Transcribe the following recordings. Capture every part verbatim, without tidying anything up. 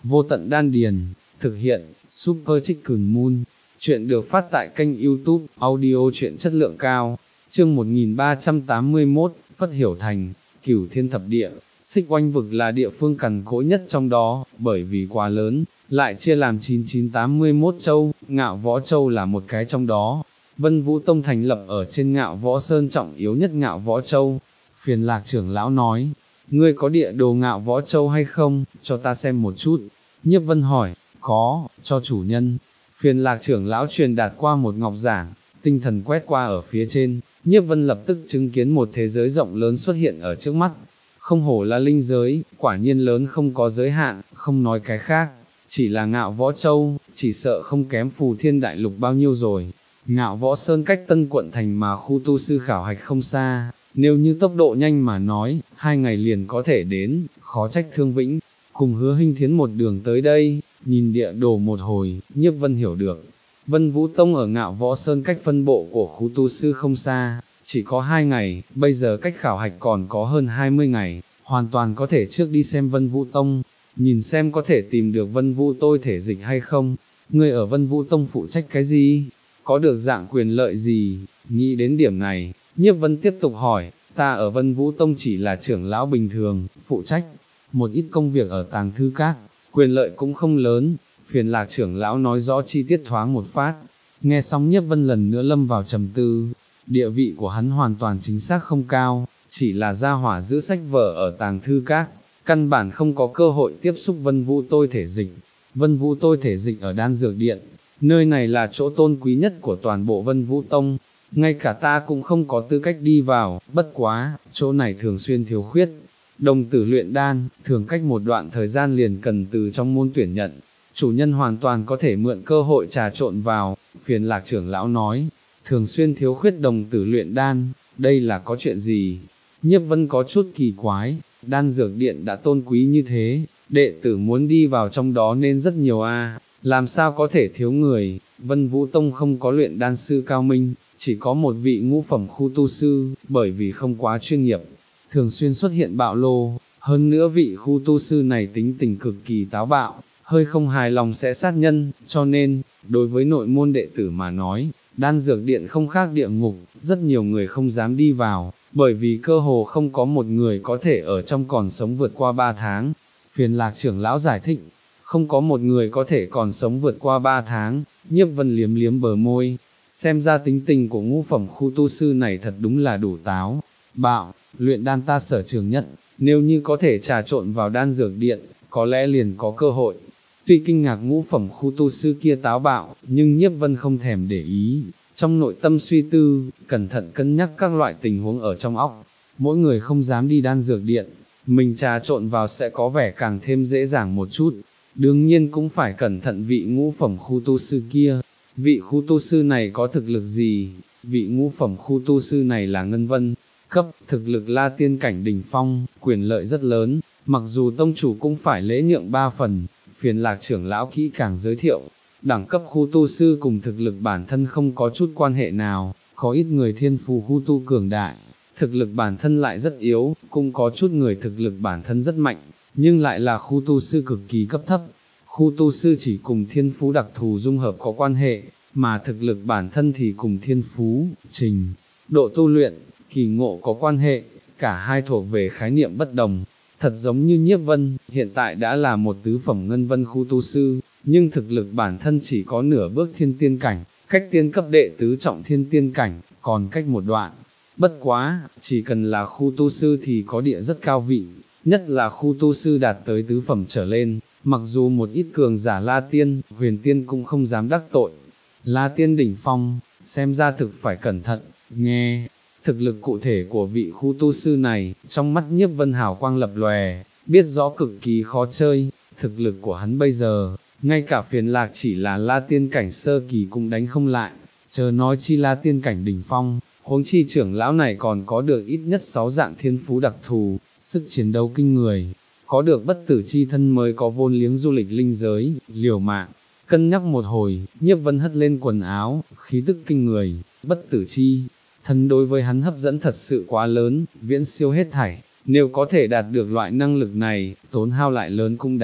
Vô tận đan điền, thực hiện, Super Chicken Moon. Chuyện được phát tại kênh YouTube, audio truyện chất lượng cao. Chương một nghìn ba trăm tám mươi mốt, Phất Hiểu Thành, Cửu Thiên Thập Địa. Xích Oanh vực là địa phương cằn cỗi nhất trong đó, bởi vì quá lớn, lại chia làm chín nghìn chín trăm tám mươi mốt châu, Ngạo Võ Châu là một cái trong đó. Vân Vũ Tông thành lập ở trên Ngạo Võ Sơn, trọng yếu nhất Ngạo Võ Châu. Phiền Lạc trưởng lão nói, ngươi có địa đồ Ngạo Võ Châu hay không, cho ta xem một chút. Nhiếp Vân hỏi, có, cho chủ nhân. Phiền Lạc trưởng lão truyền đạt qua một ngọc giản, tinh thần quét qua ở phía trên, Nhiếp Vân lập tức chứng kiến một thế giới rộng lớn xuất hiện ở trước mắt. Không hổ là linh giới, quả nhiên lớn không có giới hạn, không nói cái khác, chỉ là Ngạo Võ Châu, chỉ sợ không kém Phù Thiên Đại Lục bao nhiêu rồi. Ngạo Võ Sơn cách Tân Quận Thành mà khu tu sư khảo hạch không xa, nếu như tốc độ nhanh mà nói, hai ngày liền có thể đến, khó trách Thương Vĩnh, cùng Hứa Hinh Thiến một đường tới đây. Nhìn địa đồ một hồi, Nhiếp Vân hiểu được, Vân Vũ Tông ở Ngạo Võ Sơn cách phân bộ của khu tu sư không xa, chỉ có hai ngày, bây giờ cách khảo hạch còn có hơn hai mươi ngày, hoàn toàn có thể trước đi xem Vân Vũ Tông, nhìn xem có thể tìm được Vân Vũ tôi thể dịch hay không. Người ở Vân Vũ Tông phụ trách cái gì? Có được dạng quyền lợi gì? Nghĩ đến điểm này, Nhiếp Vân tiếp tục hỏi, ta ở Vân Vũ Tông chỉ là trưởng lão bình thường, phụ trách một ít công việc ở tàng thư các, quyền lợi cũng không lớn. Phiền Lạc trưởng lão nói rõ chi tiết thoáng một phát, nghe xong Nhiếp Vân lần nữa lâm vào trầm tư. Địa vị của hắn hoàn toàn chính xác không cao, chỉ là gia hỏa giữ sách vở ở tàng thư các, căn bản không có cơ hội tiếp xúc Vân Vũ tôi thể dịch. Vân Vũ tôi thể dịch ở Đan Dược Điện, nơi này là chỗ tôn quý nhất của toàn bộ Vân Vũ Tông, ngay cả ta cũng không có tư cách đi vào, bất quá, chỗ này thường xuyên thiếu khuyết đồng tử luyện đan, thường cách một đoạn thời gian liền cần từ trong môn tuyển nhận, chủ nhân hoàn toàn có thể mượn cơ hội trà trộn vào. Phiền Lạc trưởng lão nói, thường xuyên thiếu khuyết đồng tử luyện đan, đây là có chuyện gì? Nhiếp Vân có chút kỳ quái, Đan Dược Điện đã tôn quý như thế, đệ tử muốn đi vào trong đó nên rất nhiều a, làm sao có thể thiếu người? Vân Vũ Tông không có luyện đan sư cao minh, chỉ có một vị ngũ phẩm khu tu sư, bởi vì không quá chuyên nghiệp, thường xuyên xuất hiện bạo lô, hơn nữa vị khu tu sư này tính tình cực kỳ táo bạo, hơi không hài lòng sẽ sát nhân, cho nên, đối với nội môn đệ tử mà nói, Đan Dược Điện không khác địa ngục, rất nhiều người không dám đi vào, bởi vì cơ hồ không có một người có thể ở trong còn sống vượt qua ba tháng. Phiền Lạc trưởng lão giải thích, không có một người có thể còn sống vượt qua ba tháng. Nhiếp Vân liếm liếm bờ môi, xem ra tính tình của ngũ phẩm khu tu sư này thật đúng là đủ táo bạo. Luyện đan ta sở trường nhất, nếu như có thể trà trộn vào Đan Dược Điện, có lẽ liền có cơ hội. Tuy kinh ngạc ngũ phẩm khu tu sư kia táo bạo, nhưng Nhiếp Vân không thèm để ý, trong nội tâm suy tư, cẩn thận cân nhắc các loại tình huống ở trong óc. Mỗi người không dám đi Đan Dược Điện, mình trà trộn vào sẽ có vẻ càng thêm dễ dàng một chút. Đương nhiên cũng phải cẩn thận vị ngũ phẩm khu tu sư kia. Vị khu tu sư này có thực lực gì? Vị ngũ phẩm khu tu sư này là Ngân Vân cấp, thực lực La Tiên cảnh đỉnh phong, quyền lợi rất lớn, mặc dù tông chủ cũng phải lễ nhượng ba phần. Phiền Lạc trưởng lão kỹ càng giới thiệu, đẳng cấp khu tu sư cùng thực lực bản thân không có chút quan hệ nào, có ít người thiên phù khu tu cường đại, thực lực bản thân lại rất yếu, cũng có chút người thực lực bản thân rất mạnh, nhưng lại là khu tu sư cực kỳ cấp thấp. Khu tu sư chỉ cùng thiên phú đặc thù dung hợp có quan hệ, mà thực lực bản thân thì cùng thiên phú, trình, độ tu luyện, kỳ ngộ có quan hệ, cả hai thuộc về khái niệm bất đồng. Thật giống như Nhiếp Vân, hiện tại đã là một tứ phẩm Ngân Vân khu tu sư, nhưng thực lực bản thân chỉ có nửa bước thiên tiên cảnh, cách tiên cấp đệ tứ trọng thiên tiên cảnh, còn cách một đoạn. Bất quá, chỉ cần là khu tu sư thì có địa rất cao vị, nhất là khu tu sư đạt tới tứ phẩm trở lên, mặc dù một ít cường giả La Tiên, Huyền Tiên cũng không dám đắc tội. La Tiên đỉnh phong, xem ra thực phải cẩn thận. Nghe thực lực cụ thể của vị khu tu sư này, trong mắt Nhiếp Vân hào quang lập lòe, biết rõ cực kỳ khó chơi. Thực lực của hắn bây giờ, ngay cả Phiền Lạc chỉ là La Tiên cảnh sơ kỳ cũng đánh không lại, chớ nói chi La Tiên cảnh đỉnh phong. Huống chi trưởng lão này còn có được ít nhất sáu dạng thiên phú đặc thù, sức chiến đấu kinh người, có được bất tử chi thân mới có vốn liếng du lịch linh giới, liều mạng. Cân nhắc một hồi, Nhiếp Vân hất lên quần áo, khí tức kinh người, bất tử chi thân đối với hắn hấp dẫn thật sự quá lớn, viễn siêu hết thảy, nếu có thể đạt được loại năng lực này, tốn hao lại lớn cũng đáng.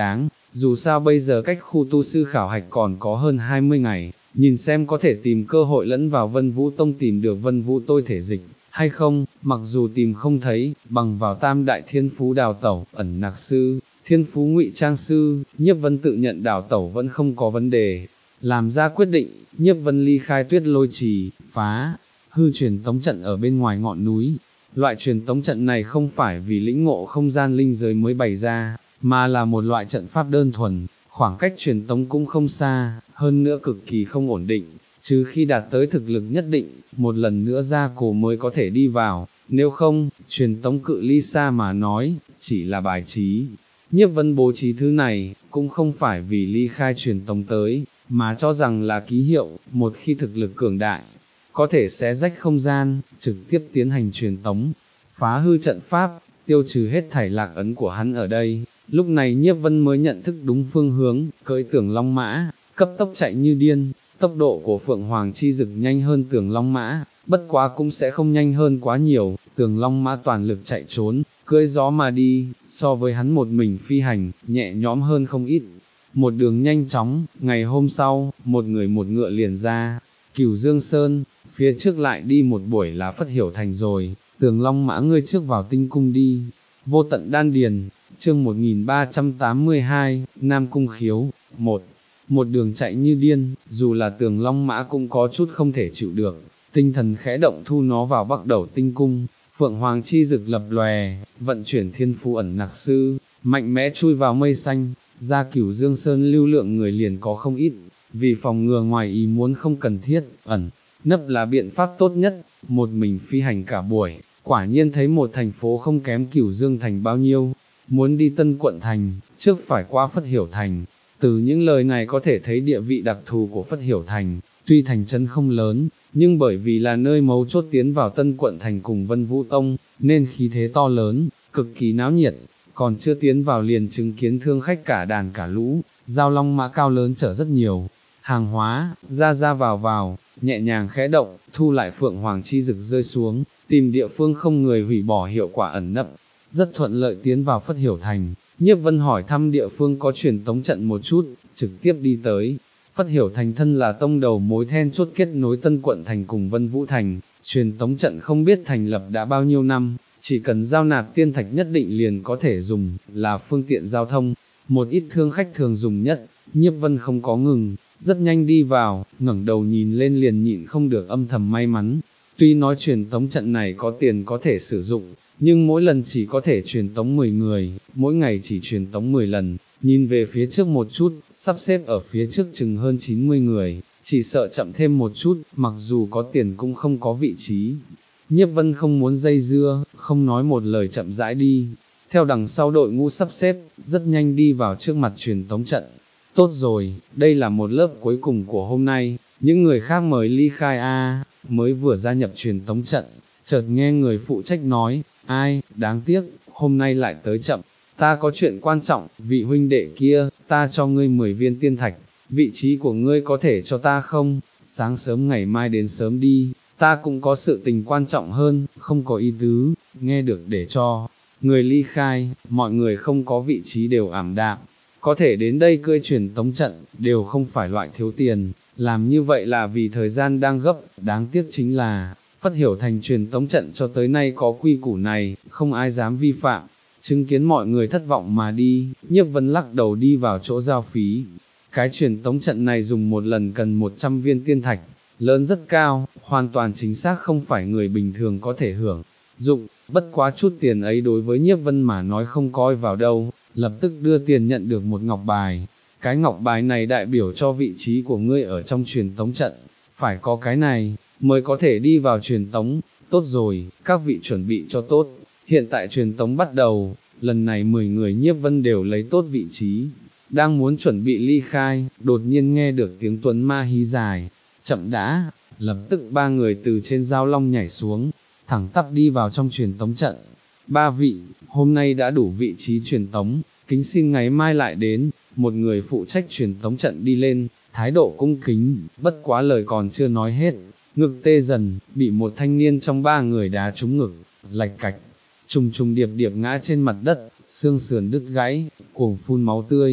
dù sao bây giờ cách khu tu sư khảo hạch còn có hơn hai mươi ngày, nhìn xem có thể tìm cơ hội lẫn vào Vân Vũ Tông tìm được Vân Vũ tôi thể dịch, hay không, mặc dù tìm không thấy, bằng vào tam đại thiên phú đào tẩu, ẩn nặc sư, thiên phú ngụy trang sư, Nhiếp Vân tự nhận đào tẩu vẫn không có vấn đề. Làm ra quyết định, Nhiếp Vân ly khai Tuyết Lôi Trì, phá hư truyền tống trận ở bên ngoài ngọn núi. Loại truyền tống trận này không phải vì lĩnh ngộ không gian linh giới mới bày ra, mà là một loại trận pháp đơn thuần, khoảng cách truyền tống cũng không xa, hơn nữa cực kỳ không ổn định, trừ khi đạt tới thực lực nhất định, một lần nữa ra cổ mới có thể đi vào, nếu không, truyền tống cự ly xa mà nói, chỉ là bài trí. Nhiếp Vân bố trí thứ này, cũng không phải vì ly khai truyền tống tới, mà cho rằng là ký hiệu, một khi thực lực cường đại, có thể xé rách không gian, trực tiếp tiến hành truyền tống, phá hư trận pháp, tiêu trừ hết thảy lạc ấn của hắn ở đây. Lúc này Nhiếp Vân mới nhận thức đúng phương hướng, cưỡi Tường Long Mã, cấp tốc chạy như điên, tốc độ của Phượng Hoàng Chi Dực nhanh hơn Tường Long Mã, bất quá cũng sẽ không nhanh hơn quá nhiều, Tường Long Mã toàn lực chạy trốn, cưỡi gió mà đi, so với hắn một mình phi hành, nhẹ nhõm hơn không ít. Một đường nhanh chóng, ngày hôm sau, một người một ngựa liền ra, Cửu Dương Sơn, phía trước lại đi một buổi là Phất Hiểu Thành rồi, Tường Long Mã ngươi trước vào tinh cung đi. Vô tận đan điền, chương một nghìn ba trăm tám mươi hai, Nam Cung Khiếu, một. Một đường chạy như điên, dù là Tường Long Mã cũng có chút không thể chịu được, tinh thần khẽ động thu nó vào Bắc Đầu tinh cung, Phượng Hoàng Chi Dực lập lòe, vận chuyển thiên phú ẩn nặc sư, mạnh mẽ chui vào mây xanh, ra Cửu Dương Sơn lưu lượng người liền có không ít, vì phòng ngừa ngoài ý muốn không cần thiết, ẩn nấp là biện pháp tốt nhất, một mình phi hành cả buổi. Quả nhiên thấy một thành phố không kém Cửu Dương Thành bao nhiêu, muốn đi Tân Quận Thành, trước phải qua Phất Hiểu Thành. Từ những lời này có thể thấy địa vị đặc thù của Phất Hiểu Thành, tuy thành trấn không lớn, nhưng bởi vì là nơi mấu chốt tiến vào Tân Quận Thành cùng Vân Vũ Tông, nên khí thế to lớn, cực kỳ náo nhiệt, còn chưa tiến vào liền chứng kiến thương khách cả đàn cả lũ, giao long mã cao lớn chở rất nhiều, hàng hóa, ra ra vào vào, nhẹ nhàng khẽ động, thu lại Phượng Hoàng Chi Dực rơi xuống, tìm địa phương không người hủy bỏ hiệu quả ẩn nấp, rất thuận lợi tiến vào Phất Hiểu Thành. Nhiếp Vân hỏi thăm địa phương có truyền tống trận một chút, trực tiếp đi tới. Phất Hiểu Thành thân là tông đầu mối then chốt kết nối Tân Quận Thành cùng Vân Vũ Thành, truyền tống trận không biết thành lập đã bao nhiêu năm, chỉ cần giao nạp tiên thạch nhất định liền có thể dùng, là phương tiện giao thông, một ít thương khách thường dùng nhất. Nhiếp Vân không có ngừng, rất nhanh đi vào, ngẩng đầu nhìn lên liền nhịn không được âm thầm may mắn. Tuy nói truyền tống trận này có tiền có thể sử dụng, nhưng mỗi lần chỉ có thể truyền tống mười người, mỗi ngày chỉ truyền tống mười lần, nhìn về phía trước một chút, sắp xếp ở phía trước chừng hơn chín mươi người, chỉ sợ chậm thêm một chút, mặc dù có tiền cũng không có vị trí. Nhiếp Vân không muốn dây dưa, không nói một lời chậm rãi đi, theo đằng sau đội ngũ sắp xếp, rất nhanh đi vào trước mặt truyền tống trận. Tốt rồi, đây là một lớp cuối cùng của hôm nay, những người khác mời ly khai a. Mới vừa gia nhập truyền tống trận, chợt nghe người phụ trách nói, ai, đáng tiếc, hôm nay lại tới chậm, ta có chuyện quan trọng, vị huynh đệ kia, ta cho ngươi mười viên tiên thạch, vị trí của ngươi có thể cho ta không, sáng sớm ngày mai đến sớm đi, ta cũng có sự tình quan trọng hơn, không có ý tứ, nghe được để cho người ly khai, mọi người không có vị trí đều ảm đạm, có thể đến đây cưỡi truyền tống trận, đều không phải loại thiếu tiền, làm như vậy là vì thời gian đang gấp, đáng tiếc chính là, Phất Hiểu Thành truyền tống trận cho tới nay có quy củ này, không ai dám vi phạm, chứng kiến mọi người thất vọng mà đi, Nhiếp Vân lắc đầu đi vào chỗ giao phí. Cái truyền tống trận này dùng một lần cần một trăm viên tiên thạch, lớn rất cao, hoàn toàn chính xác không phải người bình thường có thể hưởng dụng, bất quá chút tiền ấy đối với Nhiếp Vân mà nói không coi vào đâu, lập tức đưa tiền nhận được một ngọc bài. Cái ngọc bài này đại biểu cho vị trí của ngươi ở trong truyền tống trận, phải có cái này, mới có thể đi vào truyền tống. Tốt rồi, các vị chuẩn bị cho tốt, hiện tại truyền tống bắt đầu, lần này mười người Nhiếp Vân đều lấy tốt vị trí, đang muốn chuẩn bị ly khai, đột nhiên nghe được tiếng tuấn ma hí dài, chậm đã, lập tức ba người từ trên giao long nhảy xuống, thẳng tắp đi vào trong truyền tống trận. Ba vị, hôm nay đã đủ vị trí truyền tống, kính xin ngày mai lại đến. Một người phụ trách truyền tống trận đi lên, thái độ cung kính, bất quá lời còn chưa nói hết, ngực tê dần, bị một thanh niên trong ba người đá trúng ngực, lạch cạch, trùng trùng điệp điệp ngã trên mặt đất, xương sườn đứt gãy, cuồng phun máu tươi.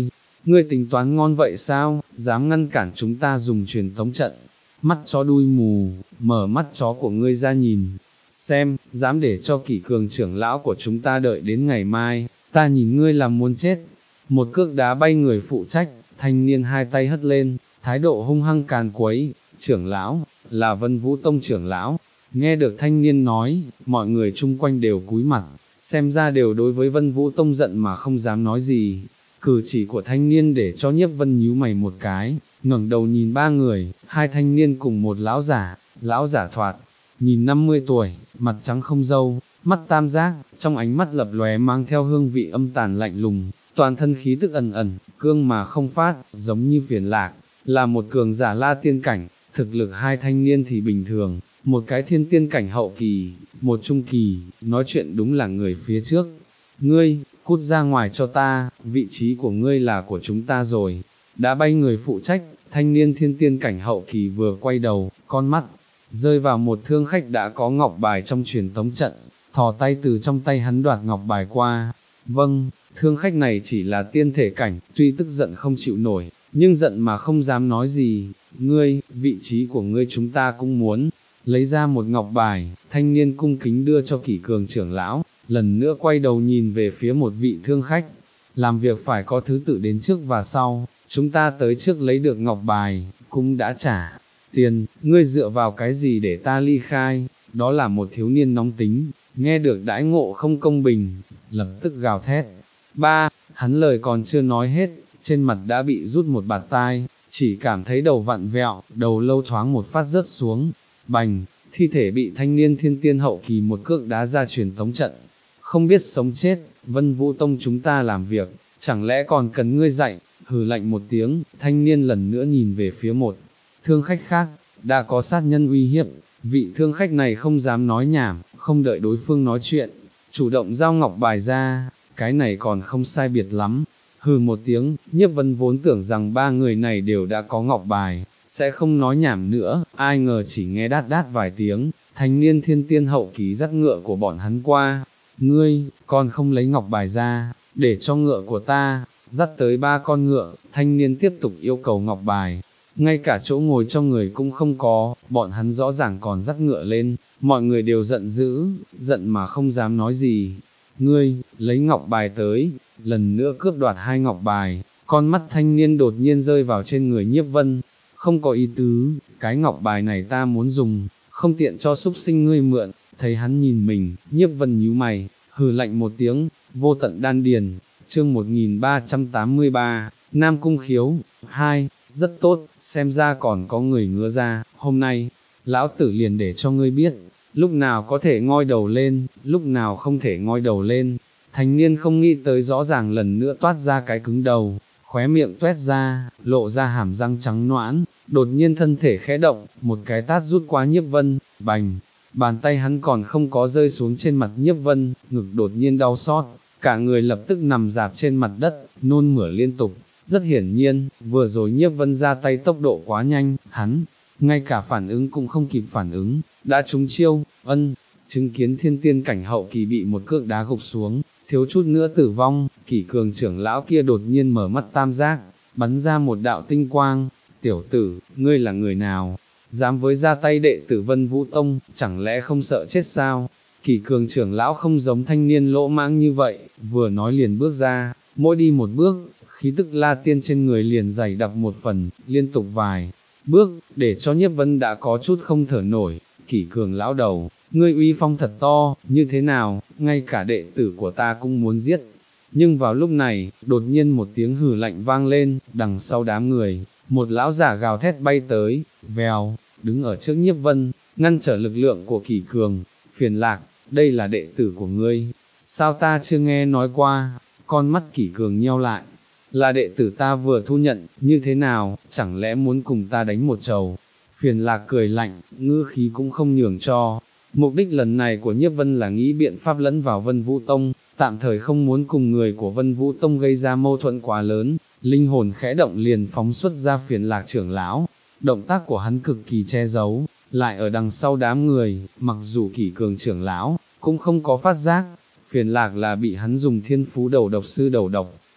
ngươi tính toán ngon vậy sao, dám ngăn cản chúng ta dùng truyền tống trận, mắt chó đuôi mù, mở mắt chó của ngươi ra nhìn, xem, dám để cho Kỷ Cường trưởng lão của chúng ta đợi đến ngày mai, ta nhìn ngươi là muốn chết. Một cước đá bay người phụ trách, thanh niên hai tay hất lên, thái độ hung hăng càn quấy, trưởng lão, là Vân Vũ Tông trưởng lão. Nghe được thanh niên nói, mọi người chung quanh đều cúi mặt, xem ra đều đối với Vân Vũ Tông giận mà không dám nói gì. Cử chỉ của thanh niên để cho Nhiếp Vân nhíu mày một cái, ngẩng đầu nhìn ba người, hai thanh niên cùng một lão giả, lão giả thoạt, nhìn năm mươi tuổi, mặt trắng không râu, mắt tam giác, trong ánh mắt lập lóe mang theo hương vị âm tàn lạnh lùng, toàn thân khí tức ẩn ẩn, cương mà không phát, giống như Phiền Lạc, là một cường giả la tiên cảnh, thực lực hai thanh niên thì bình thường, một cái thiên tiên cảnh hậu kỳ, một trung kỳ, nói chuyện đúng là người phía trước. Ngươi, cút ra ngoài cho ta, vị trí của ngươi là của chúng ta rồi. Đã bay người phụ trách, thanh niên thiên tiên cảnh hậu kỳ vừa quay đầu, con mắt, rơi vào một thương khách đã có ngọc bài trong truyền tống trận, thò tay từ trong tay hắn đoạt ngọc bài qua. Vâng, thương khách này chỉ là tiên thể cảnh, tuy tức giận không chịu nổi, nhưng giận mà không dám nói gì. Ngươi, vị trí của ngươi chúng ta cũng muốn. Lấy ra một ngọc bài, thanh niên cung kính đưa cho Kỷ Cường trưởng lão, lần nữa quay đầu nhìn về phía một vị thương khách. Làm việc phải có thứ tự đến trước và sau, chúng ta tới trước lấy được ngọc bài, cũng đã trả tiền, ngươi dựa vào cái gì để ta ly khai, đó là một thiếu niên nóng tính, nghe được đãi ngộ không công bình, lập tức gào thét. Ba, hắn lời còn chưa nói hết, trên mặt đã bị rút một bạt tai, chỉ cảm thấy đầu vặn vẹo, đầu lâu thoáng một phát rớt xuống, bành, thi thể bị thanh niên thiên tiên hậu kỳ một cước đá ra truyền tống trận. Không biết sống chết, Vân Vũ Tông chúng ta làm việc, chẳng lẽ còn cần ngươi dạy, hừ lạnh một tiếng, thanh niên lần nữa nhìn về phía một thương khách khác, đã có sát nhân uy hiếp, vị thương khách này không dám nói nhảm, không đợi đối phương nói chuyện, chủ động giao ngọc bài ra, cái này còn không sai biệt lắm. Hừ một tiếng, Nhiếp Vân vốn tưởng rằng ba người này đều đã có ngọc bài, sẽ không nói nhảm nữa, ai ngờ chỉ nghe đát đát vài tiếng, thanh niên thiên tiên hậu kỳ dắt ngựa của bọn hắn qua. Ngươi, còn không lấy ngọc bài ra, để cho ngựa của ta, dắt tới ba con ngựa, thanh niên tiếp tục yêu cầu ngọc bài, ngay cả chỗ ngồi cho người cũng không có, bọn hắn rõ ràng còn dắt ngựa lên, mọi người đều giận dữ, giận mà không dám nói gì. Ngươi, lấy ngọc bài tới, lần nữa cướp đoạt hai ngọc bài, con mắt thanh niên đột nhiên rơi vào trên người Nhiếp Vân, không có ý tứ, cái ngọc bài này ta muốn dùng, không tiện cho súc sinh ngươi mượn. Thấy hắn nhìn mình, Nhiếp Vân nhíu mày, hừ lạnh một tiếng, vô tận đan điền, chương một nghìn ba trăm tám mươi ba, Nam Cung Khiếu, hai, rất tốt, xem ra còn có người ngứa ra, hôm nay, lão tử liền để cho ngươi biết, lúc nào có thể ngoi đầu lên, lúc nào không thể ngoi đầu lên. Thanh niên không nghĩ tới rõ ràng lần nữa toát ra cái cứng đầu, khóe miệng tuét ra, lộ ra hàm răng trắng noãn, đột nhiên thân thể khẽ động, một cái tát rút qua Nhiếp Vân, bành. Bàn tay hắn còn không có rơi xuống trên mặt Nhiếp Vân, ngực đột nhiên đau xót, cả người lập tức nằm dạp trên mặt đất, nôn mửa liên tục. Rất hiển nhiên, vừa rồi Nhiếp Vân ra tay tốc độ quá nhanh, hắn, ngay cả phản ứng cũng không kịp phản ứng, đã trúng chiêu, ân, chứng kiến thiên tiên cảnh hậu kỳ bị một cước đá gục xuống, thiếu chút nữa tử vong, Kỷ Cường trưởng lão kia đột nhiên mở mắt tam giác, bắn ra một đạo tinh quang, tiểu tử, ngươi là người nào? Dám với ra tay đệ tử Vân Vũ Tông, chẳng lẽ không sợ chết sao? Kỷ Cường trưởng lão không giống thanh niên lỗ mãng như vậy, vừa nói liền bước ra, mỗi đi một bước, khí tức la tiên trên người liền dày đặc một phần, liên tục vài bước, để cho Nhiếp Vân đã có chút không thở nổi. Kỷ Cường lão đầu, ngươi uy phong thật to, như thế nào, ngay cả đệ tử của ta cũng muốn giết. Nhưng vào lúc này, đột nhiên một tiếng hừ lạnh vang lên, đằng sau đám người, một lão giả gào thét bay tới, vèo, đứng ở trước Nhiếp Vân, ngăn trở lực lượng của Kỷ Cường. Phiền Lạc, đây là đệ tử của ngươi, sao ta chưa nghe nói qua? Con mắt Kỷ Cường nheo lại, là đệ tử ta vừa thu nhận, như thế nào, chẳng lẽ muốn cùng ta đánh một trầu? Phiền Lạc cười lạnh, ngữ khí cũng không nhường cho. Mục đích lần này của Nhiếp Vân là nghĩ biện pháp lẫn vào Vân Vũ Tông, tạm thời không muốn cùng người của Vân Vũ Tông gây ra mâu thuẫn quá lớn. Linh hồn khẽ động liền phóng xuất ra Phiền Lạc trưởng lão, động tác của hắn cực kỳ che giấu, lại ở đằng sau đám người, mặc dù Kỷ Cường trưởng lão cũng không có phát giác. Phiền Lạc là bị hắn dùng thiên phú đầu độc sư đầu độc,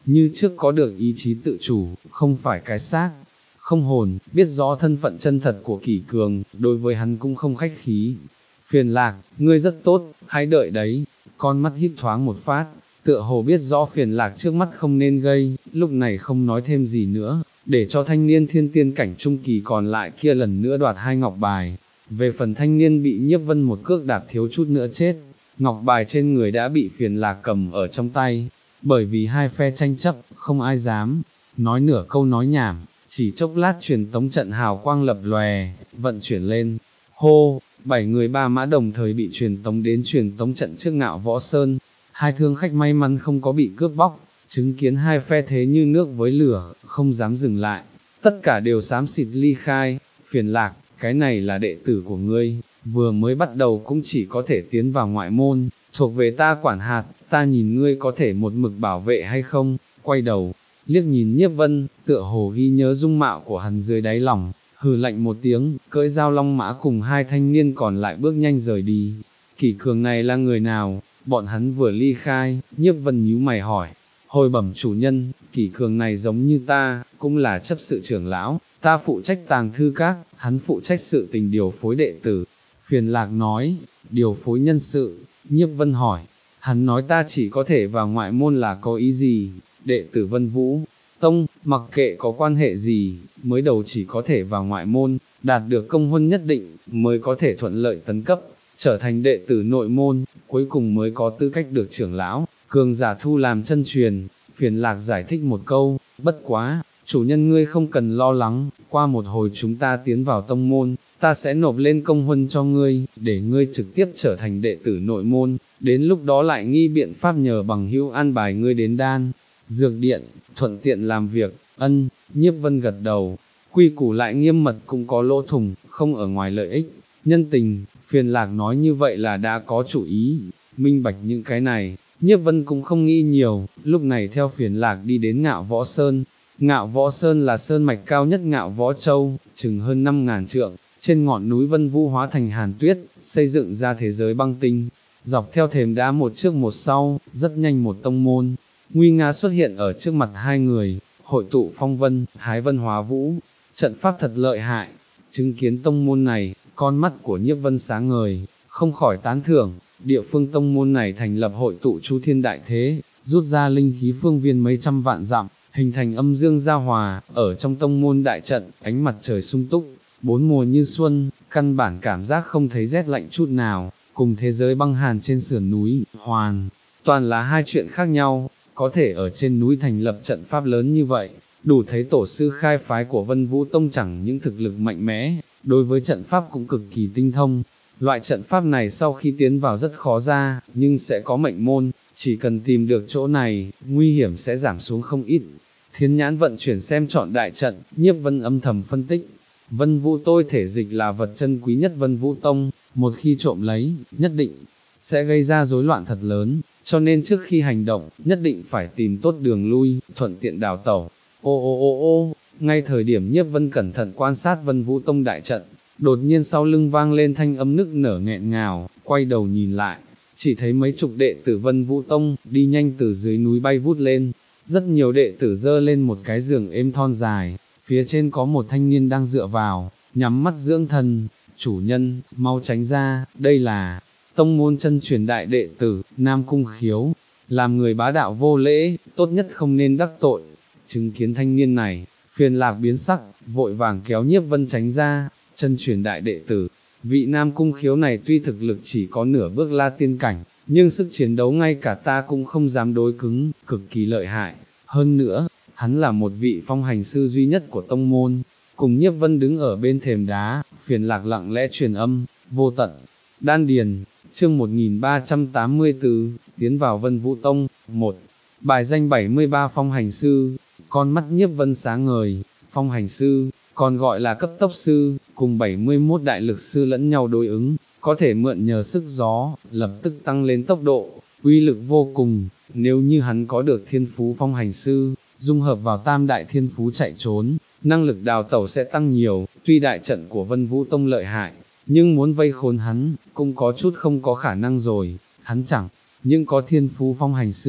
như trước có được ý chí tự chủ, không phải cái xác, không hồn, biết rõ thân phận chân thật của Kỷ Cường, đối với hắn cũng không khách khí. Phiền Lạc, ngươi rất tốt, hãy đợi đấy, con mắt híp thoáng một phát, tựa hồ biết rõ Phiền Lạc trước mắt không nên gây, lúc này không nói thêm gì nữa, để cho thanh niên thiên tiên cảnh trung kỳ còn lại kia lần nữa đoạt hai ngọc bài. Về phần thanh niên bị Nhiếp Vân một cước đạp thiếu chút nữa chết, ngọc bài trên người đã bị Phiền Lạc cầm ở trong tay, bởi vì hai phe tranh chấp, không ai dám nói nửa câu nói nhảm, chỉ chốc lát truyền tống trận hào quang lập lòe, vận chuyển lên, hô, bảy người ba mã đồng thời bị truyền tống đến truyền tống trận trước Ngạo Võ Sơn, hai thương khách may mắn không có bị cướp bóc, chứng kiến hai phe thế như nước với lửa, không dám dừng lại, tất cả đều xám xịt ly khai. Phiền Lạc, cái này là đệ tử của ngươi, vừa mới bắt đầu cũng chỉ có thể tiến vào ngoại môn, thuộc về ta quản hạt, ta nhìn ngươi có thể một mực bảo vệ hay không. Quay đầu, liếc nhìn Nhiếp Vân, tựa hồ ghi nhớ dung mạo của hắn dưới đáy lòng, hừ lạnh một tiếng, cưỡi dao long mã cùng hai thanh niên còn lại bước nhanh rời đi. Kỷ Cường này là người nào? Bọn hắn vừa ly khai, Nhiếp Vân nhíu mày hỏi. Hồi bẩm chủ nhân, Kỷ Cường này giống như ta, cũng là chấp sự trưởng lão, ta phụ trách tàng thư các, hắn phụ trách sự tình điều phối đệ tử. Phiền Lạc nói, điều phối nhân sự. Nhiếp Vân hỏi, hắn nói ta chỉ có thể vào ngoại môn là có ý gì? Đệ tử Vân Vũ Tông, mặc kệ có quan hệ gì, mới đầu chỉ có thể vào ngoại môn, đạt được công huân nhất định, mới có thể thuận lợi tấn cấp, trở thành đệ tử nội môn, cuối cùng mới có tư cách được trưởng lão, cường giả thu làm chân truyền. Phiền Lạc giải thích một câu, bất quá, chủ nhân ngươi không cần lo lắng, qua một hồi chúng ta tiến vào tông môn, ta sẽ nộp lên công huân cho ngươi, để ngươi trực tiếp trở thành đệ tử nội môn, đến lúc đó lại nghi biện pháp nhờ bằng hữu an bài ngươi đến đan dược điện, thuận tiện làm việc. Ân. Nhiếp Vân gật đầu, quy củ lại nghiêm mật cũng có lỗ thủng, không ở ngoài lợi ích, nhân tình. Phiền Lạc nói như vậy là đã có chủ ý, minh bạch những cái này, Nhiếp Vân cũng không nghĩ nhiều, lúc này theo Phiền Lạc đi đến Ngạo Võ Sơn. Ngạo Võ Sơn là sơn mạch cao nhất Ngạo Võ Châu, chừng hơn năm ngàn trượng, trên ngọn núi Vân Vũ hóa thành hàn tuyết, xây dựng ra thế giới băng tinh, dọc theo thềm đá một trước một sau, rất nhanh một tông môn nguy nga xuất hiện ở trước mặt hai người, hội tụ phong vân, hái vân hóa vũ, trận pháp thật lợi hại. Chứng kiến tông môn này, con mắt của Nhiếp Vân sáng ngời, không khỏi tán thưởng, địa phương tông môn này thành lập hội tụ chu thiên đại thế, rút ra linh khí phương viên mấy trăm vạn dặm, hình thành âm dương giao hòa, ở trong tông môn đại trận, ánh mặt trời sung túc, bốn mùa như xuân, căn bản cảm giác không thấy rét lạnh chút nào, cùng thế giới băng hàn trên sườn núi, hoàn toàn là hai chuyện khác nhau. Có thể ở trên núi thành lập trận pháp lớn như vậy, đủ thấy tổ sư khai phái của Vân Vũ Tông chẳng những thực lực mạnh mẽ, đối với trận pháp cũng cực kỳ tinh thông. Loại trận pháp này sau khi tiến vào rất khó ra, nhưng sẽ có mệnh môn, chỉ cần tìm được chỗ này, nguy hiểm sẽ giảm xuống không ít. Thiên nhãn vận chuyển xem trọn đại trận, Nhiếp Vân âm thầm phân tích. Vân Vũ tôi thể dịch là vật chân quý nhất Vân Vũ Tông, một khi trộm lấy, nhất định sẽ gây ra rối loạn thật lớn, cho nên trước khi hành động, nhất định phải tìm tốt đường lui, thuận tiện đào tẩu. Ô ô ô ô, ngay thời điểm Nhiếp Vân cẩn thận quan sát Vân Vũ Tông đại trận, đột nhiên sau lưng vang lên thanh âm nức nở nghẹn ngào, quay đầu nhìn lại, chỉ thấy mấy chục đệ tử Vân Vũ Tông đi nhanh từ dưới núi bay vút lên, rất nhiều đệ tử dơ lên một cái giường êm thon dài, phía trên có một thanh niên đang dựa vào, nhắm mắt dưỡng thần. Chủ nhân, mau tránh ra, đây là tông môn chân truyền đại đệ tử, Nam Cung Khiếu, làm người bá đạo vô lễ, tốt nhất không nên đắc tội. Chứng kiến thanh niên này, Phiền Lạc biến sắc, vội vàng kéo Nhiếp Vân tránh ra. Chân truyền đại đệ tử, vị Nam Cung Khiếu này tuy thực lực chỉ có nửa bước la tiên cảnh, nhưng sức chiến đấu ngay cả ta cũng không dám đối cứng, cực kỳ lợi hại. Hơn nữa, hắn là một vị phong hành sư duy nhất của tông môn. Cùng Nhiếp Vân đứng ở bên thềm đá, Phiền Lạc lặng lẽ truyền âm, vô tận đan điền. Chương một nghìn ba trăm tám mươi tư, tiến vào Vân Vũ Tông. Một. Bài danh bảy mươi ba phong hành sư. Con mắt Nhiếp Vân sáng ngời. Phong hành sư, còn gọi là cấp tốc sư, cùng bảy mươi mốt đại lực sư lẫn nhau đối ứng, có thể mượn nhờ sức gió, lập tức tăng lên tốc độ, uy lực vô cùng. Nếu như hắn có được thiên phú phong hành sư, dung hợp vào tam đại thiên phú chạy trốn, năng lực đào tẩu sẽ tăng nhiều. Tuy đại trận của Vân Vũ Tông lợi hại, nhưng muốn vây khốn hắn, cũng có chút không có khả năng rồi. Hắn chẳng nhưng có thiên phú phong hành sư,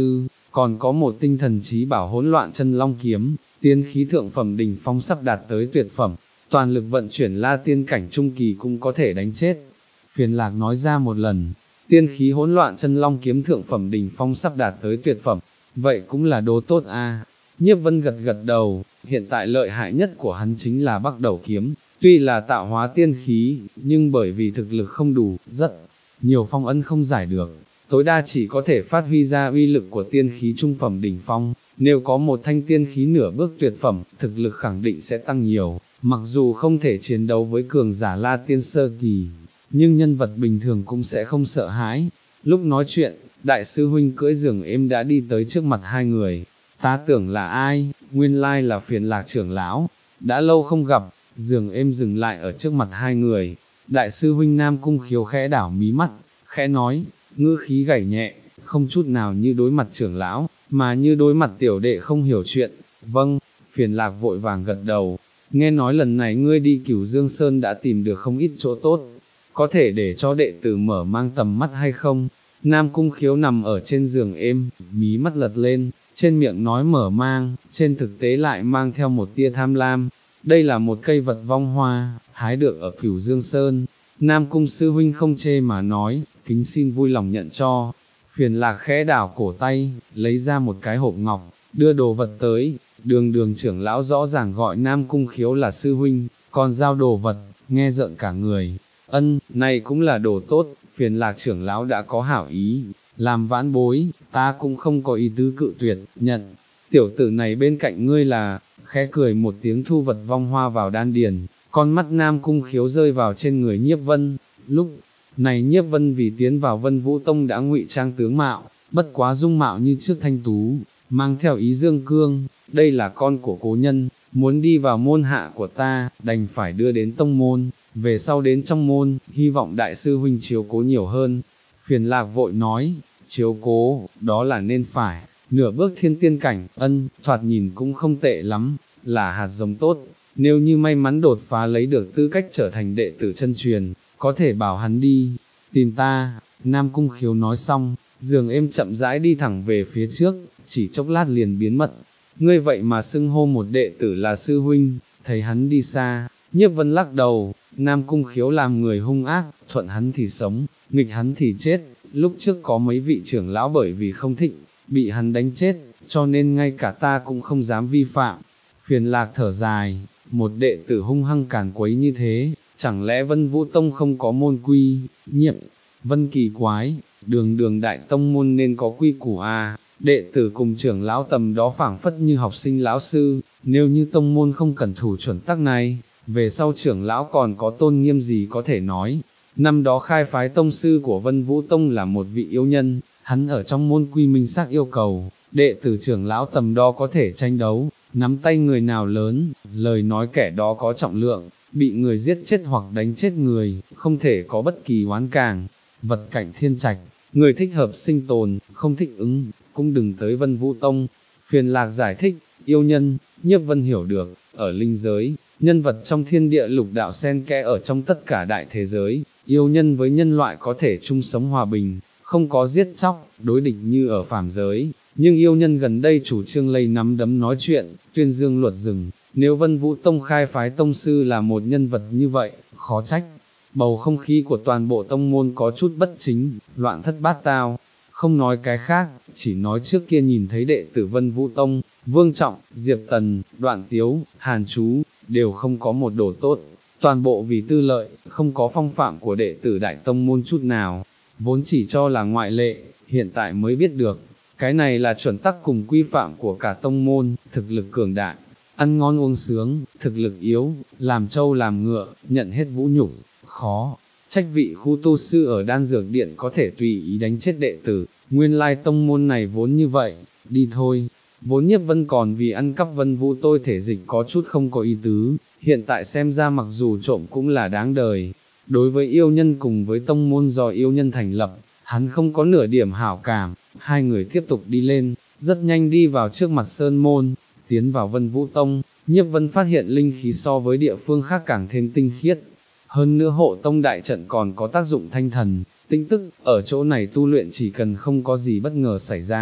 còn có một tinh thần trí bảo hỗn loạn chân long kiếm, tiên khí thượng phẩm đỉnh phong sắp đạt tới tuyệt phẩm, toàn lực vận chuyển la tiên cảnh trung kỳ cũng có thể đánh chết. Phiền Lạc nói ra một lần, tiên khí hỗn loạn chân long kiếm thượng phẩm đỉnh phong sắp đạt tới tuyệt phẩm, vậy cũng là đồ tốt a. À. Nhiếp Vân gật gật đầu, hiện tại lợi hại nhất của hắn chính là Bắc Đầu kiếm, tuy là tạo hóa tiên khí, nhưng bởi vì thực lực không đủ, rất nhiều phong ấn không giải được, tối đa chỉ có thể phát huy ra uy lực của tiên khí trung phẩm đỉnh phong, nếu có một thanh tiên khí nửa bước tuyệt phẩm, thực lực khẳng định sẽ tăng nhiều, mặc dù không thể chiến đấu với cường giả la tiên sơ kỳ, nhưng nhân vật bình thường cũng sẽ không sợ hãi. Lúc nói chuyện, đại sư huynh cưỡi giường êm đã đi tới trước mặt hai người, ta tưởng là ai, nguyên lai là Phiền Lạc trưởng lão, đã lâu không gặp. Giường êm dừng lại ở trước mặt hai người, đại sư huynh Nam Cung Khiếu khẽ đảo mí mắt, khẽ nói, ngữ khí gảy nhẹ, không chút nào như đối mặt trưởng lão, mà như đối mặt tiểu đệ không hiểu chuyện. Vâng, Phiền Lạc vội vàng gật đầu, nghe nói lần này ngươi đi Cửu Dương Sơn đã tìm được không ít chỗ tốt, có thể để cho đệ tử mở mang tầm mắt hay không? Nam Cung Khiếu nằm ở trên giường êm, mí mắt lật lên, trên miệng nói mở mang, trên thực tế lại mang theo một tia tham lam. Đây là một cây vật vong hoa, hái được ở Cửu Dương Sơn. Nam Cung sư huynh không chê mà nói, kính xin vui lòng nhận cho. Phiền Lạc khẽ đảo cổ tay, lấy ra một cái hộp ngọc, đưa đồ vật tới. Đường đường trưởng lão rõ ràng gọi Nam Cung Khiếu là sư huynh, còn giao đồ vật, nghe rợn cả người. Ân, này cũng là đồ tốt, Phiền Lạc trưởng lão đã có hảo ý, làm vãn bối, ta cũng không có ý tứ cự tuyệt, nhận. Tiểu tử này bên cạnh ngươi là, khẽ cười một tiếng thu vật vong hoa vào đan điền, con mắt Nam Cung Khiếu rơi vào trên người Nhiếp Vân. Lúc này Nhiếp Vân vì tiến vào Vân Vũ Tông đã ngụy trang tướng mạo, bất quá dung mạo như trước thanh tú, mang theo ý dương cương, đây là con của cố nhân, muốn đi vào môn hạ của ta, đành phải đưa đến tông môn, về sau đến trong môn, hy vọng đại sư huynh chiếu cố nhiều hơn. Phiền Lạc vội nói, chiếu cố, đó là nên phải. Nửa bước thiên tiên cảnh, ân, thoạt nhìn cũng không tệ lắm, là hạt giống tốt, nếu như may mắn đột phá lấy được tư cách trở thành đệ tử chân truyền, có thể bảo hắn đi, tìm ta. Nam Cung Khiếu nói xong, giường êm chậm rãi đi thẳng về phía trước, chỉ chốc lát liền biến mất. Ngươi vậy mà xưng hô một đệ tử là sư huynh, thấy hắn đi xa, Nhiếp Vân lắc đầu, Nam Cung Khiếu làm người hung ác, thuận hắn thì sống, nghịch hắn thì chết, lúc trước có mấy vị trưởng lão bởi vì không thịnh, bị hắn đánh chết, cho nên ngay cả ta cũng không dám vi phạm. Phiền Lạc thở dài, một đệ tử hung hăng càn quấy như thế, chẳng lẽ Vân Vũ Tông không có môn quy, nhiệm, Vân kỳ quái, đường đường đại tông môn nên có quy củ à, đệ tử cùng trưởng lão tầm đó phảng phất như học sinh lão sư, nếu như tông môn không cẩn thủ chuẩn tắc này, về sau trưởng lão còn có tôn nghiêm gì có thể nói. Năm đó khai phái tông sư của Vân Vũ Tông là một vị yêu nhân, hắn ở trong môn quy minh xác yêu cầu, đệ tử trưởng lão tầm đó có thể tranh đấu, nắm tay người nào lớn, lời nói kẻ đó có trọng lượng, bị người giết chết hoặc đánh chết người, không thể có bất kỳ oán càng. Vật cảnh thiên trạch, người thích hợp sinh tồn, không thích ứng, cũng đừng tới Vân Vũ Tông. Phiền Lạc giải thích, yêu nhân, Nhiếp Vân hiểu được, ở linh giới, nhân vật trong thiên địa lục đạo xen kẽ ở trong tất cả đại thế giới, yêu nhân với nhân loại có thể chung sống hòa bình, không có giết chóc, đối địch như ở phàm giới, nhưng yêu nhân gần đây chủ trương lây nắm đấm nói chuyện, tuyên dương luật rừng, nếu Vân Vũ Tông khai phái tông sư là một nhân vật như vậy, khó trách. Bầu không khí của toàn bộ tông môn có chút bất chính, loạn thất bát tao, không nói cái khác, chỉ nói trước kia nhìn thấy đệ tử Vân Vũ Tông, Vương Trọng, Diệp Tần, Đoạn Tiếu, Hàn Chú, đều không có một đồ tốt, toàn bộ vì tư lợi, không có phong phạm của đệ tử đại tông môn chút nào, vốn chỉ cho là ngoại lệ, hiện tại mới biết được, cái này là chuẩn tắc cùng quy phạm của cả tông môn, thực lực cường đại, ăn ngon uống sướng, thực lực yếu, làm trâu làm ngựa, nhận hết vũ nhục, khó. Trách vị khu tu sư ở đan dược điện có thể tùy ý đánh chết đệ tử, nguyên lai tông môn này vốn như vậy, đi thôi. Vốn Nhiếp Vân còn vì ăn cắp Vân Vũ tôi thể dịch có chút không có ý tứ, hiện tại xem ra mặc dù trộm cũng là đáng đời. Đối với yêu nhân cùng với tông môn do yêu nhân thành lập, hắn không có nửa điểm hảo cảm, hai người tiếp tục đi lên, rất nhanh đi vào trước mặt sơn môn, tiến vào Vân Vũ Tông, Nhiếp Vân phát hiện linh khí so với địa phương khác càng thêm tinh khiết. Hơn nữa hộ tông đại trận còn có tác dụng thanh thần, tinh tức, ở chỗ này tu luyện chỉ cần không có gì bất ngờ xảy ra,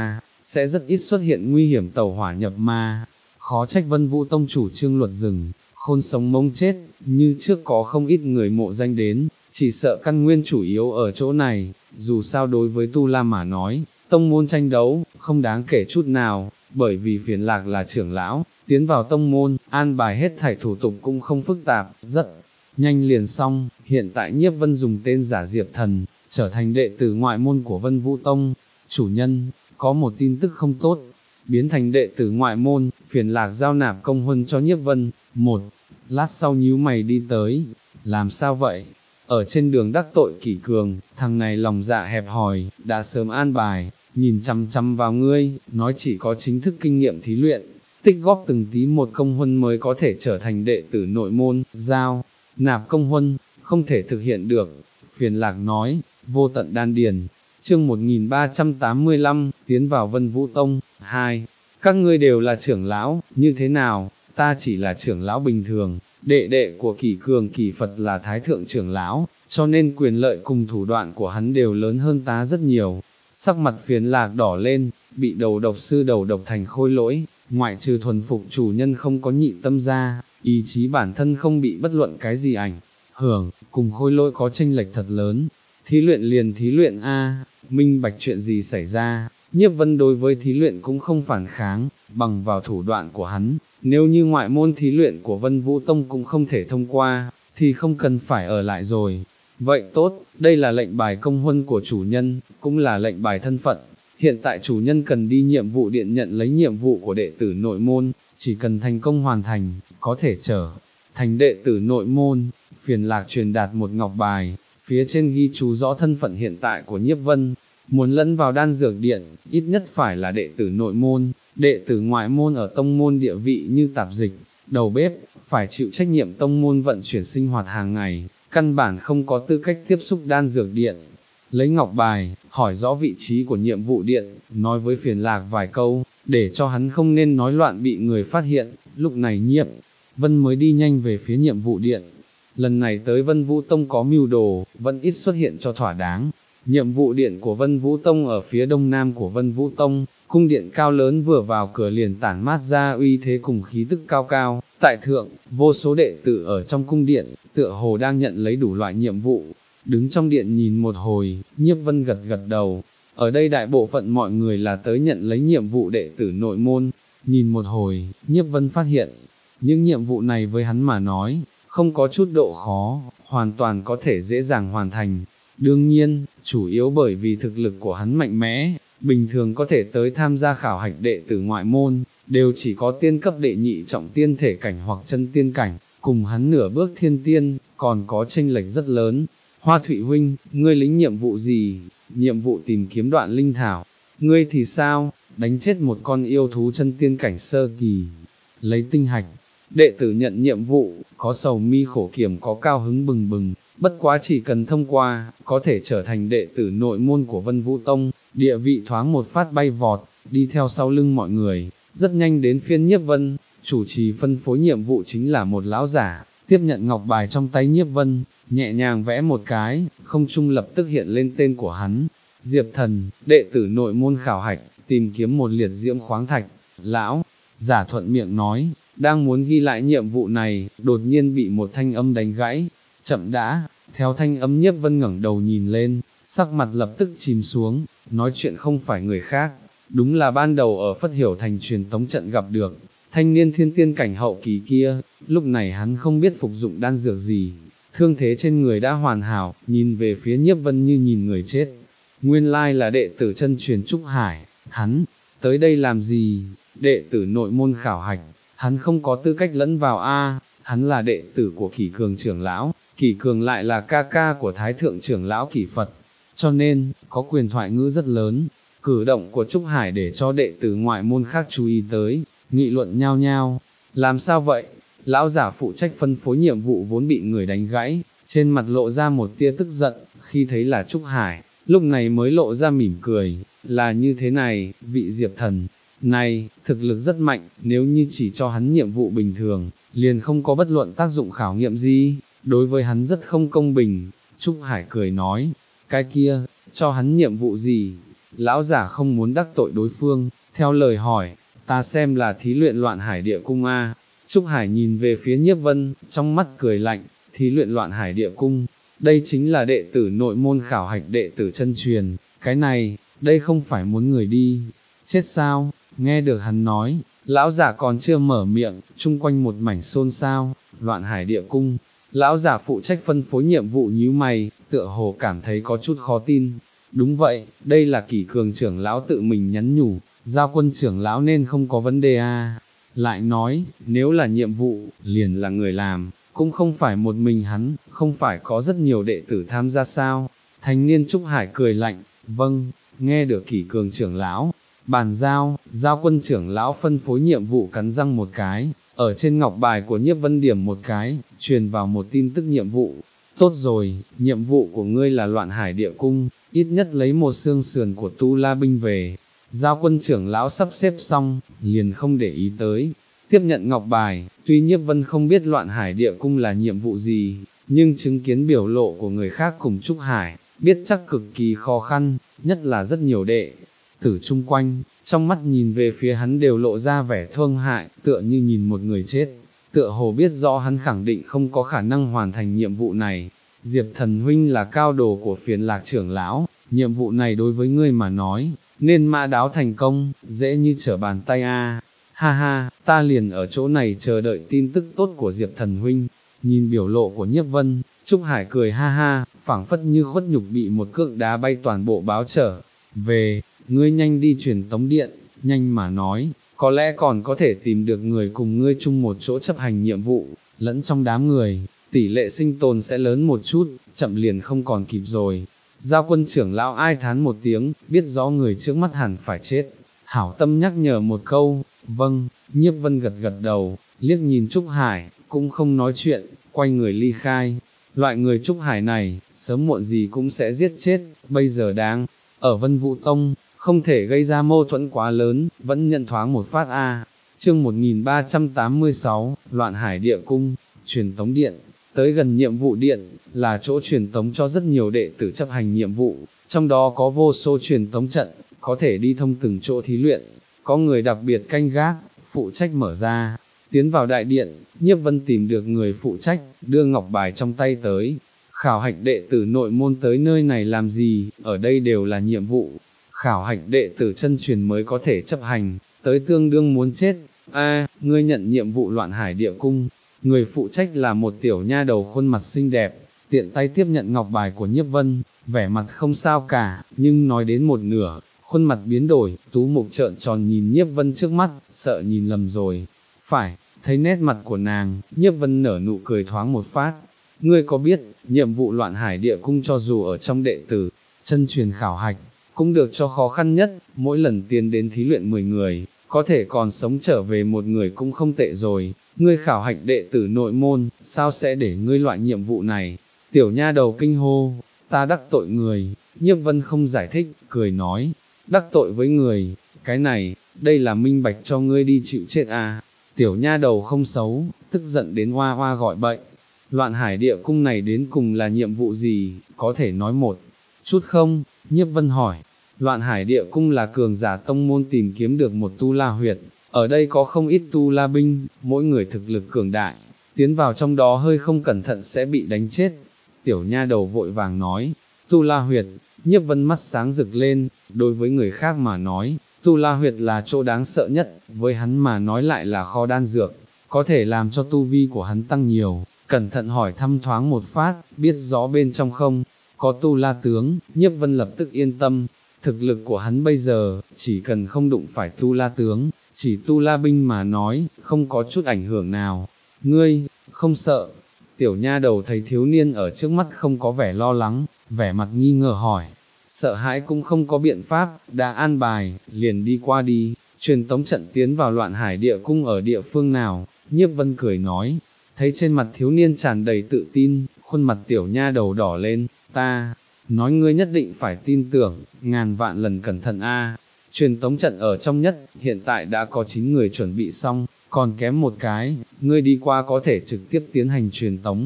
sẽ rất ít xuất hiện nguy hiểm tẩu hỏa nhập ma. Khó trách Vân Vũ Tông chủ Trương Luật rừng, khôn sống mông chết, như trước có không ít người mộ danh đến, chỉ sợ căn nguyên chủ yếu ở chỗ này, dù sao đối với Tu La mà nói, tông môn tranh đấu, không đáng kể chút nào, bởi vì Phiền Lạc là trưởng lão, tiến vào tông môn, an bài hết thảy thủ tục cũng không phức tạp, rất nhanh liền xong. Hiện tại Nhiếp Vân dùng tên giả Diệp Thần, trở thành đệ tử ngoại môn của Vân Vũ Tông. Chủ nhân, có một tin tức không tốt, biến thành đệ tử ngoại môn, Phiền Lạc giao nạp công huân cho Nhiếp Vân. Một lát sau nhíu mày đi tới, làm sao vậy? Ở trên đường đắc tội Kỷ Cường, thằng này lòng dạ hẹp hòi, đã sớm an bài, nhìn chăm chăm vào ngươi, nói chỉ có chính thức kinh nghiệm thí luyện, tích góp từng tí một công huân mới có thể trở thành đệ tử nội môn. Giao nạp công huân, không thể thực hiện được. Phiền Lạc nói, vô tận đan điền. Chương một nghìn ba trăm tám mươi lăm, tiến vào Vân Vũ Tông. Hai, các ngươi đều là trưởng lão, như thế nào? Ta chỉ là trưởng lão bình thường, đệ đệ của Kỷ Cường Kỷ Phật là thái thượng trưởng lão, cho nên quyền lợi cùng thủ đoạn của hắn đều lớn hơn ta rất nhiều. Sắc mặt Phiền Lạc đỏ lên, bị đầu độc sư đầu độc thành khôi lỗi, ngoại trừ thuần phục chủ nhân không có nhị tâm ra, ý chí bản thân không bị bất luận cái gì ảnh hưởng, cùng khôi lỗi có chênh lệch thật lớn. Thí luyện liền thí luyện a, minh bạch chuyện gì xảy ra. Nhiếp Vân đối với thí luyện cũng không phản kháng, bằng vào thủ đoạn của hắn, nếu như ngoại môn thí luyện của Vân Vũ Tông cũng không thể thông qua, thì không cần phải ở lại rồi. Vậy tốt, đây là lệnh bài công huân của chủ nhân, cũng là lệnh bài thân phận. Hiện tại chủ nhân cần đi nhiệm vụ điện nhận lấy nhiệm vụ của đệ tử nội môn, chỉ cần thành công hoàn thành, có thể trở thành đệ tử nội môn. Phiền Lạc truyền đạt một ngọc bài, phía trên ghi chú rõ thân phận hiện tại của Nhiếp Vân. Muốn lẫn vào đan dược điện, ít nhất phải là đệ tử nội môn, đệ tử ngoại môn ở tông môn địa vị như tạp dịch, đầu bếp, phải chịu trách nhiệm tông môn vận chuyển sinh hoạt hàng ngày, căn bản không có tư cách tiếp xúc đan dược điện. Lấy ngọc bài, hỏi rõ vị trí của nhiệm vụ điện, nói với Phiền Lạc vài câu, để cho hắn không nên nói loạn bị người phát hiện. Lúc này Nhiếp Vân mới đi nhanh về phía nhiệm vụ điện. Lần này tới Vân Vũ Tông có mưu đồ, vẫn ít xuất hiện cho thỏa đáng. Nhiệm vụ điện của Vân Vũ Tông ở phía đông nam của Vân Vũ Tông, cung điện cao lớn vừa vào cửa liền tản mát ra uy thế cùng khí tức cao cao. Tại thượng, vô số đệ tử ở trong cung điện, tựa hồ đang nhận lấy đủ loại nhiệm vụ. Đứng trong điện nhìn một hồi, Nhiếp Vân gật gật đầu. Ở đây đại bộ phận mọi người là tới nhận lấy nhiệm vụ đệ tử nội môn. Nhìn một hồi, Nhiếp Vân phát hiện, những nhiệm vụ này với hắn mà nói, không có chút độ khó, hoàn toàn có thể dễ dàng hoàn thành. Đương nhiên, chủ yếu bởi vì thực lực của hắn mạnh mẽ, bình thường có thể tới tham gia khảo hạch đệ tử ngoại môn, đều chỉ có tiên cấp đệ nhị trọng tiên thể cảnh hoặc chân tiên cảnh, cùng hắn nửa bước thiên tiên, còn có chênh lệch rất lớn. Hoa Thụy huynh, ngươi lĩnh nhiệm vụ gì? Nhiệm vụ tìm kiếm đoạn linh thảo. Ngươi thì sao? Đánh chết một con yêu thú chân tiên cảnh sơ kỳ. Lấy tinh hạch. Đệ tử nhận nhiệm vụ, có sầu mi khổ kiểm có cao hứng bừng bừng, bất quá chỉ cần thông qua, có thể trở thành đệ tử nội môn của Vân Vũ Tông, địa vị thoáng một phát bay vọt, đi theo sau lưng mọi người, rất nhanh đến phiên Nhiếp Vân. Chủ trì phân phối nhiệm vụ chính là một lão giả, tiếp nhận ngọc bài trong tay Nhiếp Vân, nhẹ nhàng vẽ một cái, không trung lập tức hiện lên tên của hắn. Diệp Thần, đệ tử nội môn khảo hạch, tìm kiếm một liệt diễm khoáng thạch. Lão giả thuận miệng nói, đang muốn ghi lại nhiệm vụ này, đột nhiên bị một thanh âm đánh gãy. Chậm đã. Theo thanh âm Nhiếp Vân ngẩng đầu nhìn lên, sắc mặt lập tức chìm xuống, nói chuyện không phải người khác, đúng là ban đầu ở Phất Hiểu Thành truyền tống trận gặp được, thanh niên thiên tiên cảnh hậu kỳ kia. Lúc này hắn không biết phục dụng đan dược gì, thương thế trên người đã hoàn hảo, nhìn về phía Nhiếp Vân như nhìn người chết. Nguyên lai là đệ tử chân truyền Trúc Hải. Hắn tới đây làm gì? Đệ tử nội môn khảo hạch, hắn không có tư cách lẫn vào a. Hắn là đệ tử của Kỷ Cường trưởng lão, Kỷ Cường lại là ca ca của Thái thượng trưởng lão Kỷ Phật, cho nên, có quyền thoại ngữ rất lớn. Cử động của Trúc Hải để cho đệ tử ngoại môn khác chú ý tới, nghị luận nhao nhao. Làm sao vậy? Lão giả phụ trách phân phối nhiệm vụ vốn bị người đánh gãy, trên mặt lộ ra một tia tức giận, khi thấy là Trúc Hải, lúc này mới lộ ra mỉm cười. Là như thế này, vị Diệp Thần này, thực lực rất mạnh, nếu như chỉ cho hắn nhiệm vụ bình thường, liền không có bất luận tác dụng khảo nghiệm gì, đối với hắn rất không công bình. Trúc Hải cười nói, cái kia, cho hắn nhiệm vụ gì? lão giả không muốn đắc tội đối phương, theo lời hỏi, ta xem là thí luyện Loạn Hải Địa Cung a. Trúc Hải nhìn về phía Nhiếp Vân, trong mắt cười lạnh, thí luyện Loạn Hải Địa Cung, đây chính là đệ tử nội môn khảo hạch đệ tử chân truyền, cái này, đây không phải muốn người đi, chết sao, nghe được hắn nói, lão giả còn chưa mở miệng, chung quanh một mảnh xôn xao, Loạn Hải Địa Cung, lão giả phụ trách phân phối nhiệm vụ nhíu mày, tựa hồ cảm thấy có chút khó tin, đúng vậy, đây là Kỷ Cường trưởng lão tự mình nhắn nhủ, Giao Quân trưởng lão nên không có vấn đề a. Lại nói, nếu là nhiệm vụ, liền là người làm, cũng không phải một mình hắn, không phải có rất nhiều đệ tử tham gia sao. Thanh niên Trúc Hải cười lạnh, vâng, nghe được Kỷ Cường trưởng lão, bàn giao, Giao Quân trưởng lão phân phối nhiệm vụ cắn răng một cái, ở trên ngọc bài của Nhiếp Vân điểm một cái, truyền vào một tin tức nhiệm vụ. Tốt rồi, nhiệm vụ của ngươi là Loạn Hải Địa Cung, ít nhất lấy một xương sườn của Tu La binh về. Giao Quân trưởng lão sắp xếp xong, liền không để ý tới. Tiếp nhận ngọc bài, tuy Nhiếp Vân không biết Loạn Hải Địa Cung là nhiệm vụ gì, nhưng chứng kiến biểu lộ của người khác cùng Trúc Hải, biết chắc cực kỳ khó khăn, nhất là rất nhiều đệ tử chung quanh, trong mắt nhìn về phía hắn đều lộ ra vẻ thương hại, tựa như nhìn một người chết, tựa hồ biết rõ hắn khẳng định không có khả năng hoàn thành nhiệm vụ này. Diệp Thần huynh là cao đồ của Phiền Lạc trưởng lão, nhiệm vụ này đối với ngươi mà nói, nên mã đáo thành công, dễ như trở bàn tay a. Ha ha, ta liền ở chỗ này chờ đợi tin tức tốt của Diệp Thần huynh. Nhìn biểu lộ của Nhiếp Vân, Trúc Hải cười ha ha, phảng phất như khuất nhục bị một cước đá bay toàn bộ báo trở về. Ngươi nhanh đi truyền tống điện, nhanh mà nói, có lẽ còn có thể tìm được người cùng ngươi chung một chỗ chấp hành nhiệm vụ, lẫn trong đám người, tỷ lệ sinh tồn sẽ lớn một chút, chậm liền không còn kịp rồi. Giao Quân trưởng lão ai thán một tiếng, biết rõ người trước mắt hẳn phải chết, hảo tâm nhắc nhở một câu, vâng. Nhiếp Vân gật gật đầu, liếc nhìn Trúc Hải, cũng không nói chuyện, quay người ly khai. Loại người Trúc Hải này, sớm muộn gì cũng sẽ giết chết, bây giờ đang ở Vân Vũ Tông, không thể gây ra mâu thuẫn quá lớn, vẫn nhận thoáng một phát a. Chương một nghìn ba trăm tám mươi sáu, Loạn Hải Địa Cung, truyền tống điện. Tới gần nhiệm vụ điện, là chỗ truyền tống cho rất nhiều đệ tử chấp hành nhiệm vụ, trong đó có vô số truyền tống trận, có thể đi thông từng chỗ thí luyện, có người đặc biệt canh gác, phụ trách mở ra. Tiến vào đại điện, Nhiếp Vân tìm được người phụ trách, đưa ngọc bài trong tay tới. Khảo hạch đệ tử nội môn tới nơi này làm gì, ở đây đều là nhiệm vụ. Khảo hạch đệ tử chân truyền mới có thể chấp hành, tới tương đương muốn chết. A, ngươi nhận nhiệm vụ Loạn Hải Địa Cung. Người phụ trách là một tiểu nha đầu khuôn mặt xinh đẹp, tiện tay tiếp nhận ngọc bài của Nhiếp Vân, vẻ mặt không sao cả, nhưng nói đến một nửa, khuôn mặt biến đổi, tú mục trợn tròn nhìn Nhiếp Vân trước mắt, sợ nhìn lầm rồi. Phải, thấy nét mặt của nàng, Nhiếp Vân nở nụ cười thoáng một phát. Ngươi có biết, nhiệm vụ Loạn Hải Địa Cung cho dù ở trong đệ tử, chân truyền khảo hạch, cũng được cho khó khăn nhất, mỗi lần tiến đến thí luyện mười người, có thể còn sống trở về một người cũng không tệ rồi. Ngươi khảo hạch đệ tử nội môn, sao sẽ để ngươi loại nhiệm vụ này? Tiểu nha đầu kinh hô, ta đắc tội người. Nhiếp Vân không giải thích, cười nói, đắc tội với người, cái này, đây là minh bạch cho ngươi đi chịu chết à. Tiểu nha đầu không xấu, tức giận đến hoa hoa gọi bệnh. Loạn Hải Địa Cung này đến cùng là nhiệm vụ gì, có thể nói một chút không? Nhiếp Vân hỏi. Loạn Hải Địa Cung là cường giả tông môn tìm kiếm được một tu la huyệt, ở đây có không ít tu la binh, mỗi người thực lực cường đại, tiến vào trong đó hơi không cẩn thận sẽ bị đánh chết. Tiểu nha đầu vội vàng nói, tu la huyệt. Nhiếp Vân mắt sáng rực lên, đối với người khác mà nói, tu la huyệt là chỗ đáng sợ nhất, với hắn mà nói lại là kho đan dược, có thể làm cho tu vi của hắn tăng nhiều. Cẩn thận hỏi thăm thoáng một phát, biết rõ bên trong không có tu la tướng, Nhiếp Vân lập tức yên tâm. Thực lực của hắn bây giờ, chỉ cần không đụng phải tu la tướng, chỉ tu la binh mà nói, không có chút ảnh hưởng nào. Ngươi, không sợ? Tiểu nha đầu thấy thiếu niên ở trước mắt không có vẻ lo lắng, vẻ mặt nghi ngờ hỏi. Sợ hãi cũng không có biện pháp, đã an bài, liền đi qua đi. Truyền tống trận tiến vào Loạn Hải Địa Cung ở địa phương nào? Nhiếp Vân cười nói. Thấy trên mặt thiếu niên tràn đầy tự tin, khuôn mặt tiểu nha đầu đỏ lên. Ta nói ngươi nhất định phải tin tưởng, ngàn vạn lần cẩn thận a. Truyền tống trận ở trong nhất, hiện tại đã có chín người chuẩn bị xong, còn kém một cái, ngươi đi qua có thể trực tiếp tiến hành truyền tống.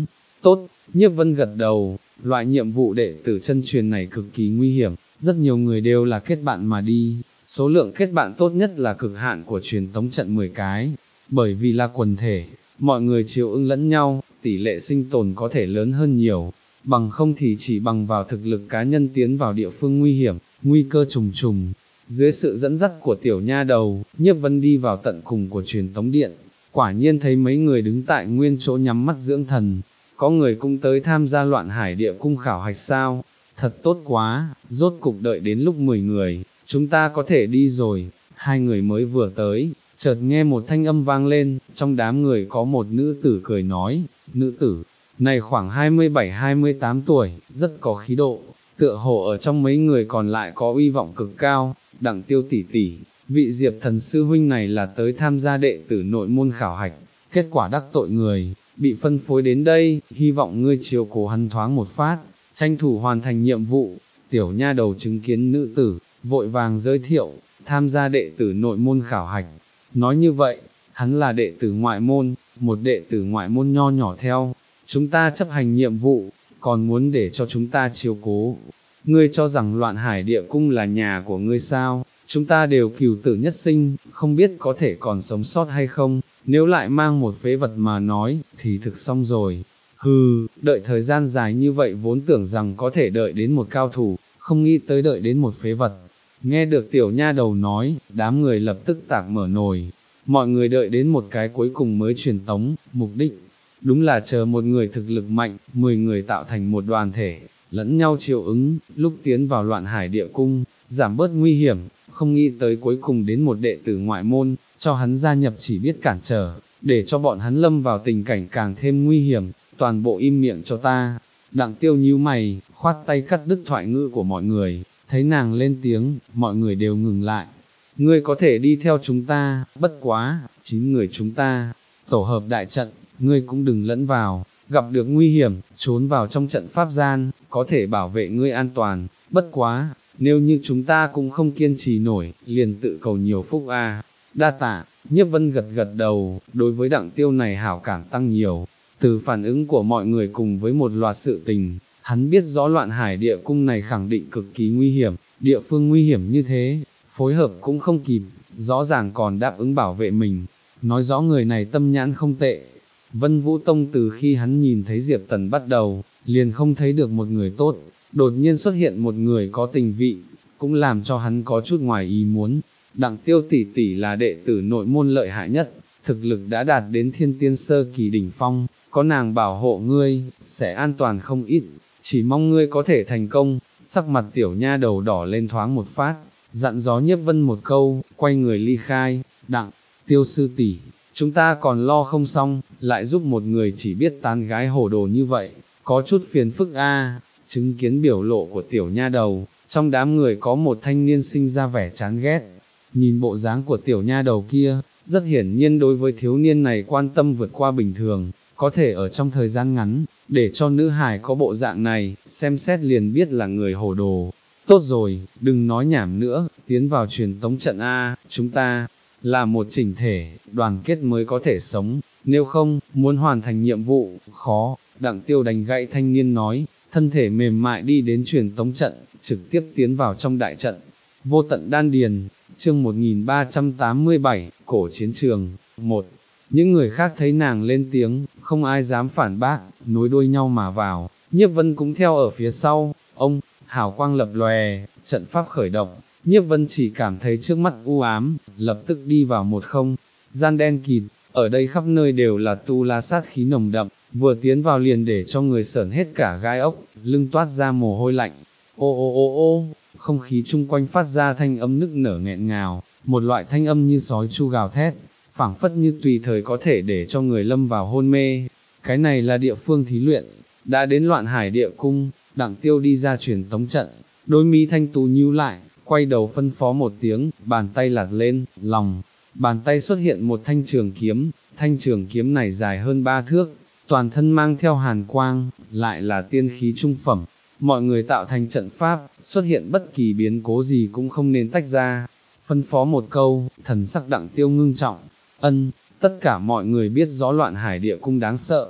Tốt, Nhiếp Vân gật đầu, loại nhiệm vụ đệ tử chân truyền này cực kỳ nguy hiểm, rất nhiều người đều là kết bạn mà đi, số lượng kết bạn tốt nhất là cực hạn của truyền tống trận mười cái, bởi vì là quần thể, mọi người chiều ứng lẫn nhau, tỷ lệ sinh tồn có thể lớn hơn nhiều, bằng không thì chỉ bằng vào thực lực cá nhân tiến vào địa phương nguy hiểm, nguy cơ trùng trùng. Dưới sự dẫn dắt của tiểu nha đầu, Nhiếp Vân đi vào tận cùng của truyền tống điện, quả nhiên thấy mấy người đứng tại nguyên chỗ nhắm mắt dưỡng thần, có người cũng tới tham gia loạn hải địa cung khảo hạch sao, thật tốt quá, rốt cục đợi đến lúc mười người, chúng ta có thể đi rồi, hai người mới vừa tới, chợt nghe một thanh âm vang lên, trong đám người có một nữ tử cười nói, nữ tử, này khoảng hai mươi bảy hai mươi tám tuổi, rất có khí độ, tựa hồ ở trong mấy người còn lại có uy vọng cực cao, Đặng Tiêu tỷ tỷ, vị Diệp thần sư huynh này là tới tham gia đệ tử nội môn khảo hạch, kết quả đắc tội người, bị phân phối đến đây, hy vọng ngươi chiếu cố hắn thoáng một phát, tranh thủ hoàn thành nhiệm vụ. Tiểu nha đầu chứng kiến nữ tử, vội vàng giới thiệu, tham gia đệ tử nội môn khảo hạch. Nói như vậy, hắn là đệ tử ngoại môn, một đệ tử ngoại môn nho nhỏ theo, chúng ta chấp hành nhiệm vụ, còn muốn để cho chúng ta chiếu cố. Ngươi cho rằng loạn hải địa cung là nhà của ngươi sao, chúng ta đều cửu tử nhất sinh, không biết có thể còn sống sót hay không, nếu lại mang một phế vật mà nói, thì thực xong rồi. Hừ, đợi thời gian dài như vậy vốn tưởng rằng có thể đợi đến một cao thủ, không nghĩ tới đợi đến một phế vật. Nghe được tiểu nha đầu nói, đám người lập tức tạc mở nồi, mọi người đợi đến một cái cuối cùng mới truyền tống, mục đích, đúng là chờ một người thực lực mạnh, mười người tạo thành một đoàn thể, lẫn nhau chiều ứng, lúc tiến vào loạn hải địa cung, giảm bớt nguy hiểm, không nghĩ tới cuối cùng đến một đệ tử ngoại môn, cho hắn gia nhập chỉ biết cản trở, để cho bọn hắn lâm vào tình cảnh càng thêm nguy hiểm, toàn bộ im miệng cho ta. Đặng Tiêu nhíu mày, khoát tay cắt đứt thoại ngữ của mọi người, thấy nàng lên tiếng, mọi người đều ngừng lại. Ngươi có thể đi theo chúng ta, bất quá, chín người chúng ta, tổ hợp đại trận, ngươi cũng đừng lẫn vào, gặp được nguy hiểm, trốn vào trong trận pháp gian, có thể bảo vệ ngươi an toàn, bất quá, nếu như chúng ta cũng không kiên trì nổi, liền tự cầu nhiều phúc a. Đa tạ, Nhiếp Vân gật gật đầu, đối với Đặng Tiêu này hảo cảm tăng nhiều, từ phản ứng của mọi người cùng với một loạt sự tình, hắn biết rõ loạn hải địa cung này khẳng định cực kỳ nguy hiểm, địa phương nguy hiểm như thế, phối hợp cũng không kịp, rõ ràng còn đáp ứng bảo vệ mình, nói rõ người này tâm nhãn không tệ. Vân Vũ Tông từ khi hắn nhìn thấy Diệp Tần bắt đầu, liền không thấy được một người tốt, đột nhiên xuất hiện một người có tình vị, cũng làm cho hắn có chút ngoài ý muốn. Đặng Tiêu tỷ tỷ là đệ tử nội môn lợi hại nhất, thực lực đã đạt đến thiên tiên sơ kỳ đỉnh phong, có nàng bảo hộ ngươi, sẽ an toàn không ít, chỉ mong ngươi có thể thành công. Sắc mặt tiểu nha đầu đỏ lên thoáng một phát, dặn dò Nhiếp Vân một câu, quay người ly khai. Đặng Tiêu sư tỷ, chúng ta còn lo không xong, lại giúp một người chỉ biết tán gái hồ đồ như vậy, có chút phiền phức a. Chứng kiến biểu lộ của tiểu nha đầu, trong đám người có một thanh niên sinh ra vẻ chán ghét, nhìn bộ dáng của tiểu nha đầu kia, rất hiển nhiên đối với thiếu niên này quan tâm vượt qua bình thường, có thể ở trong thời gian ngắn, để cho nữ hài có bộ dạng này, xem xét liền biết là người hồ đồ. Tốt rồi, đừng nói nhảm nữa, tiến vào truyền tống trận A, chúng ta là một chỉnh thể, đoàn kết mới có thể sống, nếu không, muốn hoàn thành nhiệm vụ, khó. Đặng Tiêu đánh gãy thanh niên nói, thân thể mềm mại đi đến truyền tống trận, trực tiếp tiến vào trong đại trận. Vô tận đan điền, chương một nghìn ba trăm tám mươi bảy, cổ chiến trường. Một, những người khác thấy nàng lên tiếng, không ai dám phản bác, nối đuôi nhau mà vào. Nhiếp Vân cũng theo ở phía sau. Ông, hào quang lập lòe, trận pháp khởi động, Nhiếp Vân chỉ cảm thấy trước mắt u ám, lập tức đi vào một không gian đen kịt, ở đây khắp nơi đều là tu la sát khí nồng đậm, vừa tiến vào liền để cho người sởn hết cả gai ốc, lưng toát ra mồ hôi lạnh. Ô ô ô ô, không khí chung quanh phát ra thanh âm nức nở nghẹn ngào, một loại thanh âm như sói chu gào thét, phảng phất như tùy thời có thể để cho người lâm vào hôn mê. Cái này là địa phương thí luyện, đã đến loạn hải địa cung. Đặng Tiêu đi ra truyền tống trận, đôi mi thanh tú nhíu lại, quay đầu phân phó một tiếng, bàn tay lạt lên, lòng, bàn tay xuất hiện một thanh trường kiếm, thanh trường kiếm này dài hơn ba thước, toàn thân mang theo hàn quang, lại là tiên khí trung phẩm. Mọi người tạo thành trận pháp, xuất hiện bất kỳ biến cố gì cũng không nên tách ra. Phân phó một câu, thần sắc Đặng Tiêu ngưng trọng, ân, tất cả mọi người biết rõ loạn hải địa cung đáng sợ,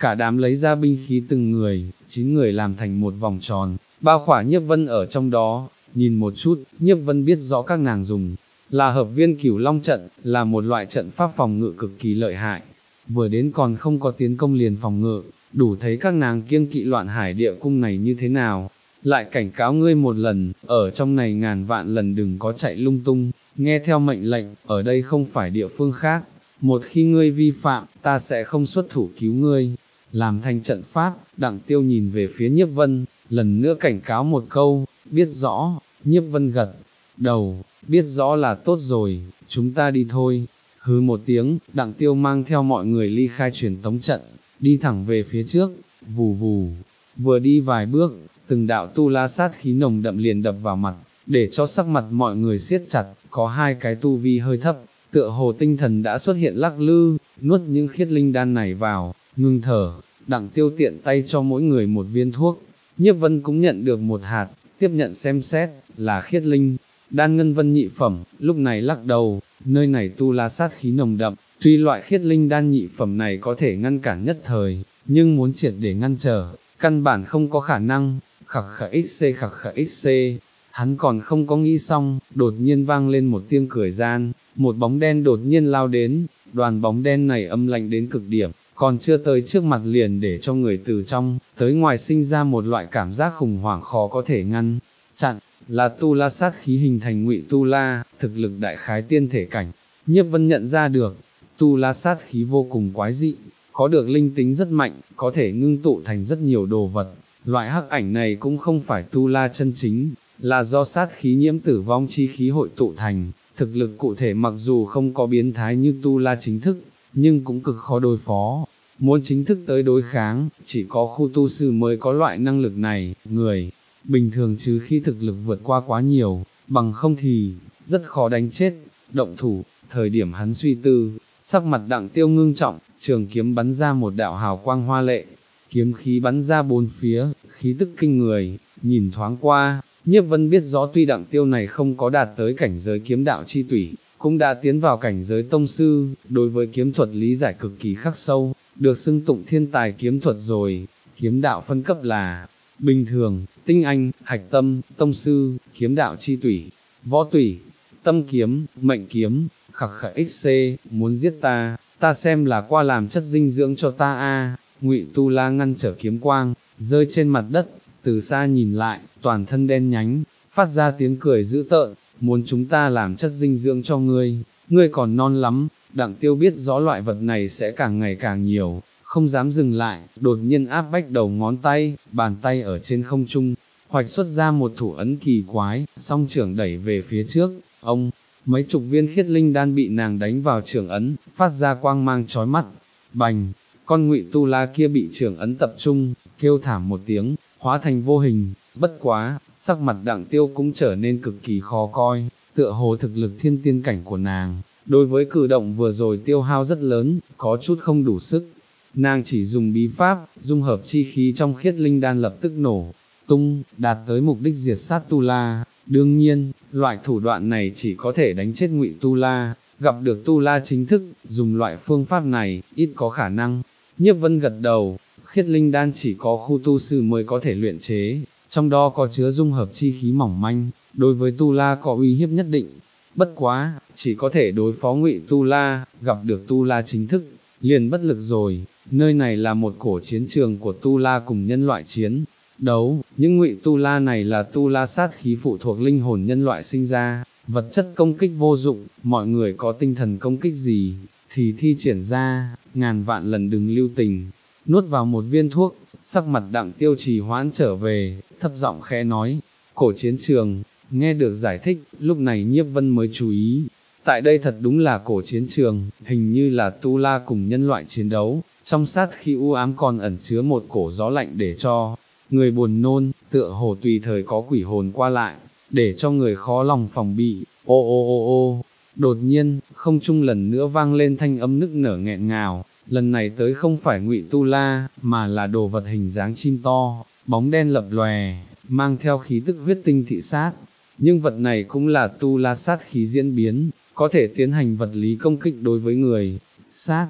cả đám lấy ra binh khí từng người, chín người làm thành một vòng tròn, bao khỏa Nhiếp Vân ở trong đó, nhìn một chút, Nhiếp Vân biết rõ các nàng dùng, là hợp viên Cửu Long trận, là một loại trận pháp phòng ngự cực kỳ lợi hại, vừa đến còn không có tiến công liền phòng ngự, đủ thấy các nàng kiêng kỵ loạn hải địa cung này như thế nào. Lại cảnh cáo ngươi một lần, ở trong này ngàn vạn lần đừng có chạy lung tung, nghe theo mệnh lệnh, ở đây không phải địa phương khác, một khi ngươi vi phạm, ta sẽ không xuất thủ cứu ngươi. Làm thành trận pháp, Đặng Tiêu nhìn về phía Nhiếp Vân, lần nữa cảnh cáo một câu, biết rõ. Nhiếp Vân gật đầu, biết rõ là tốt rồi, chúng ta đi thôi. Hứ một tiếng, Đặng Tiêu mang theo mọi người ly khai truyền tống trận, đi thẳng về phía trước, vù vù, vừa đi vài bước, từng đạo tu la sát khí nồng đậm liền đập vào mặt, để cho sắc mặt mọi người siết chặt, có hai cái tu vi hơi thấp, tựa hồ tinh thần đã xuất hiện lắc lư, nuốt những khiết linh đan này vào, ngưng thở. Đặng Tiêu tiện tay cho mỗi người một viên thuốc, Nhiếp Vân cũng nhận được một hạt, tiếp nhận xem xét, là khiết linh đan ngân vân nhị phẩm, lúc này lắc đầu, nơi này tu la sát khí nồng đậm, tuy loại khiết linh đan nhị phẩm này có thể ngăn cản nhất thời, nhưng muốn triệt để ngăn trở, căn bản không có khả năng. Khặc khặc xc khặc khặc xc, hắn còn không có nghĩ xong, đột nhiên vang lên một tiếng cười gian, một bóng đen đột nhiên lao đến, đoàn bóng đen này âm lạnh đến cực điểm, còn chưa tới trước mặt liền để cho người từ trong, tới ngoài sinh ra một loại cảm giác khủng hoảng khó có thể ngăn chặn, là tu la sát khí hình thành ngụy tu la, thực lực đại khái tiên thể cảnh. Nhiếp Vân nhận ra được, tu la sát khí vô cùng quái dị, có được linh tính rất mạnh, có thể ngưng tụ thành rất nhiều đồ vật. Loại hắc ảnh này cũng không phải tu la chân chính, là do sát khí nhiễm tử vong chi khí hội tụ thành, thực lực cụ thể mặc dù không có biến thái như tu la chính thức, nhưng cũng cực khó đối phó. Muốn chính thức tới đối kháng, chỉ có khu tu sư mới có loại năng lực này, người bình thường trừ khi thực lực vượt qua quá nhiều, bằng không thì, rất khó đánh chết. Động thủ, thời điểm hắn suy tư, sắc mặt Đặng Tiêu ngưng trọng, trường kiếm bắn ra một đạo hào quang hoa lệ, kiếm khí bắn ra bốn phía, khí tức kinh người, nhìn thoáng qua, Nhiếp Vân biết rõ tuy Đặng Tiêu này không có đạt tới cảnh giới kiếm đạo chi tủy, cũng đã tiến vào cảnh giới tông sư, đối với kiếm thuật lý giải cực kỳ khắc sâu, được xưng tụng thiên tài kiếm thuật rồi. Kiếm đạo phân cấp là bình thường, tinh anh, hạch tâm, tông sư, kiếm đạo chi tủy, võ tủy, tâm kiếm, mệnh kiếm. Khặc khặc xc, muốn giết ta, ta xem là qua làm chất dinh dưỡng cho ta a. Ngụy tu la ngăn trở kiếm quang, rơi trên mặt đất, từ xa nhìn lại, toàn thân đen nhánh, phát ra tiếng cười dữ tợn, muốn chúng ta làm chất dinh dưỡng cho ngươi, ngươi còn non lắm. Đặng Tiêu biết rõ loại vật này sẽ càng ngày càng nhiều, không dám dừng lại, đột nhiên áp bách đầu ngón tay, bàn tay ở trên không trung, hoạch xuất ra một thủ ấn kỳ quái, song trưởng đẩy về phía trước, ông, mấy chục viên khiết linh đan bị nàng đánh vào trưởng ấn, phát ra quang mang chói mắt, bành, con ngụy tu la kia bị trưởng ấn tập trung, kêu thảm một tiếng, hóa thành vô hình. Bất quá, sắc mặt Đặng Tiêu cũng trở nên cực kỳ khó coi, tựa hồ thực lực thiên tiên cảnh của nàng, đối với cử động vừa rồi tiêu hao rất lớn, có chút không đủ sức. Nàng chỉ dùng bí pháp, dung hợp chi khí trong khiết linh đan lập tức nổ tung, đạt tới mục đích diệt sát tu la. Đương nhiên, loại thủ đoạn này chỉ có thể đánh chết ngụy tu la, gặp được tu la chính thức, dùng loại phương pháp này, ít có khả năng. Nhiếp Vân gật đầu, khiết linh đan chỉ có khu tu sư mới có thể luyện chế, trong đó có chứa dung hợp chi khí mỏng manh, đối với tu la có uy hiếp nhất định. Bất quá, chỉ có thể đối phó ngụy tu la, gặp được tu la chính thức, liền bất lực rồi. Nơi này là một cổ chiến trường của tu la cùng nhân loại chiến đấu, những ngụy tu la này là tu la sát khí phụ thuộc linh hồn nhân loại sinh ra, vật chất công kích vô dụng, mọi người có tinh thần công kích gì, thì thi triển ra, ngàn vạn lần đừng lưu tình. Nuốt vào một viên thuốc, sắc mặt Đặng Tiêu trì hoãn trở về, thấp giọng khẽ nói, cổ chiến trường. Nghe được giải thích, lúc này Nhiếp Vân mới chú ý, tại đây thật đúng là cổ chiến trường, hình như là tu la cùng nhân loại chiến đấu, trong sát khí u ám còn ẩn chứa một cổ gió lạnh để cho người buồn nôn, tựa hồ tùy thời có quỷ hồn qua lại, để cho người khó lòng phòng bị. Ô ô ô ô, đột nhiên, không trung lần nữa vang lên thanh âm nức nở nghẹn ngào, lần này tới không phải ngụy tu la, mà là đồ vật hình dáng chim to, bóng đen lập lòe, mang theo khí tức huyết tinh thị sát. Nhưng vật này cũng là tu la sát khí diễn biến, có thể tiến hành vật lý công kích đối với người. Sát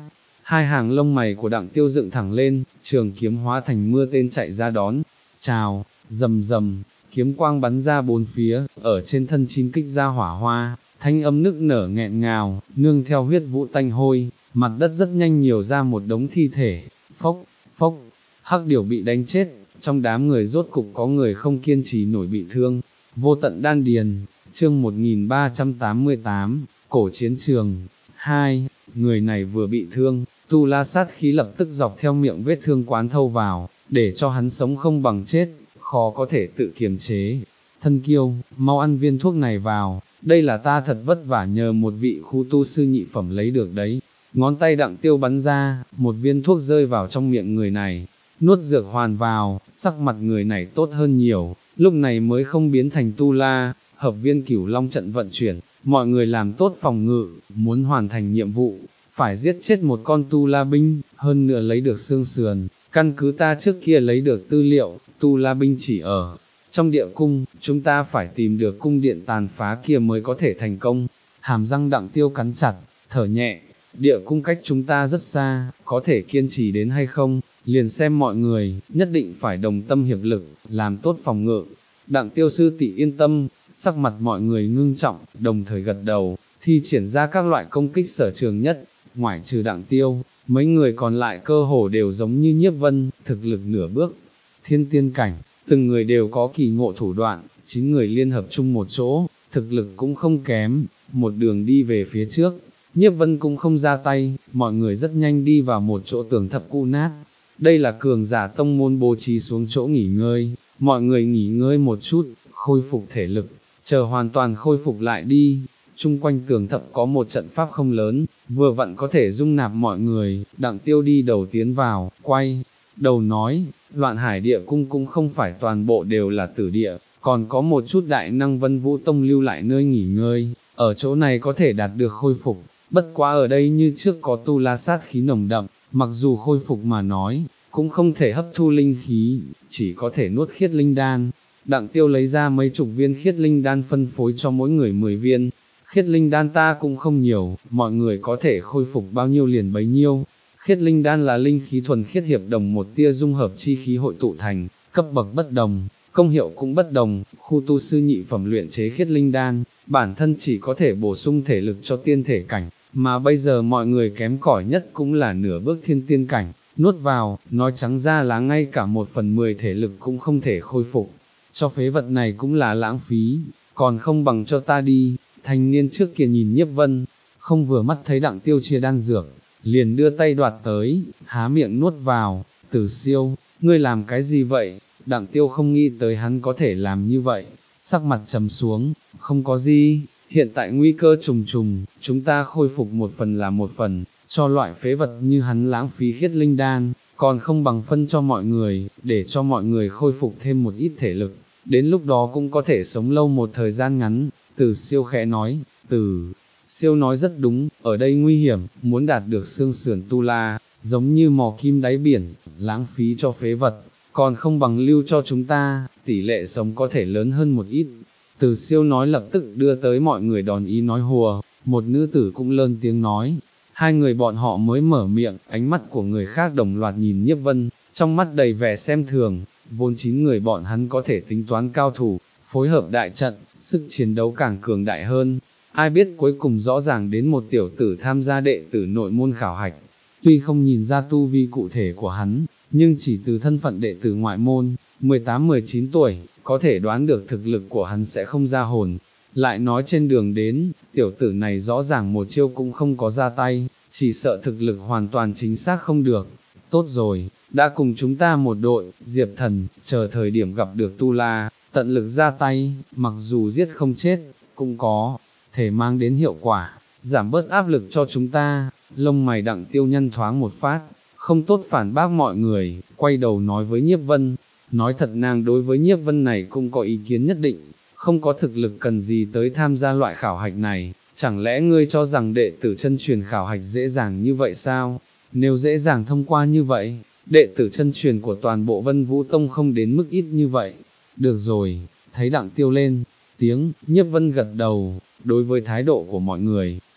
Hai hàng lông mày của Đặng Tiêu dựng thẳng lên, trường kiếm hóa thành mưa tên chạy ra đón, chào, rầm rầm, kiếm quang bắn ra bốn phía, ở trên thân chim kích ra hỏa hoa, thanh âm nức nở nghẹn ngào, nương theo huyết vụ tanh hôi, mặt đất rất nhanh nhiều ra một đống thi thể, phốc, phốc, hắc điểu bị đánh chết, trong đám người rốt cục có người không kiên trì nổi bị thương, vô tận đan điền, chương một nghìn ba trăm tám mươi tám, cổ chiến trường, hai, người này vừa bị thương, tu la sát khí lập tức dọc theo miệng vết thương quán thâu vào, để cho hắn sống không bằng chết, khó có thể tự kiềm chế. Thân kiêu, mau ăn viên thuốc này vào, đây là ta thật vất vả nhờ một vị khu tu sư nhị phẩm lấy được đấy. Ngón tay Đặng Tiêu bắn ra, một viên thuốc rơi vào trong miệng người này, nuốt dược hoàn vào, sắc mặt người này tốt hơn nhiều, lúc này mới không biến thành tu la. Hợp viên Cửu Long trận vận chuyển, mọi người làm tốt phòng ngự, muốn hoàn thành nhiệm vụ, phải giết chết một con tu la binh, hơn nữa lấy được xương sườn. Căn cứ ta trước kia lấy được tư liệu, tu la binh chỉ ở trong địa cung, chúng ta phải tìm được cung điện tàn phá kia mới có thể thành công. Hàm răng Đặng Tiêu cắn chặt, thở nhẹ, địa cung cách chúng ta rất xa, có thể kiên trì đến hay không, liền xem mọi người, nhất định phải đồng tâm hiệp lực, làm tốt phòng ngự. Đặng Tiêu sư tỷ yên tâm, sắc mặt mọi người ngưng trọng, đồng thời gật đầu, thi triển ra các loại công kích sở trường nhất, ngoại trừ Đặng Tiêu, mấy người còn lại cơ hồ đều giống như Nhiếp Vân, thực lực nửa bước, thiên tiên cảnh, từng người đều có kỳ ngộ thủ đoạn, chín người liên hợp chung một chỗ, thực lực cũng không kém, một đường đi về phía trước, Nhiếp Vân cũng không ra tay, mọi người rất nhanh đi vào một chỗ tường thập cũ nát, đây là cường giả tông môn bố trí xuống chỗ nghỉ ngơi, mọi người nghỉ ngơi một chút, khôi phục thể lực, chờ hoàn toàn khôi phục lại đi. Chung quanh tường thập có một trận pháp không lớn, vừa vặn có thể dung nạp mọi người. Đặng Tiêu đi đầu tiến vào, quay đầu nói, Loạn Hải địa cung cũng không phải toàn bộ đều là tử địa, còn có một chút đại năng Vân Vũ Tông lưu lại nơi nghỉ ngơi, ở chỗ này có thể đạt được khôi phục, bất quá ở đây như trước có tu la sát khí nồng đậm, mặc dù khôi phục mà nói, cũng không thể hấp thu linh khí, chỉ có thể nuốt khiết linh đan. Đặng Tiêu lấy ra mấy chục viên khiết linh đan phân phối cho mỗi người mười viên, khiết linh đan ta cũng không nhiều, mọi người có thể khôi phục bao nhiêu liền bấy nhiêu. Khiết linh đan là linh khí thuần khiết hiệp đồng một tia dung hợp chi khí hội tụ thành, cấp bậc bất đồng, công hiệu cũng bất đồng, khu tu sư nhị phẩm luyện chế khiết linh đan, bản thân chỉ có thể bổ sung thể lực cho tiên thể cảnh, mà bây giờ mọi người kém cỏi nhất cũng là nửa bước thiên tiên cảnh, nuốt vào, nói trắng ra là ngay cả một phần mười thể lực cũng không thể khôi phục, cho phế vật này cũng là lãng phí, còn không bằng cho ta đi. Thanh niên trước kia nhìn Nhiếp Vân, không vừa mắt thấy Đặng Tiêu chia đan dược, liền đưa tay đoạt tới, há miệng nuốt vào. Tử Siêu, ngươi làm cái gì vậy? Đặng Tiêu không nghĩ tới hắn có thể làm như vậy, sắc mặt trầm xuống, không có gì, hiện tại nguy cơ trùng trùng, chúng ta khôi phục một phần là một phần, cho loại phế vật như hắn lãng phí khiết linh đan, còn không bằng phân cho mọi người, để cho mọi người khôi phục thêm một ít thể lực, đến lúc đó cũng có thể sống lâu một thời gian ngắn. Tử Siêu khẽ nói, Tử Siêu nói rất đúng, ở đây nguy hiểm, muốn đạt được xương sườn tu la, giống như mò kim đáy biển, lãng phí cho phế vật, còn không bằng lưu cho chúng ta, tỷ lệ sống có thể lớn hơn một ít. Tử Siêu nói lập tức đưa tới mọi người đòn ý nói hùa, một nữ tử cũng lớn tiếng nói, hai người bọn họ mới mở miệng, ánh mắt của người khác đồng loạt nhìn Nhiếp Vân, trong mắt đầy vẻ xem thường, vốn chín người bọn hắn có thể tính toán cao thủ, phối hợp đại trận, sức chiến đấu càng cường đại hơn, ai biết cuối cùng rõ ràng đến một tiểu tử tham gia đệ tử nội môn khảo hạch, tuy không nhìn ra tu vi cụ thể của hắn, nhưng chỉ từ thân phận đệ tử ngoại môn, mười tám mười chín tuổi, có thể đoán được thực lực của hắn sẽ không ra hồn, lại nói trên đường đến, tiểu tử này rõ ràng một chiêu cũng không có ra tay, chỉ sợ thực lực hoàn toàn chính xác không được. Tốt rồi, đã cùng chúng ta một đội, Diệp Thần, chờ thời điểm gặp được Tu La, tận lực ra tay, mặc dù giết không chết, cũng có thể mang đến hiệu quả, giảm bớt áp lực cho chúng ta. Lông mày Đặng Tiêu nhân thoáng một phát, không tốt phản bác mọi người, quay đầu nói với Nhiếp Vân, nói thật nàng đối với Nhiếp Vân này cũng có ý kiến nhất định, không có thực lực cần gì tới tham gia loại khảo hạch này, chẳng lẽ ngươi cho rằng đệ tử chân truyền khảo hạch dễ dàng như vậy sao? Nếu dễ dàng thông qua như vậy, đệ tử chân truyền của toàn bộ Vân Vũ Tông không đến mức ít như vậy. Được rồi, thấy Đặng Tiêu lên tiếng, Nhiếp Vân gật đầu, đối với thái độ của mọi người,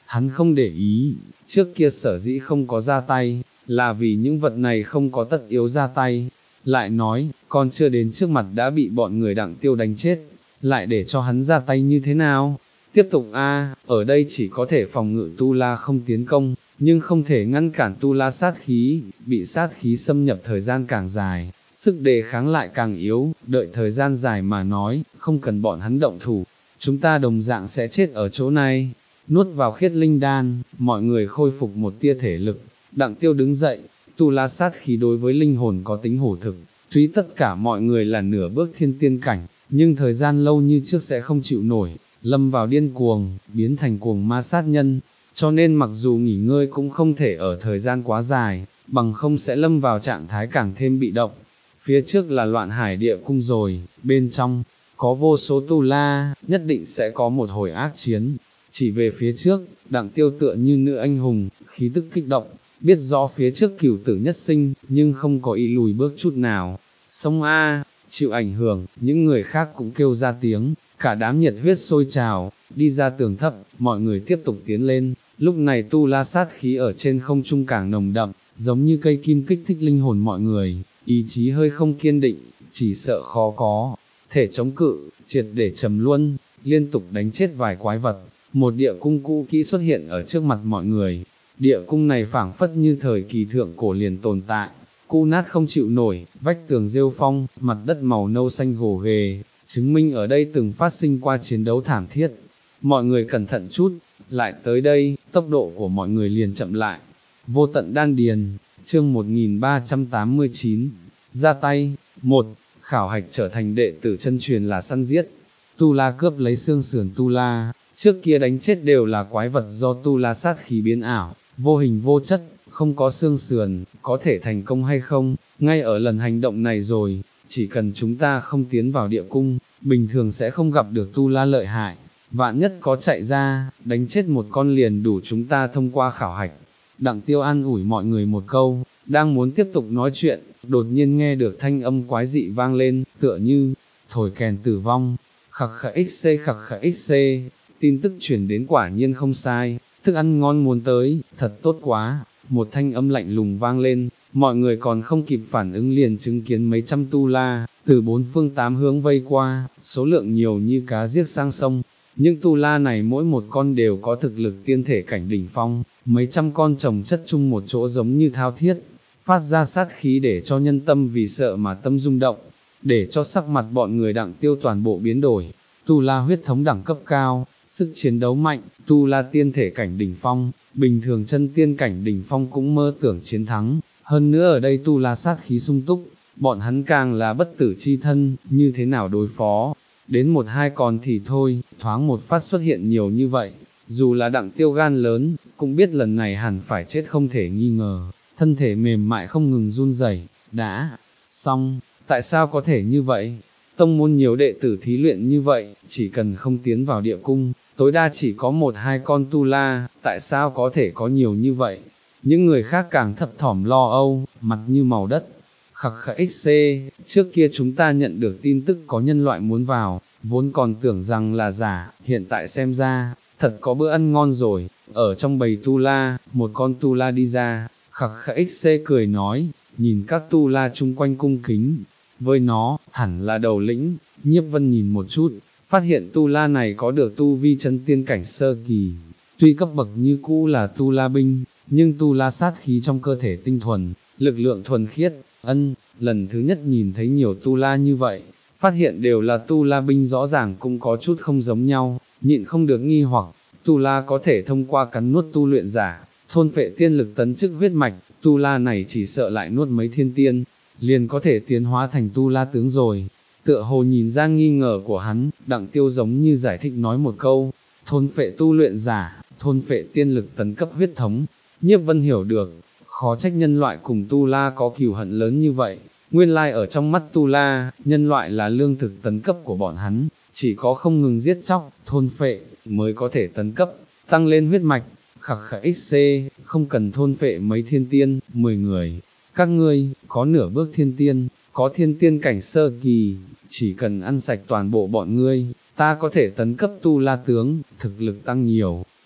hắn không để ý, trước kia sở dĩ không có ra tay, là vì những vật này không có tất yếu ra tay, lại nói, còn chưa đến trước mặt đã bị bọn người Đặng Tiêu đánh chết, lại để cho hắn ra tay như thế nào? Tiếp tục a, ở đây chỉ có thể phòng ngự Tu La không tiến công, nhưng không thể ngăn cản Tu La sát khí, bị sát khí xâm nhập thời gian càng dài, sức đề kháng lại càng yếu, đợi thời gian dài mà nói, không cần bọn hắn động thủ, chúng ta đồng dạng sẽ chết ở chỗ này. Nuốt vào khiết linh đan, mọi người khôi phục một tia thể lực, Đặng Tiêu đứng dậy, Tu La sát khí đối với linh hồn có tính hổ thực, tuy tất cả mọi người là nửa bước thiên tiên cảnh, nhưng thời gian lâu như trước sẽ không chịu nổi, lâm vào điên cuồng, biến thành cuồng ma sát nhân, cho nên mặc dù nghỉ ngơi cũng không thể ở thời gian quá dài, bằng không sẽ lâm vào trạng thái càng thêm bị động. Phía trước là loạn hải địa cung rồi, bên trong, có vô số Tu La, nhất định sẽ có một hồi ác chiến. Chỉ về phía trước, Đặng Tiêu tựa như nữ anh hùng, khí tức kích động, biết rõ phía trước cửu tử nhất sinh, nhưng không có ý lùi bước chút nào. Sông A, chịu ảnh hưởng, những người khác cũng kêu ra tiếng, cả đám nhiệt huyết sôi trào, đi ra tường thấp, mọi người tiếp tục tiến lên. Lúc này Tu La sát khí ở trên không trung càng nồng đậm, giống như cây kim kích thích linh hồn mọi người, ý chí hơi không kiên định, chỉ sợ khó có thể chống cự, triệt để trầm luân, liên tục đánh chết vài quái vật. Một địa cung cũ kỹ xuất hiện ở trước mặt mọi người, địa cung này phảng phất như thời kỳ thượng cổ liền tồn tại, cũ nát không chịu nổi, vách tường rêu phong, mặt đất màu nâu xanh gồ ghề, chứng minh ở đây từng phát sinh qua chiến đấu thảm thiết. Mọi người cẩn thận chút, lại tới đây, tốc độ của mọi người liền chậm lại. Vô tận đan điền, chương một nghìn ba trăm tám mươi chín, ra tay. Một, khảo hạch trở thành đệ tử chân truyền là săn giết. Tu La cướp lấy xương sườn Tu La. Trước kia đánh chết đều là quái vật do Tu La sát khí biến ảo, vô hình vô chất, không có xương sườn, có thể thành công hay không, ngay ở lần hành động này rồi, chỉ cần chúng ta không tiến vào địa cung, bình thường sẽ không gặp được Tu La lợi hại, vạn nhất có chạy ra, đánh chết một con liền đủ chúng ta thông qua khảo hạch. Đặng Tiêu an ủi mọi người một câu, đang muốn tiếp tục nói chuyện, đột nhiên nghe được thanh âm quái dị vang lên, tựa như, thổi kèn tử vong, khặc khặc xc khặc khặc xc. Tin tức chuyển đến quả nhiên không sai, thức ăn ngon muốn tới, thật tốt quá, một thanh âm lạnh lùng vang lên, mọi người còn không kịp phản ứng liền chứng kiến mấy trăm Tu La, từ bốn phương tám hướng vây qua, số lượng nhiều như cá giết sang sông, những Tu La này mỗi một con đều có thực lực tiên thể cảnh đỉnh phong, mấy trăm con chồng chất chung một chỗ giống như thao thiết, phát ra sát khí để cho nhân tâm vì sợ mà tâm rung động, để cho sắc mặt bọn người Đặng Tiêu toàn bộ biến đổi. Tu La huyết thống đẳng cấp cao, sức chiến đấu mạnh, Tu La tiên thể cảnh đỉnh phong, bình thường chân tiên cảnh đỉnh phong cũng mơ tưởng chiến thắng, hơn nữa ở đây Tu La sát khí sung túc, bọn hắn càng là bất tử chi thân, như thế nào đối phó, đến một hai còn thì thôi, thoáng một phát xuất hiện nhiều như vậy, dù là Đặng Tiêu gan lớn, cũng biết lần này hẳn phải chết không thể nghi ngờ, thân thể mềm mại không ngừng run rẩy. Đã, xong, tại sao có thể như vậy? Tông môn nhiều đệ tử thí luyện như vậy, chỉ cần không tiến vào địa cung, tối đa chỉ có một hai con Tu La, tại sao có thể có nhiều như vậy? Những người khác càng thấp thỏm lo âu, mặt như màu đất. Khặc khặc xc, trước kia chúng ta nhận được tin tức có nhân loại muốn vào, vốn còn tưởng rằng là giả, hiện tại xem ra, thật có bữa ăn ngon rồi. Ở trong bầy Tu La, một con Tu La đi ra, khặc khặc xc cười nói, nhìn các Tu La chung quanh cung kính, với nó, hẳn là đầu lĩnh. Nhiếp Vân nhìn một chút, phát hiện Tu La này có được tu vi chân tiên cảnh sơ kỳ, tuy cấp bậc như cũ là Tu La binh, nhưng Tu La sát khí trong cơ thể tinh thuần, lực lượng thuần khiết. Ân, lần thứ nhất nhìn thấy nhiều Tu La như vậy, phát hiện đều là Tu La binh, rõ ràng cũng có chút không giống nhau, nhịn không được nghi hoặc, Tu La có thể thông qua cắn nuốt tu luyện giả, thôn phệ tiên lực tấn chức huyết mạch, Tu La này chỉ sợ lại nuốt mấy thiên tiên, liền có thể tiến hóa thành Tu La tướng rồi. Tựa hồ nhìn ra nghi ngờ của hắn, Đặng Tiêu giống như giải thích nói một câu, thôn phệ tu luyện giả, thôn phệ tiên lực tấn cấp huyết thống. Nhiếp Vân hiểu được, khó trách nhân loại cùng Tu La có cừu hận lớn như vậy, nguyên lai ở trong mắt Tu La, nhân loại là lương thực tấn cấp của bọn hắn, chỉ có không ngừng giết chóc, thôn phệ, mới có thể tấn cấp, tăng lên huyết mạch. Khặc khặc xc, không cần thôn phệ mấy thiên tiên, mười người, các ngươi, có nửa bước thiên tiên, có thiên tiên cảnh sơ kỳ, chỉ cần ăn sạch toàn bộ bọn ngươi, ta có thể tấn cấp Tu La tướng, thực lực tăng nhiều.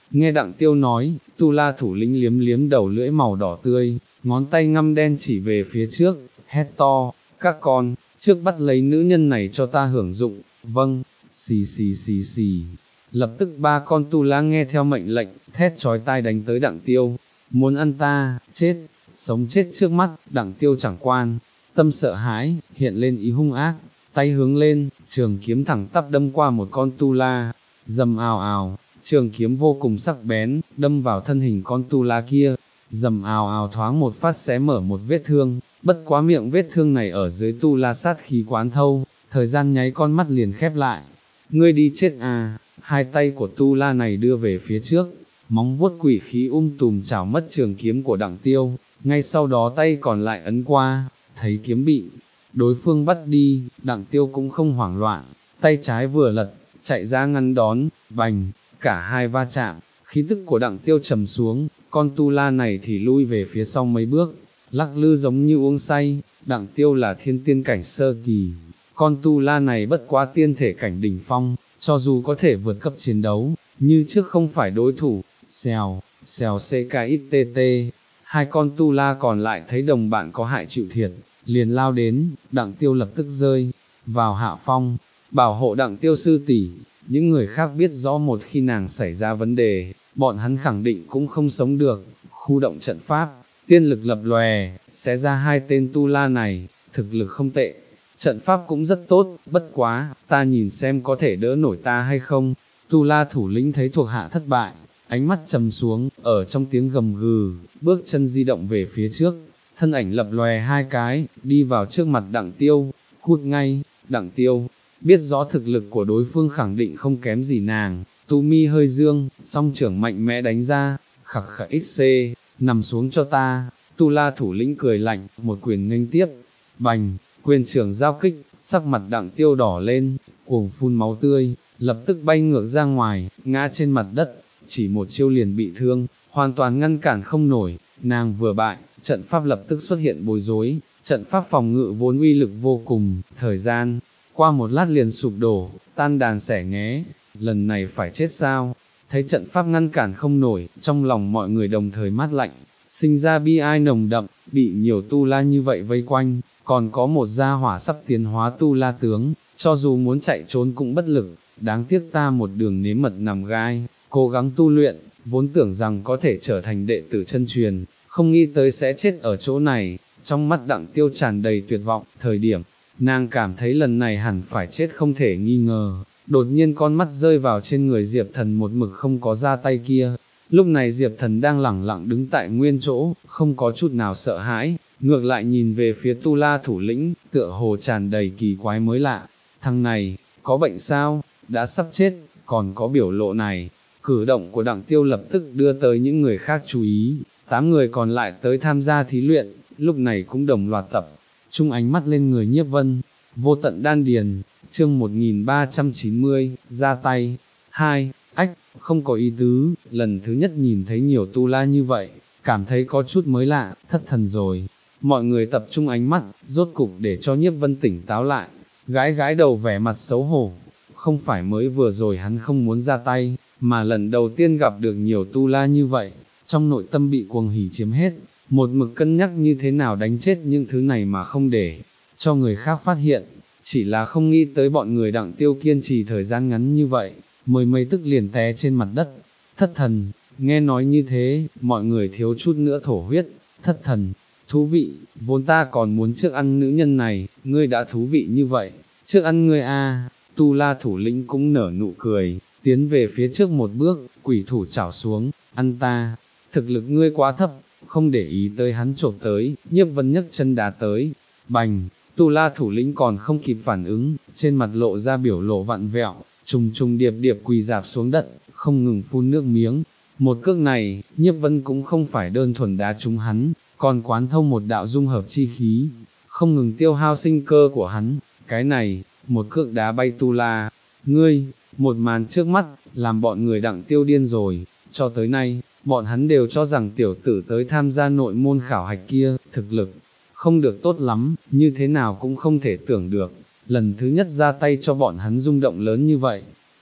Nghe Đặng Tiêu nói, Tu La thủ lĩnh liếm liếm đầu lưỡi màu đỏ tươi, ngón tay ngăm đen chỉ về phía trước, hét to, các con, trước bắt lấy nữ nhân này cho ta hưởng dụng, vâng, xì xì xì xì. Lập tức ba con Tu La nghe theo mệnh lệnh, thét chói tai đánh tới Đặng Tiêu, muốn ăn ta, chết, sống chết trước mắt, Đặng Tiêu chẳng quan, tâm sợ hãi, hiện lên ý hung ác, tay hướng lên, trường kiếm thẳng tắp đâm qua một con Tu La, rầm ào ào, trường kiếm vô cùng sắc bén, đâm vào thân hình con Tu La kia, rầm ào ào thoáng một phát xé mở một vết thương, bất quá miệng vết thương này ở dưới Tu La sát khí quán thâu, thời gian nháy con mắt liền khép lại. Ngươi đi chết à, hai tay của Tu La này đưa về phía trước, móng vuốt quỷ khí um tùm chảo mất trường kiếm của Đặng Tiêu, ngay sau đó tay còn lại ấn qua, thấy kiếm bị đối phương bắt đi, Đặng Tiêu cũng không hoảng loạn, tay trái vừa lật, chạy ra ngăn đón, bành, cả hai va chạm, khí tức của Đặng Tiêu trầm xuống, con Tu La này thì lui về phía sau mấy bước, lắc lư giống như uống say. Đặng Tiêu là thiên tiên cảnh sơ kỳ, con Tu La này bất quá tiên thể cảnh đỉnh phong, cho dù có thể vượt cấp chiến đấu, như trước không phải đối thủ. Xèo, xèo ckxtt, hai con Tu La còn lại thấy đồng bạn có hại chịu thiệt, liền lao đến, Đặng Tiêu lập tức rơi vào hạ phong, bảo hộ Đặng Tiêu sư tỷ. Những người khác biết rõ một khi nàng xảy ra vấn đề, bọn hắn khẳng định cũng không sống được. Khu động trận pháp, tiên lực lập lòe, xé ra hai tên Tu La này, thực lực không tệ, trận pháp cũng rất tốt, bất quá, ta nhìn xem có thể đỡ nổi ta hay không. Tu La thủ lĩnh thấy thuộc hạ thất bại, ánh mắt trầm xuống, ở trong tiếng gầm gừ, bước chân di động về phía trước, thân ảnh lập lòe hai cái, đi vào trước mặt Đặng Tiêu, cút ngay. Đặng Tiêu biết rõ thực lực của đối phương khẳng định không kém gì nàng, tu mi hơi dương, song trưởng mạnh mẽ đánh ra, khặc khặc xc, nằm xuống cho ta. Tu La thủ lĩnh cười lạnh, một quyền nghênh tiếp, bành, quyền trưởng giao kích, sắc mặt Đặng Tiêu đỏ lên, cuồng phun máu tươi, lập tức bay ngược ra ngoài, ngã trên mặt đất, chỉ một chiêu liền bị thương, hoàn toàn ngăn cản không nổi. Nàng vừa bại, trận pháp lập tức xuất hiện bối rối, trận pháp phòng ngự vốn uy lực vô cùng, thời gian qua một lát liền sụp đổ, tan đàn xẻ nghé, lần này phải chết sao? Thấy trận pháp ngăn cản không nổi, trong lòng mọi người đồng thời mát lạnh, sinh ra bi ai nồng đậm, bị nhiều Tu La như vậy vây quanh, còn có một gia hỏa sắp tiến hóa Tu La tướng, cho dù muốn chạy trốn cũng bất lực, đáng tiếc ta một đường nếm mật nằm gai, cố gắng tu luyện, vốn tưởng rằng có thể trở thành đệ tử chân truyền, không nghĩ tới sẽ chết ở chỗ này. Trong mắt Đặng Tiêu tràn đầy tuyệt vọng, thời điểm nàng cảm thấy lần này hẳn phải chết không thể nghi ngờ, đột nhiên con mắt rơi vào trên người Diệp Thần một mực không có ra tay kia. Lúc này Diệp Thần đang lẳng lặng đứng tại nguyên chỗ, không có chút nào sợ hãi, ngược lại nhìn về phía Tu La thủ lĩnh, tựa hồ tràn đầy kỳ quái mới lạ. Thằng này, có bệnh sao, đã sắp chết, còn có biểu lộ này. Cử động của Đặng Tiêu lập tức đưa tới những người khác chú ý, tám người còn lại tới tham gia thí luyện, lúc này cũng đồng loạt tập chung ánh mắt lên người Nhiếp Vân. Vô tận đan điền, chương một nghìn ba trăm chín mươi, ra tay. Hai, ách, không có ý tứ, lần thứ nhất nhìn thấy nhiều Tu La như vậy, cảm thấy có chút mới lạ, thất thần rồi. Mọi người tập trung ánh mắt, rốt cục để cho Nhiếp Vân tỉnh táo lại, gái gái đầu vẻ mặt xấu hổ. Không phải mới vừa rồi hắn không muốn ra tay, mà lần đầu tiên gặp được nhiều Tu La như vậy, trong nội tâm bị cuồng hỉ chiếm hết, một mực cân nhắc như thế nào đánh chết những thứ này mà không để cho người khác phát hiện, chỉ là không nghĩ tới bọn người Đặng Tiêu kiên trì thời gian ngắn như vậy, mới mấy tức liền té trên mặt đất. Thất thần, nghe nói như thế, mọi người thiếu chút nữa thổ huyết. Thất thần, thú vị, vốn ta còn muốn trước ăn nữ nhân này, ngươi đã thú vị như vậy, trước ăn ngươi a. Tu La thủ lĩnh cũng nở nụ cười, tiến về phía trước một bước, quỷ thủ chảo xuống, ăn ta, thực lực ngươi quá thấp. Không để ý tới hắn chộp tới, Nhiếp Vân nhấc chân đá tới, bành, Tu La thủ lĩnh còn không kịp phản ứng, trên mặt lộ ra biểu lộ vặn vẹo, trùng trùng điệp điệp quỳ dạp xuống đất, không ngừng phun nước miếng. Một cước này, Nhiếp Vân cũng không phải đơn thuần đá trúng hắn, còn quán thông một đạo dung hợp chi khí, không ngừng tiêu hao sinh cơ của hắn. Cái này, một cước đá bay Tu La, ngươi, một màn trước mắt, làm bọn người Đặng Tiêu điên rồi. Cho tới nay, bọn hắn đều cho rằng tiểu tử tới tham gia nội môn khảo hạch kia, thực lực không được tốt lắm, như thế nào cũng không thể tưởng được, lần thứ nhất ra tay cho bọn hắn rung động lớn như vậy.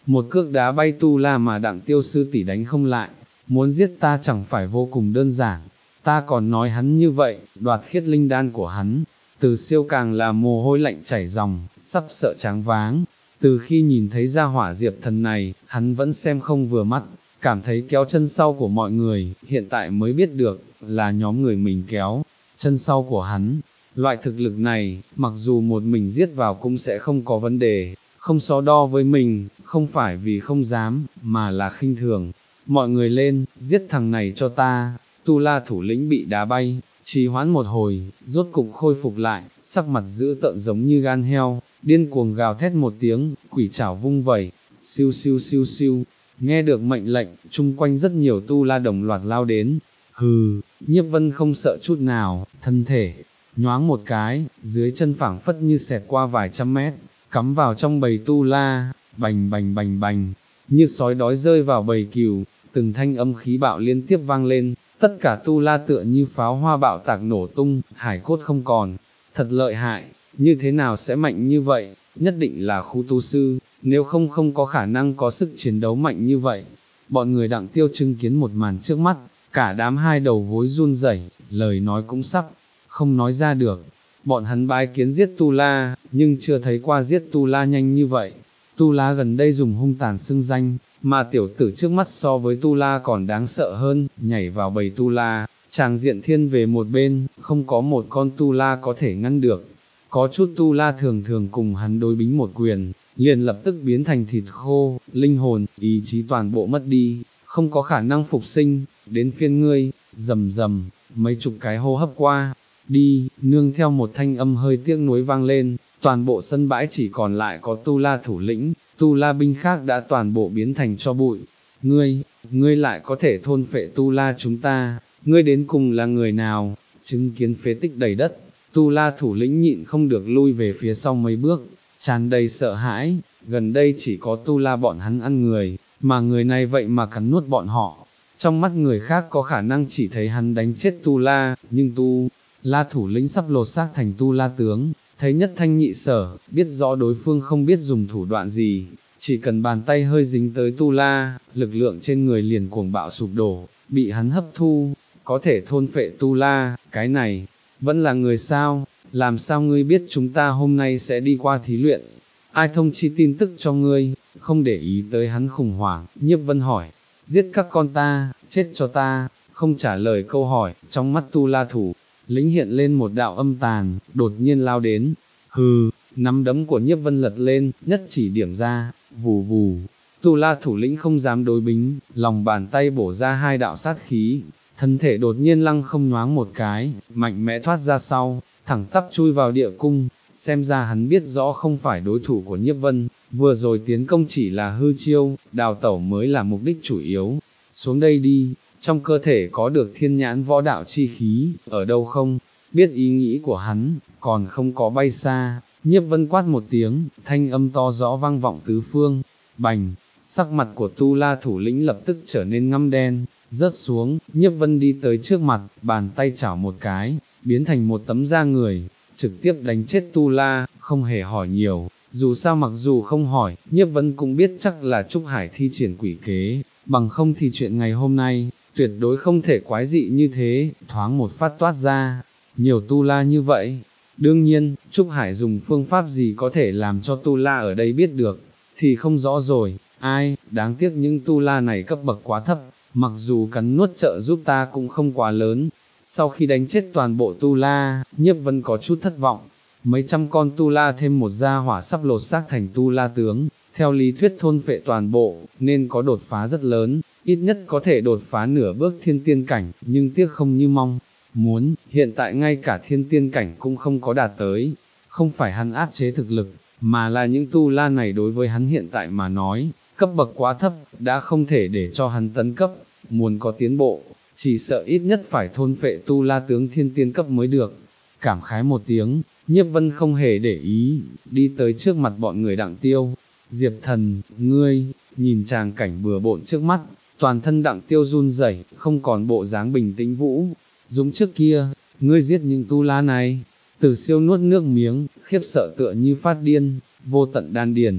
một cước đá bay tu la mà Đặng Tiêu sư tỷ đánh không lại, muốn giết ta chẳng phải vô cùng đơn giản, ta còn nói hắn như vậy, đoạt khiết linh đan của hắn. Từ Siêu càng là mồ hôi lạnh chảy ròng, sắp sợ choáng váng. Từ khi nhìn thấy ra hỏa Diệp Thần này, hắn vẫn xem không vừa mắt, cảm thấy kéo chân sau của mọi người, hiện tại mới biết được, là nhóm người mình kéo chân sau của hắn. Loại thực lực này, mặc dù một mình giết vào cũng sẽ không có vấn đề, không so đo với mình, không phải vì không dám, mà là khinh thường. Mọi người lên, giết thằng này cho ta. Tu La thủ lĩnh bị đá bay, trì hoãn một hồi, rốt cục khôi phục lại, sắc mặt dữ tợn giống như gan heo, điên cuồng gào thét một tiếng, quỷ chảo vung vẩy, siêu siêu siêu siêu. Nghe được mệnh lệnh, chung quanh rất nhiều tu la đồng loạt lao đến. Hừ, Nhiếp Vân không sợ chút nào, thân thể nhoáng một cái, dưới chân phảng phất như xẹt qua vài trăm mét, cắm vào trong bầy tu la, bành bành bành bành, như sói đói rơi vào bầy cừu, từng thanh âm khí bạo liên tiếp vang lên, tất cả tu la tựa như pháo hoa bạo tạc nổ tung, hải cốt không còn, thật lợi hại, như thế nào sẽ mạnh như vậy, nhất định là khu tu sư, nếu không không có khả năng có sức chiến đấu mạnh như vậy. Bọn người Đặng Tiêu chứng kiến một màn trước mắt, cả đám hai đầu gối run rẩy, lời nói cũng sắp không nói ra được. Bọn hắn bái kiến giết tu la, nhưng chưa thấy qua giết tu la nhanh như vậy. Tu la gần đây dùng hung tàn xưng danh, mà tiểu tử trước mắt so với tu la còn đáng sợ hơn, nhảy vào bầy tu la, tràng diện thiên về một bên, không có một con tu la có thể ngăn được. Có chút tu la thường thường cùng hắn đối bính một quyền, liền lập tức biến thành thịt khô, linh hồn, ý chí toàn bộ mất đi, không có khả năng phục sinh. Đến phiên ngươi, rầm rầm, mấy chục cái hô hấp qua đi, nương theo một thanh âm hơi tiếc nuối vang lên, toàn bộ sân bãi chỉ còn lại có tu la thủ lĩnh, tu la binh khác đã toàn bộ biến thành cho bụi. Ngươi, ngươi lại có thể thôn phệ tu la chúng ta, ngươi đến cùng là người nào? Chứng kiến phế tích đầy đất, tu la thủ lĩnh nhịn không được lui về phía sau mấy bước, tràn đầy sợ hãi, gần đây chỉ có tu la bọn hắn ăn người, mà người này vậy mà cắn nuốt bọn họ. Trong mắt người khác có khả năng chỉ thấy hắn đánh chết tu la, nhưng tu la thủ lĩnh sắp lột xác thành tu la tướng, thấy nhất thanh nhị sở, biết rõ đối phương không biết dùng thủ đoạn gì, chỉ cần bàn tay hơi dính tới tu la, lực lượng trên người liền cuồng bạo sụp đổ, bị hắn hấp thu, có thể thôn phệ tu la, cái này, vẫn là người sao, làm sao ngươi biết chúng ta hôm nay sẽ đi qua thí luyện, ai thông chi tin tức cho ngươi, không để ý tới hắn khủng hoảng, Nhiếp Vân hỏi, giết các con ta, chết cho ta, không trả lời câu hỏi, trong mắt tu la thủ lĩnh hiện lên một đạo âm tàn, đột nhiên lao đến, hừ, nắm đấm của Nhiếp Vân lật lên, nhất chỉ điểm ra, vù vù, tu la thủ lĩnh không dám đối bính, lòng bàn tay bổ ra hai đạo sát khí, thân thể đột nhiên lăng không nhoáng một cái, mạnh mẽ thoát ra sau, thẳng tắp chui vào địa cung, xem ra hắn biết rõ không phải đối thủ của Nhiếp Vân, vừa rồi tiến công chỉ là hư chiêu, đào tẩu mới là mục đích chủ yếu, xuống đây đi. Trong cơ thể có được thiên nhãn võ đạo chi khí, ở đâu không, biết ý nghĩ của hắn, còn không có bay xa, Nhiếp Vân quát một tiếng, thanh âm to rõ vang vọng tứ phương, bành, sắc mặt của tu la thủ lĩnh lập tức trở nên ngăm đen, rớt xuống, Nhiếp Vân đi tới trước mặt, bàn tay chảo một cái, biến thành một tấm da người, trực tiếp đánh chết tu la, không hề hỏi nhiều, dù sao mặc dù không hỏi, Nhiếp Vân cũng biết chắc là Trúc Hải thi triển quỷ kế, bằng không thì chuyện ngày hôm nay, tuyệt đối không thể quái dị như thế, thoáng một phát toát ra, nhiều tu la như vậy. Đương nhiên, Trúc Hải dùng phương pháp gì có thể làm cho tu la ở đây biết được, thì không rõ rồi, ai, đáng tiếc những tu la này cấp bậc quá thấp, mặc dù cắn nuốt trợ giúp ta cũng không quá lớn. Sau khi đánh chết toàn bộ tu la, Nhiếp Vân có chút thất vọng, mấy trăm con tu la thêm một gia hỏa sắp lột xác thành tu la tướng, theo lý thuyết thôn phệ toàn bộ, nên có đột phá rất lớn, ít nhất có thể đột phá nửa bước thiên tiên cảnh, nhưng tiếc không như mong muốn, hiện tại ngay cả thiên tiên cảnh cũng không có đạt tới, không phải hắn áp chế thực lực, mà là những tu la này đối với hắn hiện tại mà nói, cấp bậc quá thấp, đã không thể để cho hắn tấn cấp, muốn có tiến bộ, chỉ sợ ít nhất phải thôn phệ tu la tướng thiên tiên cấp mới được. Cảm khái một tiếng, Nhiếp Vân không hề để ý, đi tới trước mặt bọn người Đặng Tiêu. Diệp Thần, ngươi, nhìn tràng cảnh bừa bộn trước mắt, toàn thân Đặng Tiêu run rẩy, không còn bộ dáng bình tĩnh vũ. Dũng trước kia, ngươi giết những tu la này. Từ Siêu nuốt nước miếng, khiếp sợ tựa như phát điên, vô tận đan điền,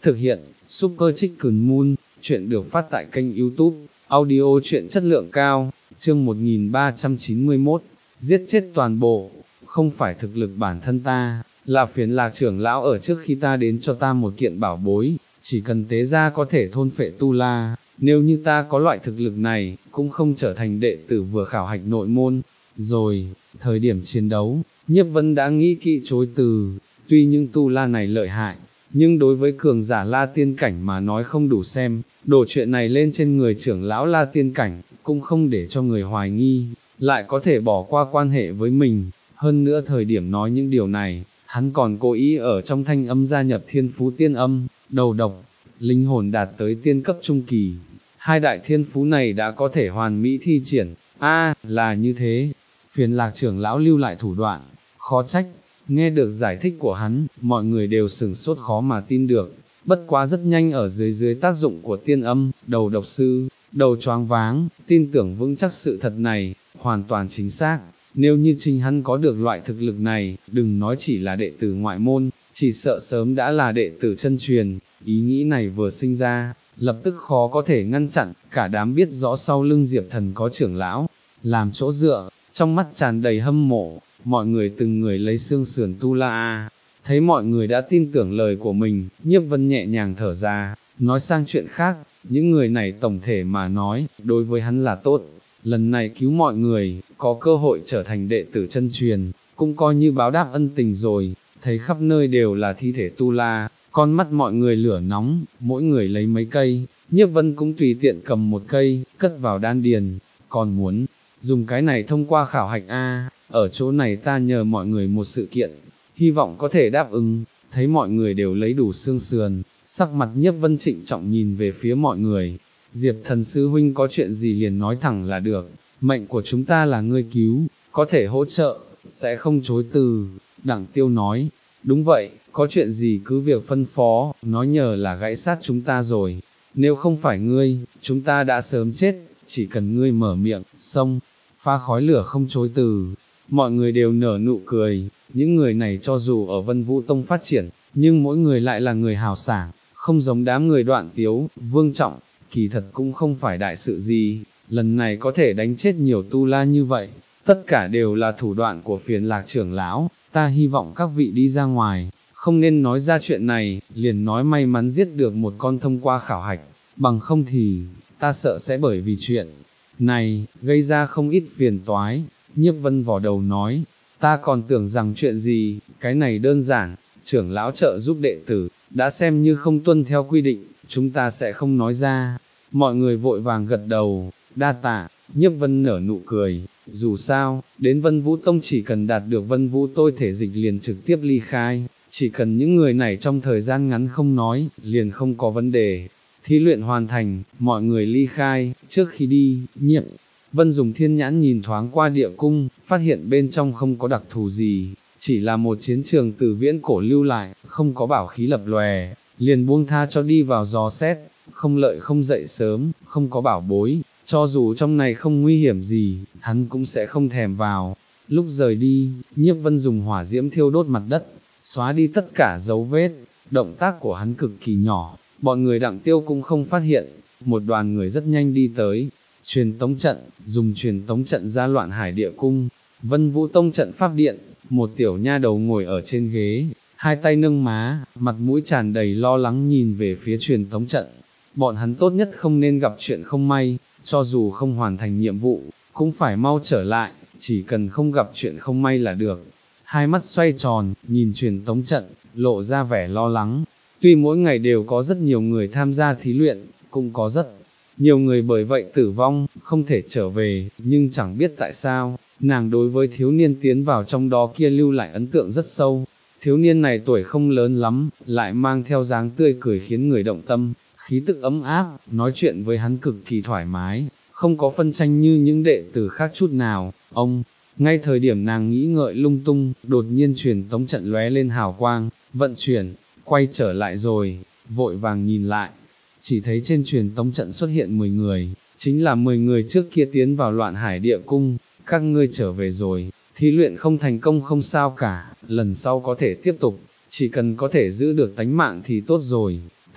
Thực hiện, Super Chicken Moon, chuyện được phát tại kênh YouTube, audio truyện chất lượng cao, chương một nghìn ba trăm chín mươi mốt, giết chết toàn bộ, không phải thực lực bản thân ta, là phiền lạc trưởng lão ở trước khi ta đến cho ta một kiện bảo bối, chỉ cần tế ra có thể thôn phệ tu la, nếu như ta có loại thực lực này, cũng không trở thành đệ tử vừa khảo hạch nội môn. Rồi, thời điểm chiến đấu, Nhiếp Vân đã nghĩ kỹ chối từ, tuy những tu la này lợi hại, nhưng đối với cường giả La Tiên Cảnh mà nói không đủ xem, đổ chuyện này lên trên người trưởng lão La Tiên Cảnh, cũng không để cho người hoài nghi, lại có thể bỏ qua quan hệ với mình, hơn nữa thời điểm nói những điều này, hắn còn cố ý ở trong thanh âm gia nhập thiên phú tiên âm, đầu độc, linh hồn đạt tới tiên cấp trung kỳ, hai đại thiên phú này đã có thể hoàn mỹ thi triển, a là như thế, phiền lạc trưởng lão lưu lại thủ đoạn, khó trách. Nghe được giải thích của hắn, mọi người đều sửng sốt khó mà tin được, bất quá rất nhanh ở dưới dưới tác dụng của tiên âm, đầu độc sư, đầu choáng váng, tin tưởng vững chắc sự thật này, hoàn toàn chính xác, nếu như chính hắn có được loại thực lực này, đừng nói chỉ là đệ tử ngoại môn, chỉ sợ sớm đã là đệ tử chân truyền, ý nghĩ này vừa sinh ra, lập tức khó có thể ngăn chặn, cả đám biết rõ sau lưng Diệp Thần có trưởng lão, làm chỗ dựa, trong mắt tràn đầy hâm mộ. Mọi người từng người lấy xương sườn tu la, thấy mọi người đã tin tưởng lời của mình, Nhiếp Vân nhẹ nhàng thở ra, nói sang chuyện khác, những người này tổng thể mà nói, đối với hắn là tốt, lần này cứu mọi người, có cơ hội trở thành đệ tử chân truyền, cũng coi như báo đáp ân tình rồi, thấy khắp nơi đều là thi thể tu la, con mắt mọi người lửa nóng, mỗi người lấy mấy cây, Nhiếp Vân cũng tùy tiện cầm một cây, cất vào đan điền, còn muốn dùng cái này thông qua khảo hạch A, ở chỗ này ta nhờ mọi người một sự kiện, hy vọng có thể đáp ứng, thấy mọi người đều lấy đủ xương sườn, sắc mặt Nhiếp Vân trịnh trọng nhìn về phía mọi người, Diệp Thần sư huynh có chuyện gì liền nói thẳng là được, mệnh của chúng ta là ngươi cứu, có thể hỗ trợ, sẽ không chối từ, Đặng Tiêu nói, đúng vậy, có chuyện gì cứ việc phân phó, nói nhờ là gãy sát chúng ta rồi, nếu không phải ngươi, chúng ta đã sớm chết, chỉ cần ngươi mở miệng, xong, pha khói lửa không chối từ, mọi người đều nở nụ cười, những người này cho dù ở Vân Vũ Tông phát triển, nhưng mỗi người lại là người hào sảng, không giống đám người Đoạn Tiếu, Vương Trọng, kỳ thật cũng không phải đại sự gì, lần này có thể đánh chết nhiều tu la như vậy, tất cả đều là thủ đoạn của phiền lạc trưởng lão, ta hy vọng các vị đi ra ngoài, không nên nói ra chuyện này, liền nói may mắn giết được một con thông qua khảo hạch, bằng không thì, ta sợ sẽ bởi vì chuyện này, gây ra không ít phiền toái. Nhiếp Vân vò đầu nói, ta còn tưởng rằng chuyện gì, cái này đơn giản, trưởng lão trợ giúp đệ tử, đã xem như không tuân theo quy định, chúng ta sẽ không nói ra. Mọi người vội vàng gật đầu, đa tạ, Nhiếp Vân nở nụ cười, dù sao, đến Vân Vũ Tông chỉ cần đạt được Vân Vũ tôi thể dịch liền trực tiếp ly khai, chỉ cần những người này trong thời gian ngắn không nói, liền không có vấn đề. Thí luyện hoàn thành, mọi người ly khai, trước khi đi, Nhiếp Vân dùng thiên nhãn nhìn thoáng qua địa cung, phát hiện bên trong không có đặc thù gì, chỉ là một chiến trường từ viễn cổ lưu lại, không có bảo khí lập lòe, liền buông tha cho đi vào dò xét, không lợi không dậy sớm, không có bảo bối, cho dù trong này không nguy hiểm gì, hắn cũng sẽ không thèm vào. Lúc rời đi, Nhiếp Vân dùng hỏa diễm thiêu đốt mặt đất, xóa đi tất cả dấu vết, động tác của hắn cực kỳ nhỏ, bọn người Đặng Tiêu cũng không phát hiện, một đoàn người rất nhanh đi tới. Truyền tống trận, dùng truyền tống trận ra Loạn Hải Địa Cung, Vân Vũ Tông trận pháp điện, một tiểu nha đầu ngồi ở trên ghế, hai tay nâng má, mặt mũi tràn đầy lo lắng nhìn về phía truyền tống trận. Bọn hắn tốt nhất không nên gặp chuyện không may, cho dù không hoàn thành nhiệm vụ, cũng phải mau trở lại, chỉ cần không gặp chuyện không may là được. Hai mắt xoay tròn, nhìn truyền tống trận, lộ ra vẻ lo lắng. Tuy mỗi ngày đều có rất nhiều người tham gia thí luyện, cũng có rất nhiều người bởi vậy tử vong, không thể trở về, nhưng chẳng biết tại sao, nàng đối với thiếu niên tiến vào trong đó kia lưu lại ấn tượng rất sâu. Thiếu niên này tuổi không lớn lắm, lại mang theo dáng tươi cười khiến người động tâm, khí tức ấm áp, nói chuyện với hắn cực kỳ thoải mái, không có phân tranh như những đệ tử khác chút nào. Ông, ngay thời điểm nàng nghĩ ngợi lung tung, đột nhiên truyền tống trận lóe lên hào quang, vận chuyển, quay trở lại rồi, vội vàng nhìn lại. Chỉ thấy trên truyền tống trận xuất hiện mười người, chính là mười người trước kia tiến vào Loạn Hải Địa Cung, các ngươi trở về rồi, thí luyện không thành công không sao cả, lần sau có thể tiếp tục, chỉ cần có thể giữ được tánh mạng thì tốt rồi,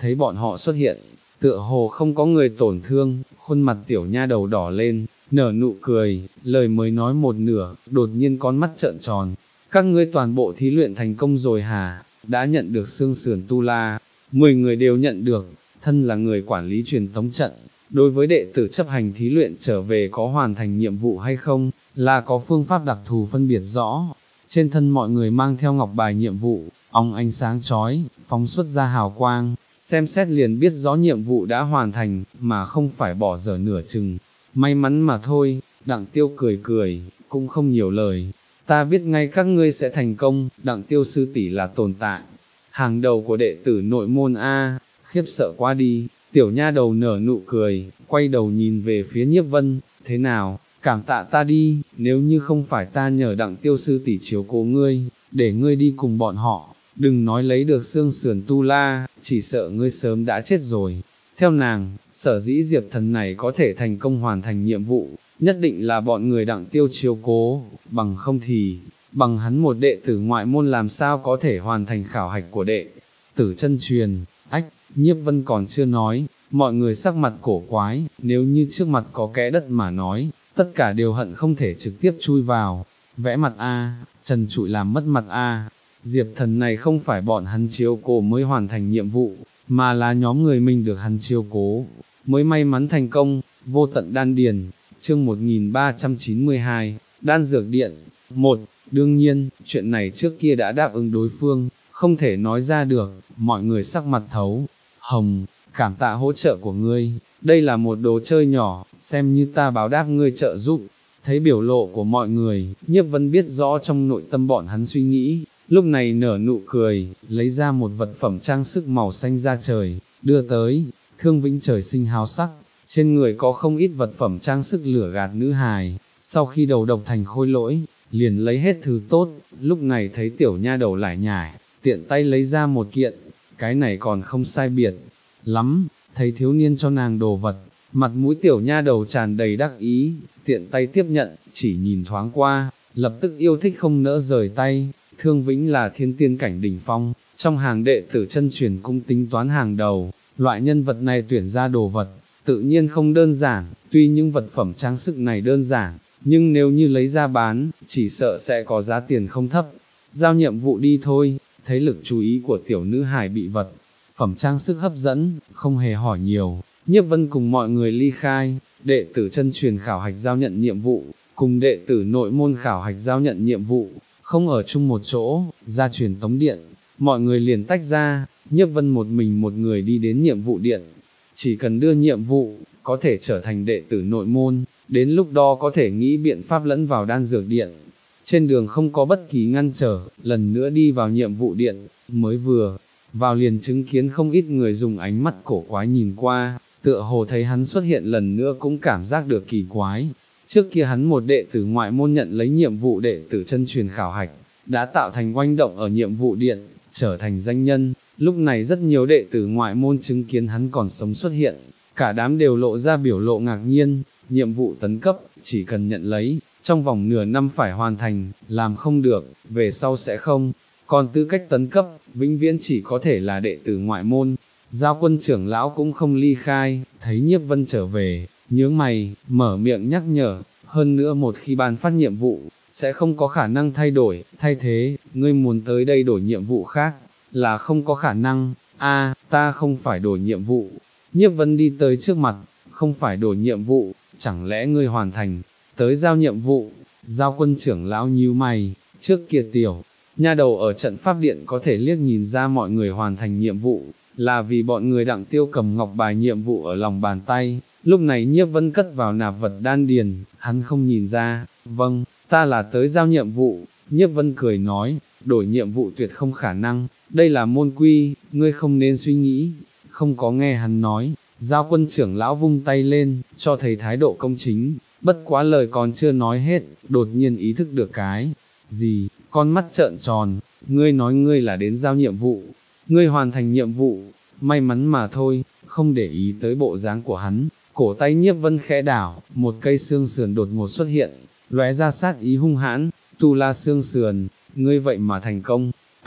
thấy bọn họ xuất hiện, tựa hồ không có người tổn thương, khuôn mặt tiểu nha đầu đỏ lên, nở nụ cười, lời mới nói một nửa, đột nhiên con mắt trợn tròn, các ngươi toàn bộ thí luyện thành công rồi hả, đã nhận được xương sườn tu la, mười người đều nhận được, thân là người quản lý truyền tống trận, đối với đệ tử chấp hành thí luyện trở về có hoàn thành nhiệm vụ hay không, là có phương pháp đặc thù phân biệt rõ, trên thân mọi người mang theo ngọc bài nhiệm vụ, óng ánh sáng chói, phóng xuất ra hào quang, xem xét liền biết rõ nhiệm vụ đã hoàn thành, mà không phải bỏ dở nửa chừng, may mắn mà thôi, Đặng Tiêu cười cười, cũng không nhiều lời, ta biết ngay các ngươi sẽ thành công, Đặng Tiêu sư tỷ là tồn tại, hàng đầu của đệ tử nội môn A, khiếp sợ quá đi, tiểu nha đầu nở nụ cười, quay đầu nhìn về phía Nhiếp Vân, thế nào, cảm tạ ta đi, nếu như không phải ta nhờ Đặng Tiêu sư tỷ chiếu cố ngươi, để ngươi đi cùng bọn họ, đừng nói lấy được xương sườn tu la, chỉ sợ ngươi sớm đã chết rồi. Theo nàng, sở dĩ Diệp Thần này có thể thành công hoàn thành nhiệm vụ, nhất định là bọn người Đặng Tiêu chiếu cố, bằng không thì, bằng hắn một đệ tử ngoại môn làm sao có thể hoàn thành khảo hạch của đệ tử chân truyền. Ách, Nhiếp Vân còn chưa nói, mọi người sắc mặt cổ quái, nếu như trước mặt có kẽ đất mà nói, tất cả đều hận không thể trực tiếp chui vào, vẽ mặt A, trần trụi làm mất mặt A, Diệp Thần này không phải bọn hắn chiếu cố mới hoàn thành nhiệm vụ, mà là nhóm người mình được hắn chiếu cố, mới may mắn thành công. Vô tận đan điền, chương một nghìn ba trăm chín mươi hai, đan dược điện. Một, đương nhiên, chuyện này trước kia đã đáp ứng đối phương, không thể nói ra được, mọi người sắc mặt thấu, hồng, cảm tạ hỗ trợ của ngươi, đây là một đồ chơi nhỏ, xem như ta báo đáp ngươi trợ giúp. Thấy biểu lộ của mọi người, Nhiếp Vân biết rõ trong nội tâm bọn hắn suy nghĩ, lúc này nở nụ cười, lấy ra một vật phẩm trang sức màu xanh da trời, đưa tới. Thương Vĩnh trời sinh háo sắc, trên người có không ít vật phẩm trang sức lửa gạt nữ hài, sau khi đầu độc thành khôi lỗi, liền lấy hết thứ tốt, lúc này thấy tiểu nha đầu lải nhải, tiện tay lấy ra một kiện, cái này còn không sai biệt lắm, thấy thiếu niên cho nàng đồ vật, mặt mũi tiểu nha đầu tràn đầy đắc ý, tiện tay tiếp nhận, chỉ nhìn thoáng qua, lập tức yêu thích không nỡ rời tay. Thương Vĩnh là thiên tiên cảnh đỉnh phong, trong hàng đệ tử chân truyền cũng tính toán hàng đầu, loại nhân vật này tuyển ra đồ vật, tự nhiên không đơn giản, tuy những vật phẩm trang sức này đơn giản, nhưng nếu như lấy ra bán, chỉ sợ sẽ có giá tiền không thấp. Giao nhiệm vụ đi thôi, thấy lực chú ý của tiểu nữ hài bị vật phẩm trang sức hấp dẫn, không hề hỏi nhiều, Nhiếp Vân cùng mọi người ly khai, đệ tử chân truyền khảo hạch giao nhận nhiệm vụ, cùng đệ tử nội môn khảo hạch giao nhận nhiệm vụ, không ở chung một chỗ, ra truyền tống điện, mọi người liền tách ra, Nhiếp Vân một mình một người đi đến nhiệm vụ điện, chỉ cần đưa nhiệm vụ, có thể trở thành đệ tử nội môn, đến lúc đó có thể nghĩ biện pháp lẫn vào đan dược điện. Trên đường không có bất kỳ ngăn trở, lần nữa đi vào nhiệm vụ điện, mới vừa vào liền chứng kiến không ít người dùng ánh mắt cổ quái nhìn qua, tựa hồ thấy hắn xuất hiện lần nữa cũng cảm giác được kỳ quái. Trước kia hắn một đệ tử ngoại môn nhận lấy nhiệm vụ đệ tử chân truyền khảo hạch, đã tạo thành oanh động ở nhiệm vụ điện, trở thành danh nhân, lúc này rất nhiều đệ tử ngoại môn chứng kiến hắn còn sống xuất hiện, cả đám đều lộ ra biểu lộ ngạc nhiên, nhiệm vụ tấn cấp, chỉ cần nhận lấy, trong vòng nửa năm phải hoàn thành, làm không được, về sau sẽ không, còn tư cách tấn cấp, vĩnh viễn chỉ có thể là đệ tử ngoại môn. Giao Quân trưởng lão cũng không ly khai, thấy Nhiếp Vân trở về, nhướng mày, mở miệng nhắc nhở, hơn nữa một khi ban phát nhiệm vụ, sẽ không có khả năng thay đổi, thay thế, ngươi muốn tới đây đổi nhiệm vụ khác, là không có khả năng. A, ta không phải đổi nhiệm vụ. Nhiếp Vân đi tới trước mặt, không phải đổi nhiệm vụ, chẳng lẽ ngươi hoàn thành, tới giao nhiệm vụ. Giao Quân trưởng lão nhíu mày, trước kia tiểu nha đầu ở trận pháp điện có thể liếc nhìn ra mọi người hoàn thành nhiệm vụ, là vì bọn người Đặng Tiêu cầm ngọc bài nhiệm vụ ở lòng bàn tay, lúc này Nhiếp Vân cất vào nạp vật đan điền, hắn không nhìn ra. Vâng, ta là tới giao nhiệm vụ. Nhiếp Vân cười nói, đổi nhiệm vụ tuyệt không khả năng, đây là môn quy, ngươi không nên suy nghĩ. Không có nghe hắn nói, Giao Quân trưởng lão vung tay lên, cho thấy thái độ công chính, bất quá lời còn chưa nói hết, đột nhiên ý thức được cái gì, con mắt trợn tròn, ngươi nói ngươi là đến giao nhiệm vụ, ngươi hoàn thành nhiệm vụ, may mắn mà thôi, không để ý tới bộ dáng của hắn, cổ tay Nhiếp Vân khẽ đảo, một cây xương sườn đột ngột xuất hiện, lóe ra sát ý hung hãn, tu la xương sườn, ngươi vậy mà thành công. Ách,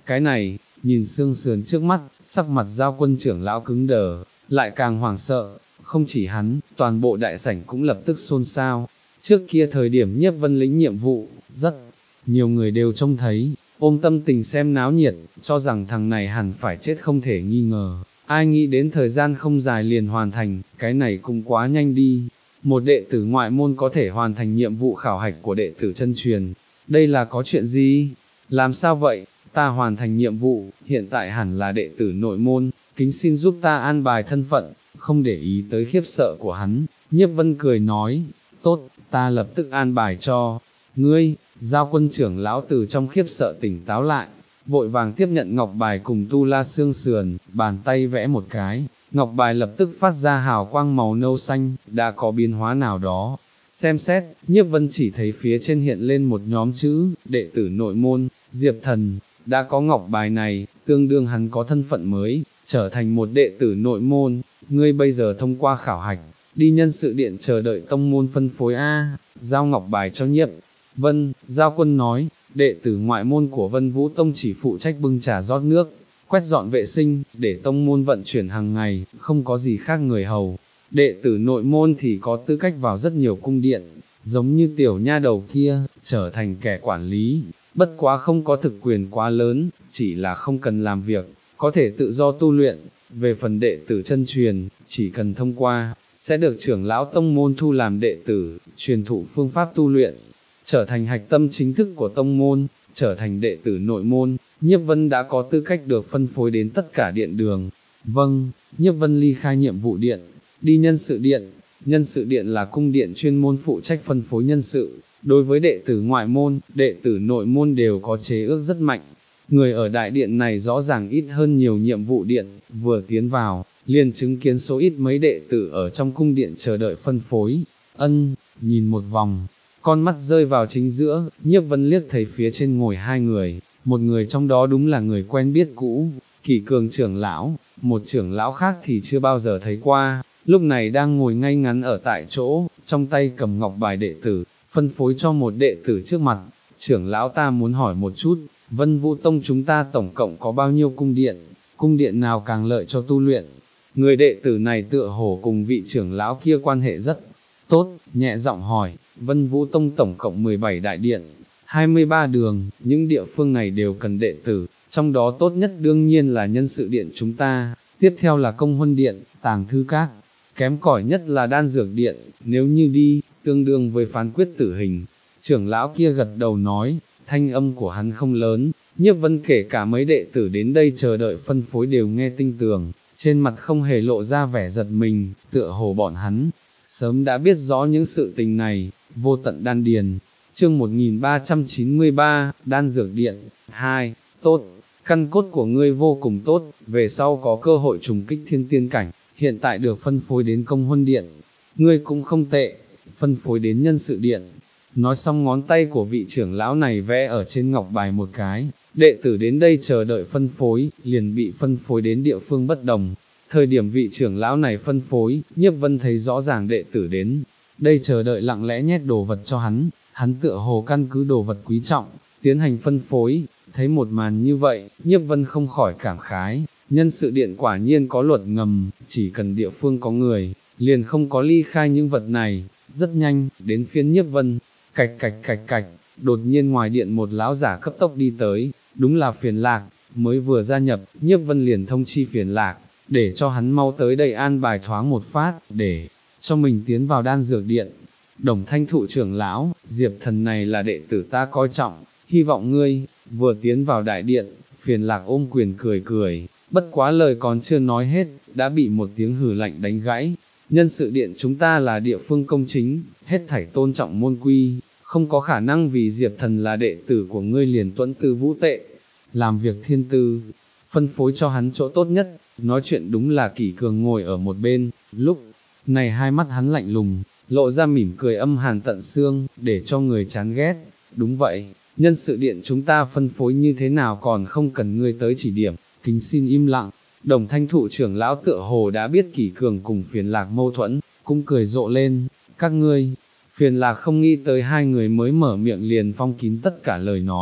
cái này, nhìn xương sườn trước mắt, sắc mặt Giao Quân trưởng lão cứng đờ, lại càng hoảng sợ, không chỉ hắn, toàn bộ đại sảnh cũng lập tức xôn xao. Trước kia thời điểm Nhiếp Vân lĩnh nhiệm vụ, rất nhiều người đều trông thấy, ôm tâm tình xem náo nhiệt, cho rằng thằng này hẳn phải chết không thể nghi ngờ. Ai nghĩ đến thời gian không dài liền hoàn thành, cái này cũng quá nhanh đi. Một đệ tử ngoại môn có thể hoàn thành nhiệm vụ khảo hạch của đệ tử chân truyền. Đây là có chuyện gì? Làm sao vậy? Ta hoàn thành nhiệm vụ, hiện tại hẳn là đệ tử nội môn, kính xin giúp ta an bài thân phận, không để ý tới khiếp sợ của hắn. Nhiếp Vân cười nói, tốt, ta lập tức an bài cho ngươi. Giao Quân trưởng lão từ trong khiếp sợ tỉnh táo lại, vội vàng tiếp nhận ngọc bài cùng tu la xương sườn, bàn tay vẽ một cái, ngọc bài lập tức phát ra hào quang màu nâu xanh, đã có biến hóa nào đó. Xem xét, Nhiếp Vân chỉ thấy phía trên hiện lên một nhóm chữ, đệ tử nội môn, Diệp Thần, đã có ngọc bài này, tương đương hắn có thân phận mới, trở thành một đệ tử nội môn, ngươi bây giờ thông qua khảo hạch, đi nhân sự điện chờ đợi tông môn phân phối A, giao ngọc bài cho Nhiếp Vân. Giao Quân nói, đệ tử ngoại môn của Vân Vũ Tông chỉ phụ trách bưng trà rót nước, quét dọn vệ sinh, để tông môn vận chuyển hàng ngày, không có gì khác người hầu. Đệ tử nội môn thì có tư cách vào rất nhiều cung điện, giống như tiểu nha đầu kia, trở thành kẻ quản lý, bất quá không có thực quyền quá lớn, chỉ là không cần làm việc, có thể tự do tu luyện. Về phần đệ tử chân truyền, chỉ cần thông qua, sẽ được trưởng lão tông môn thu làm đệ tử, truyền thụ phương pháp tu luyện, trở thành hạch tâm chính thức của tông môn, trở thành đệ tử nội môn. Nhiếp Vân đã có tư cách được phân phối đến tất cả điện đường. Vâng, Nhiếp Vân ly khai nhiệm vụ điện, đi nhân sự điện. Nhân sự điện là cung điện chuyên môn phụ trách phân phối nhân sự, đối với đệ tử ngoại môn, đệ tử nội môn đều có chế ước rất mạnh. Người ở đại điện này rõ ràng ít hơn nhiều nhiệm vụ điện, vừa tiến vào, liền chứng kiến số ít mấy đệ tử ở trong cung điện chờ đợi phân phối. Ân, nhìn một vòng, con mắt rơi vào chính giữa, Nhiếp Vân liếc thấy phía trên ngồi hai người, một người trong đó đúng là người quen biết cũ, Kỷ Cường trưởng lão, một trưởng lão khác thì chưa bao giờ thấy qua, lúc này đang ngồi ngay ngắn ở tại chỗ, trong tay cầm ngọc bài đệ tử, phân phối cho một đệ tử trước mặt. Trưởng lão, ta muốn hỏi một chút, Vân Vũ Tông chúng ta tổng cộng có bao nhiêu cung điện, cung điện nào càng lợi cho tu luyện? Người đệ tử này tựa hồ cùng vị trưởng lão kia quan hệ rất tốt, nhẹ giọng hỏi. Vân Vũ Tông tổng cộng mười bảy đại điện, hai mươi ba đường, những địa phương này đều cần đệ tử, trong đó tốt nhất đương nhiên là nhân sự điện chúng ta, tiếp theo là công huân điện, tàng thư các, kém cỏi nhất là đan dược điện, nếu như đi, tương đương với phán quyết tử hình. Trưởng lão kia gật đầu nói, thanh âm của hắn không lớn, Nhiếp Vân kể cả mấy đệ tử đến đây chờ đợi phân phối đều nghe tinh tường, trên mặt không hề lộ ra vẻ giật mình, tựa hồ bọn hắn sớm đã biết rõ những sự tình này. Vô tận đan điền, chương một nghìn ba trăm chín mươi ba, đan dược điện, hai, tốt, căn cốt của ngươi vô cùng tốt, về sau có cơ hội trùng kích thiên tiên cảnh, hiện tại được phân phối đến công huân điện, ngươi cũng không tệ, phân phối đến nhân sự điện. Nói xong ngón tay của vị trưởng lão này vẽ ở trên ngọc bài một cái, đệ tử đến đây chờ đợi phân phối, liền bị phân phối đến địa phương bất đồng. Thời điểm vị trưởng lão này phân phối, Nhiếp Vân thấy rõ ràng đệ tử đến đây chờ đợi lặng lẽ nhét đồ vật cho hắn, hắn tựa hồ căn cứ đồ vật quý trọng, tiến hành phân phối. Thấy một màn như vậy, Nhiếp Vân không khỏi cảm khái, nhân sự điện quả nhiên có luật ngầm, chỉ cần địa phương có người, liền không có ly khai những vật này. Rất nhanh, đến phiên Nhiếp Vân, cạch cạch cạch cạch, đột nhiên ngoài điện một lão giả cấp tốc đi tới, đúng là Phiền Lạc. Mới vừa gia nhập, Nhiếp Vân liền thông chi Phiền Lạc, để cho hắn mau tới đây an bài thoáng một phát, để cho mình tiến vào đan dược điện. Đồng Thanh Thụ trưởng lão, Diệp Thần này là đệ tử ta coi trọng, hy vọng ngươi. Vừa tiến vào đại điện, Phiền Lạc ôm quyền cười cười, bất quá lời còn chưa nói hết, đã bị một tiếng hừ lạnh đánh gãy. Nhân sự điện chúng ta là địa phương công chính, hết thảy tôn trọng môn quy, không có khả năng vì Diệp Thần là đệ tử của ngươi liền tuẫn tư vũ tệ, làm việc thiên tư, phân phối cho hắn chỗ tốt nhất. Nói chuyện đúng là Kỷ Cường ngồi ở một bên, lúc này hai mắt hắn lạnh lùng, lộ ra mỉm cười âm hàn tận xương, để cho người chán ghét. Đúng vậy, nhân sự điện chúng ta phân phối như thế nào còn không cần ngươi tới chỉ điểm, kính xin im lặng. Đồng Thanh Thụ trưởng lão tựa hồ đã biết Kỷ Cường cùng Phiền Lạc mâu thuẫn, cũng cười rộ lên, các ngươi. Phiền Lạc không nghĩ tới hai người mới mở miệng liền phong kín tất cả lời nói,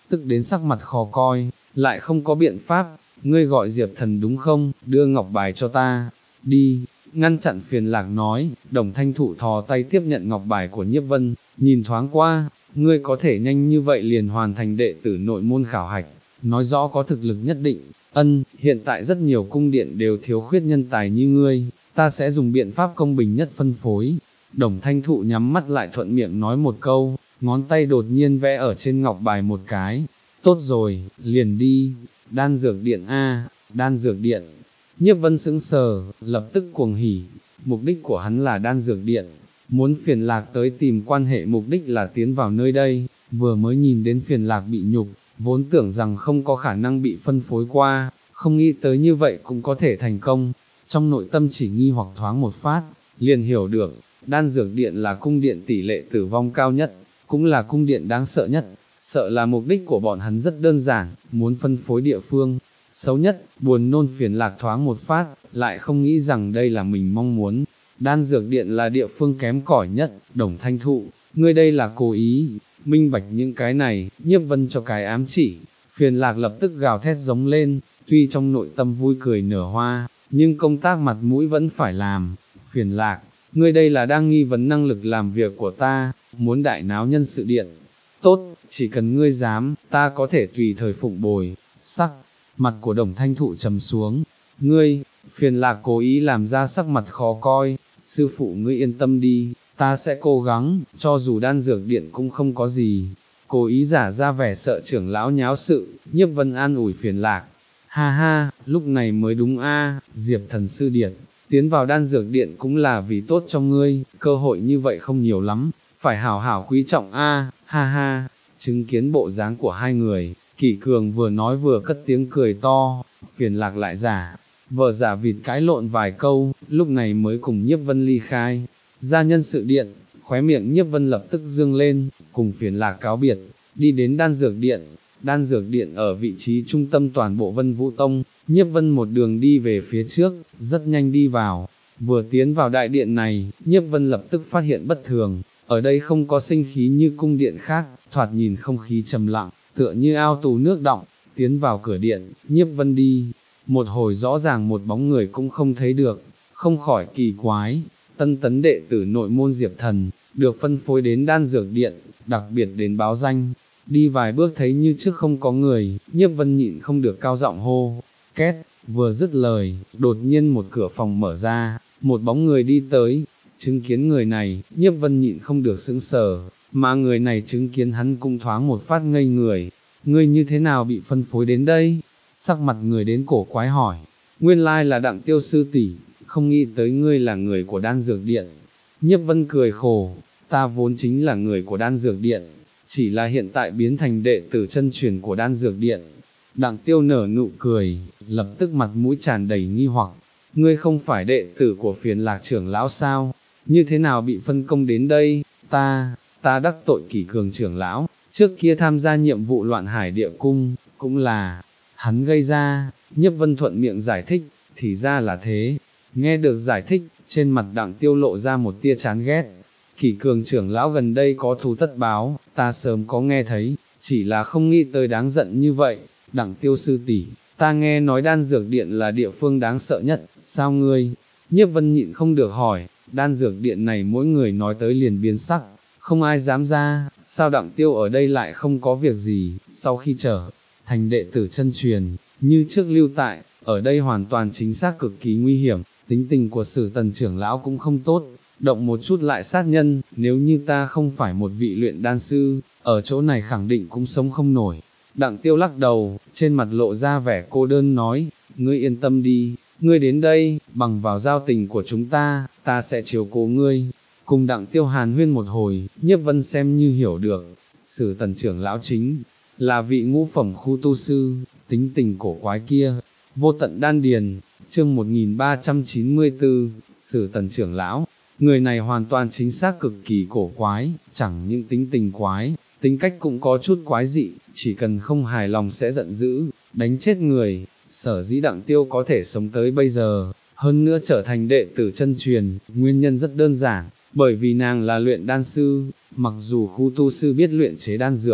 tức đến sắc mặt khó coi, lại không có biện pháp, ngươi gọi Diệp Thần đúng không, đưa ngọc bài cho ta, đi, ngăn chặn Phiền Lạc nói, Đồng Thanh Thụ thò tay tiếp nhận ngọc bài của Nhiếp Vân, nhìn thoáng qua, ngươi có thể nhanh như vậy liền hoàn thành đệ tử nội môn khảo hạch, nói rõ có thực lực nhất định, ân, hiện tại rất nhiều cung điện đều thiếu khuyết nhân tài như ngươi, ta sẽ dùng biện pháp công bình nhất phân phối. Đồng Thanh Thụ nhắm mắt lại thuận miệng nói một câu, ngón tay đột nhiên vẽ ở trên ngọc bài một cái, tốt rồi, liền đi, đan dược điện a, đan dược điện. Nhiếp Vân sững sờ, lập tức cuồng hỉ, mục đích của hắn là đan dược điện, muốn Phiền Lạc tới tìm quan hệ mục đích là tiến vào nơi đây, vừa mới nhìn đến Phiền Lạc bị nhục, vốn tưởng rằng không có khả năng bị phân phối qua, không nghĩ tới như vậy cũng có thể thành công, trong nội tâm chỉ nghi hoặc thoáng một phát, liền hiểu được, đan dược điện là cung điện tỷ lệ tử vong cao nhất, cũng là cung điện đáng sợ nhất, sợ là mục đích của bọn hắn rất đơn giản, muốn phân phối địa phương. Xấu nhất, buồn nôn Phiền Lạc thoáng một phát, lại không nghĩ rằng đây là mình mong muốn. Đan dược điện là địa phương kém cỏi nhất, Đồng Thanh Thụ, ngươi đây là cố ý, minh bạch những cái này, Nhiếp Vân cho cái ám chỉ. Phiền Lạc lập tức gào thét giống lên, tuy trong nội tâm vui cười nở hoa, nhưng công tác mặt mũi vẫn phải làm. Phiền Lạc, ngươi đây là đang nghi vấn năng lực làm việc của ta, muốn đại náo nhân sự điện. Tốt, chỉ cần ngươi dám, ta có thể tùy thời phụng bồi. Sắc mặt của Đồng Thanh Thụ trầm xuống, ngươi, Phiền Lạc cố ý làm ra sắc mặt khó coi, sư phụ ngươi yên tâm đi, ta sẽ cố gắng, cho dù đan dược điện cũng không có gì, cố ý giả ra vẻ sợ trưởng lão nháo sự, Nhiếp Vân an ủi Phiền Lạc, ha ha, lúc này mới đúng a, Diệp Thần sư điện, tiến vào đan dược điện cũng là vì tốt cho ngươi, cơ hội như vậy không nhiều lắm, phải hảo hảo quý trọng a, ha ha, chứng kiến bộ dáng của hai người. Kỷ Cường vừa nói vừa cất tiếng cười to, Phiền Lạc lại giả, vợ giả vịt cãi lộn vài câu, lúc này mới cùng Nhiếp Vân ly khai, ra nhân sự điện, khóe miệng Nhiếp Vân lập tức dương lên, cùng Phiền Lạc cáo biệt, đi đến đan dược điện, đan dược điện ở vị trí trung tâm toàn bộ Vân Vũ Tông, Nhiếp Vân một đường đi về phía trước, rất nhanh đi vào, vừa tiến vào đại điện này, Nhiếp Vân lập tức phát hiện bất thường, ở đây không có sinh khí như cung điện khác, thoạt nhìn không khí trầm lặng, tựa như ao tù nước đọng, tiến vào cửa điện, Nhiếp Vân đi, một hồi rõ ràng một bóng người cũng không thấy được, không khỏi kỳ quái, tân tấn đệ tử nội môn Diệp Thần, được phân phối đến đan dược điện, đặc biệt đến báo danh, đi vài bước thấy như trước không có người, Nhiếp Vân nhịn không được cao giọng hô, két, vừa dứt lời, đột nhiên một cửa phòng mở ra, một bóng người đi tới, chứng kiến người này, Nhiếp Vân nhịn không được sững sờ, mà người này chứng kiến hắn cũng thoáng một phát ngây người, ngươi như thế nào bị phân phối đến đây? Sắc mặt người đến cổ quái hỏi, nguyên lai là Đặng Tiêu sư tỷ, không nghĩ tới ngươi là người của đan dược điện. Nhiếp Vân cười khổ, ta vốn chính là người của đan dược điện, chỉ là hiện tại biến thành đệ tử chân truyền của đan dược điện. Đặng Tiêu nở nụ cười, lập tức mặt mũi tràn đầy nghi hoặc, ngươi không phải đệ tử của Phiền Lạc trưởng lão sao, như thế nào bị phân công đến đây, ta, ta đắc tội Kỷ Cường trưởng lão, trước kia tham gia nhiệm vụ loạn hải địa cung, cũng là, hắn gây ra, Nhiếp Vân thuận miệng giải thích, thì ra là thế, nghe được giải thích, trên mặt Đặng Tiêu lộ ra một tia chán ghét, Kỷ Cường trưởng lão gần đây có thù tất báo, ta sớm có nghe thấy, chỉ là không nghĩ tới đáng giận như vậy, Đặng Tiêu sư tỷ, ta nghe nói đan dược điện là địa phương đáng sợ nhất, sao ngươi? Nhiếp Vân nhịn không được hỏi, đan dược điện này mỗi người nói tới liền biến sắc, không ai dám ra, sao Đặng Tiêu ở đây lại không có việc gì, sau khi trở thành đệ tử chân truyền, như trước lưu tại, ở đây hoàn toàn chính xác cực kỳ nguy hiểm, tính tình của Sử Tần trưởng lão cũng không tốt, động một chút lại sát nhân, nếu như ta không phải một vị luyện đan sư, ở chỗ này khẳng định cũng sống không nổi. Đặng Tiêu lắc đầu, trên mặt lộ ra vẻ cô đơn nói, ngươi yên tâm đi, ngươi đến đây, bằng vào giao tình của chúng ta, ta sẽ chiếu cố ngươi. Cùng Đặng Tiêu hàn huyên một hồi, Nhiếp Vân xem như hiểu được, Sử Tần trưởng lão chính là vị ngũ phẩm khu tu sư, tính tình cổ quái kia, vô tận đan điền, chương một nghìn ba trăm chín mươi tư, Sử Tần trưởng lão, người này hoàn toàn chính xác cực kỳ cổ quái, chẳng những tính tình quái, tính cách cũng có chút quái dị, chỉ cần không hài lòng sẽ giận dữ, đánh chết người, sở dĩ Đặng Tiêu có thể sống tới bây giờ, hơn nữa trở thành đệ tử chân truyền, nguyên nhân rất đơn giản, bởi vì nàng là luyện đan sư, mặc dù khu tu sư biết luyện chế đan dược,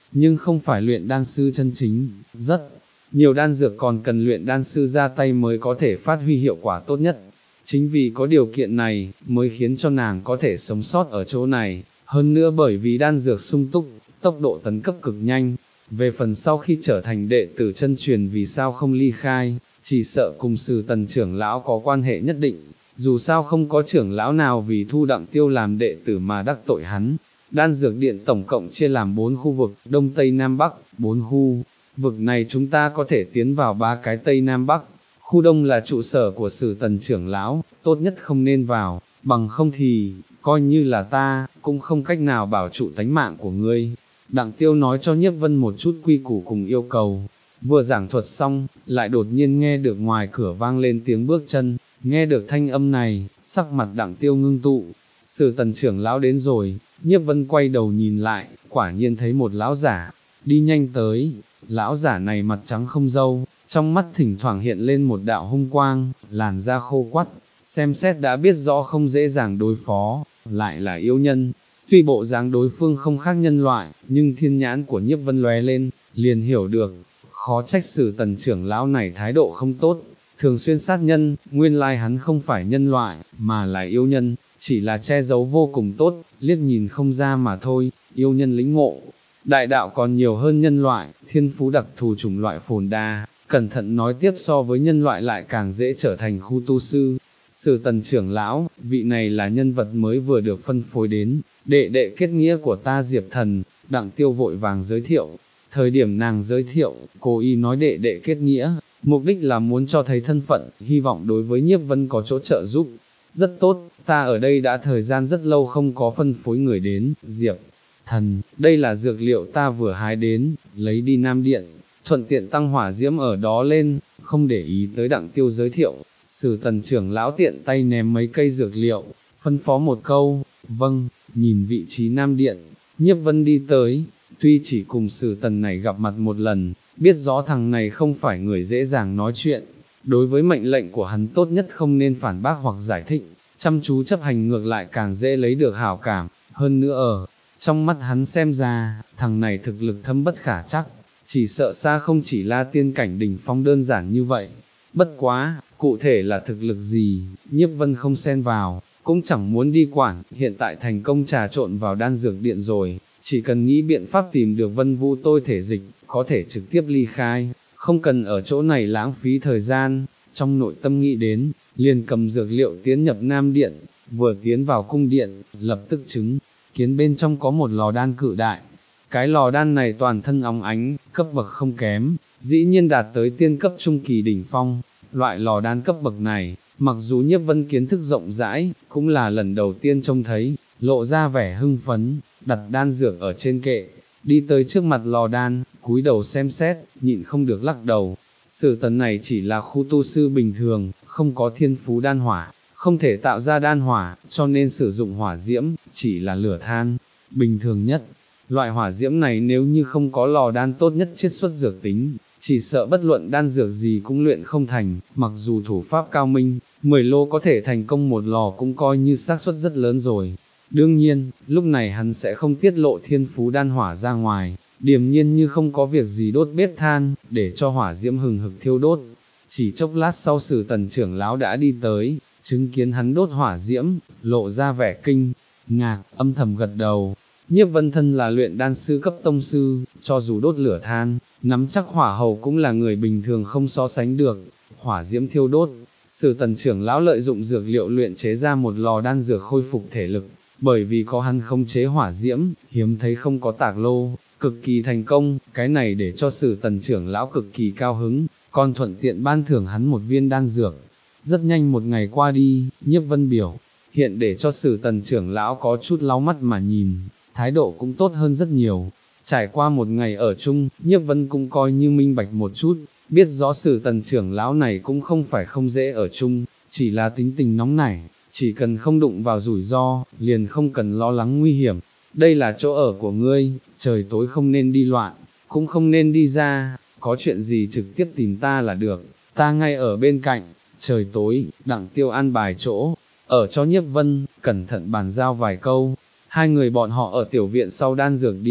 nhưng không phải luyện đan sư chân chính, rất nhiều đan dược còn cần luyện đan sư ra tay mới có thể phát huy hiệu quả tốt nhất. Chính vì có điều kiện này, mới khiến cho nàng có thể sống sót ở chỗ này, hơn nữa bởi vì đan dược sung túc, tốc độ tấn cấp cực nhanh. Về phần sau khi trở thành đệ tử chân truyền vì sao không ly khai, chỉ sợ cùng Sử Tần trưởng lão có quan hệ nhất định, dù sao không có trưởng lão nào vì thu Đặng Tiêu làm đệ tử mà đắc tội hắn. Đan dược điện tổng cộng chia làm bốn khu vực, Đông Tây Nam Bắc, bốn khu vực này chúng ta có thể tiến vào ba cái Tây Nam Bắc. Khu Đông là trụ sở của Sử Tần trưởng lão, tốt nhất không nên vào, bằng không thì, coi như là ta, cũng không cách nào bảo trụ tánh mạng của ngươi. Đặng Tiêu nói cho Nhiếp Vân một chút quy củ cùng yêu cầu, vừa giảng thuật xong, lại đột nhiên nghe được ngoài cửa vang lên tiếng bước chân, nghe được thanh âm này, sắc mặt Đặng Tiêu ngưng tụ, Sử Tần trưởng lão đến rồi. Nhiếp Vân quay đầu nhìn lại, quả nhiên thấy một lão giả, đi nhanh tới, lão giả này mặt trắng không râu, trong mắt thỉnh thoảng hiện lên một đạo hung quang, làn da khô quắt, xem xét đã biết rõ không dễ dàng đối phó, lại là yêu nhân. Tuy bộ dáng đối phương không khác nhân loại, nhưng thiên nhãn của Nhiếp Vân lóe lên, liền hiểu được, khó trách Sử Tần trưởng lão này thái độ không tốt, thường xuyên sát nhân, nguyên lai hắn không phải nhân loại, mà là yêu nhân, chỉ là che giấu vô cùng tốt, liếc nhìn không ra mà thôi. Yêu nhân lĩnh ngộ đại đạo còn nhiều hơn nhân loại, thiên phú đặc thù chủng loại phồn đa, cẩn thận nói tiếp so với nhân loại lại càng dễ trở thành khu tu sư. Sử Tần trưởng lão, vị này là nhân vật mới vừa được phân phối đến, đệ đệ kết nghĩa của ta Diệp Thần. Đặng Tiêu vội vàng giới thiệu. Thời điểm nàng giới thiệu, cố ý nói đệ đệ kết nghĩa, mục đích là muốn cho thấy thân phận, hy vọng đối với Nhiếp Vân có chỗ trợ giúp. Rất tốt, ta ở đây đã thời gian rất lâu không có phân phối người đến. Diệp Thần, đây là dược liệu ta vừa hái đến, lấy đi Nam Điện, thuận tiện tăng hỏa diễm ở đó lên. Không để ý tới Đặng Tiêu giới thiệu, Sử Tần trưởng lão tiện tay ném mấy cây dược liệu, phân phó một câu, vâng. Nhìn vị trí Nam Điện, Nhiếp Vân đi tới, tuy chỉ cùng Sử Tần này gặp mặt một lần, biết rõ thằng này không phải người dễ dàng nói chuyện, đối với mệnh lệnh của hắn tốt nhất không nên phản bác hoặc giải thích, chăm chú chấp hành ngược lại càng dễ lấy được hảo cảm. Hơn nữa ở trong mắt hắn xem ra, thằng này thực lực thâm bất khả trắc, chỉ sợ xa không chỉ là tiên cảnh đỉnh phong đơn giản như vậy. Bất quá, cụ thể là thực lực gì, Nhiếp Vân không xen vào, cũng chẳng muốn đi quản, hiện tại thành công trà trộn vào đan dược điện rồi, chỉ cần nghĩ biện pháp tìm được Vân Vũ tôi thể dịch, có thể trực tiếp ly khai, không cần ở chỗ này lãng phí thời gian. Trong nội tâm nghĩ đến, liền cầm dược liệu tiến nhập Nam Điện, vừa tiến vào cung điện, lập tức chứng kiến bên trong có một lò đan cự đại. Cái lò đan này toàn thân óng ánh, cấp bậc không kém, dĩ nhiên đạt tới tiên cấp trung kỳ đỉnh phong. Loại lò đan cấp bậc này, mặc dù Nhiếp Vân kiến thức rộng rãi, cũng là lần đầu tiên trông thấy, lộ ra vẻ hưng phấn, đặt đan dược ở trên kệ, đi tới trước mặt lò đan, cúi đầu xem xét, nhịn không được lắc đầu. Sử Tần này chỉ là khu tu sư bình thường, không có thiên phú đan hỏa, không thể tạo ra đan hỏa, cho nên sử dụng hỏa diễm, chỉ là lửa than, bình thường nhất. Loại hỏa diễm này nếu như không có lò đan tốt nhất chiết xuất dược tính, chỉ sợ bất luận đan dược gì cũng luyện không thành. Mặc dù thủ pháp cao minh, mười lô có thể thành công một lò cũng coi như xác suất rất lớn rồi. Đương nhiên, lúc này hắn sẽ không tiết lộ thiên phú đan hỏa ra ngoài, điềm nhiên như không có việc gì đốt bếp than, để cho hỏa diễm hừng hực thiêu đốt. Chỉ chốc lát sau Sử Tần trưởng lão đã đi tới, chứng kiến hắn đốt hỏa diễm, lộ ra vẻ kinh ngạc, âm thầm gật đầu. Nhiếp Vân thân là luyện đan sư cấp tông sư, cho dù đốt lửa than, nắm chắc hỏa hầu cũng là người bình thường không so sánh được. Hỏa diễm thiêu đốt, Sử Tần trưởng lão lợi dụng dược liệu luyện chế ra một lò đan dược khôi phục thể lực, bởi vì có hắn không chế hỏa diễm, hiếm thấy không có tạc lô, cực kỳ thành công. Cái này để cho Sử Tần trưởng lão cực kỳ cao hứng, còn thuận tiện ban thưởng hắn một viên đan dược. Rất nhanh một ngày qua đi, Nhiếp Vân biểu hiện để cho Sử Tần trưởng lão có chút lau mắt mà nhìn, thái độ cũng tốt hơn rất nhiều. Trải qua một ngày ở chung, Nhiếp Vân cũng coi như minh bạch một chút, biết rõ Sử Tần trưởng lão này cũng không phải không dễ ở chung, chỉ là tính tình nóng nảy, chỉ cần không đụng vào rủi ro, liền không cần lo lắng nguy hiểm. Đây là chỗ ở của ngươi, trời tối không nên đi loạn, cũng không nên đi ra, có chuyện gì trực tiếp tìm ta là được, ta ngay ở bên cạnh. Trời tối, Đặng Tiêu an bài chỗ ở cho Nhiếp Vân, cẩn thận bàn giao vài câu. Hai người bọn họ ở tiểu viện sau đan dược điện,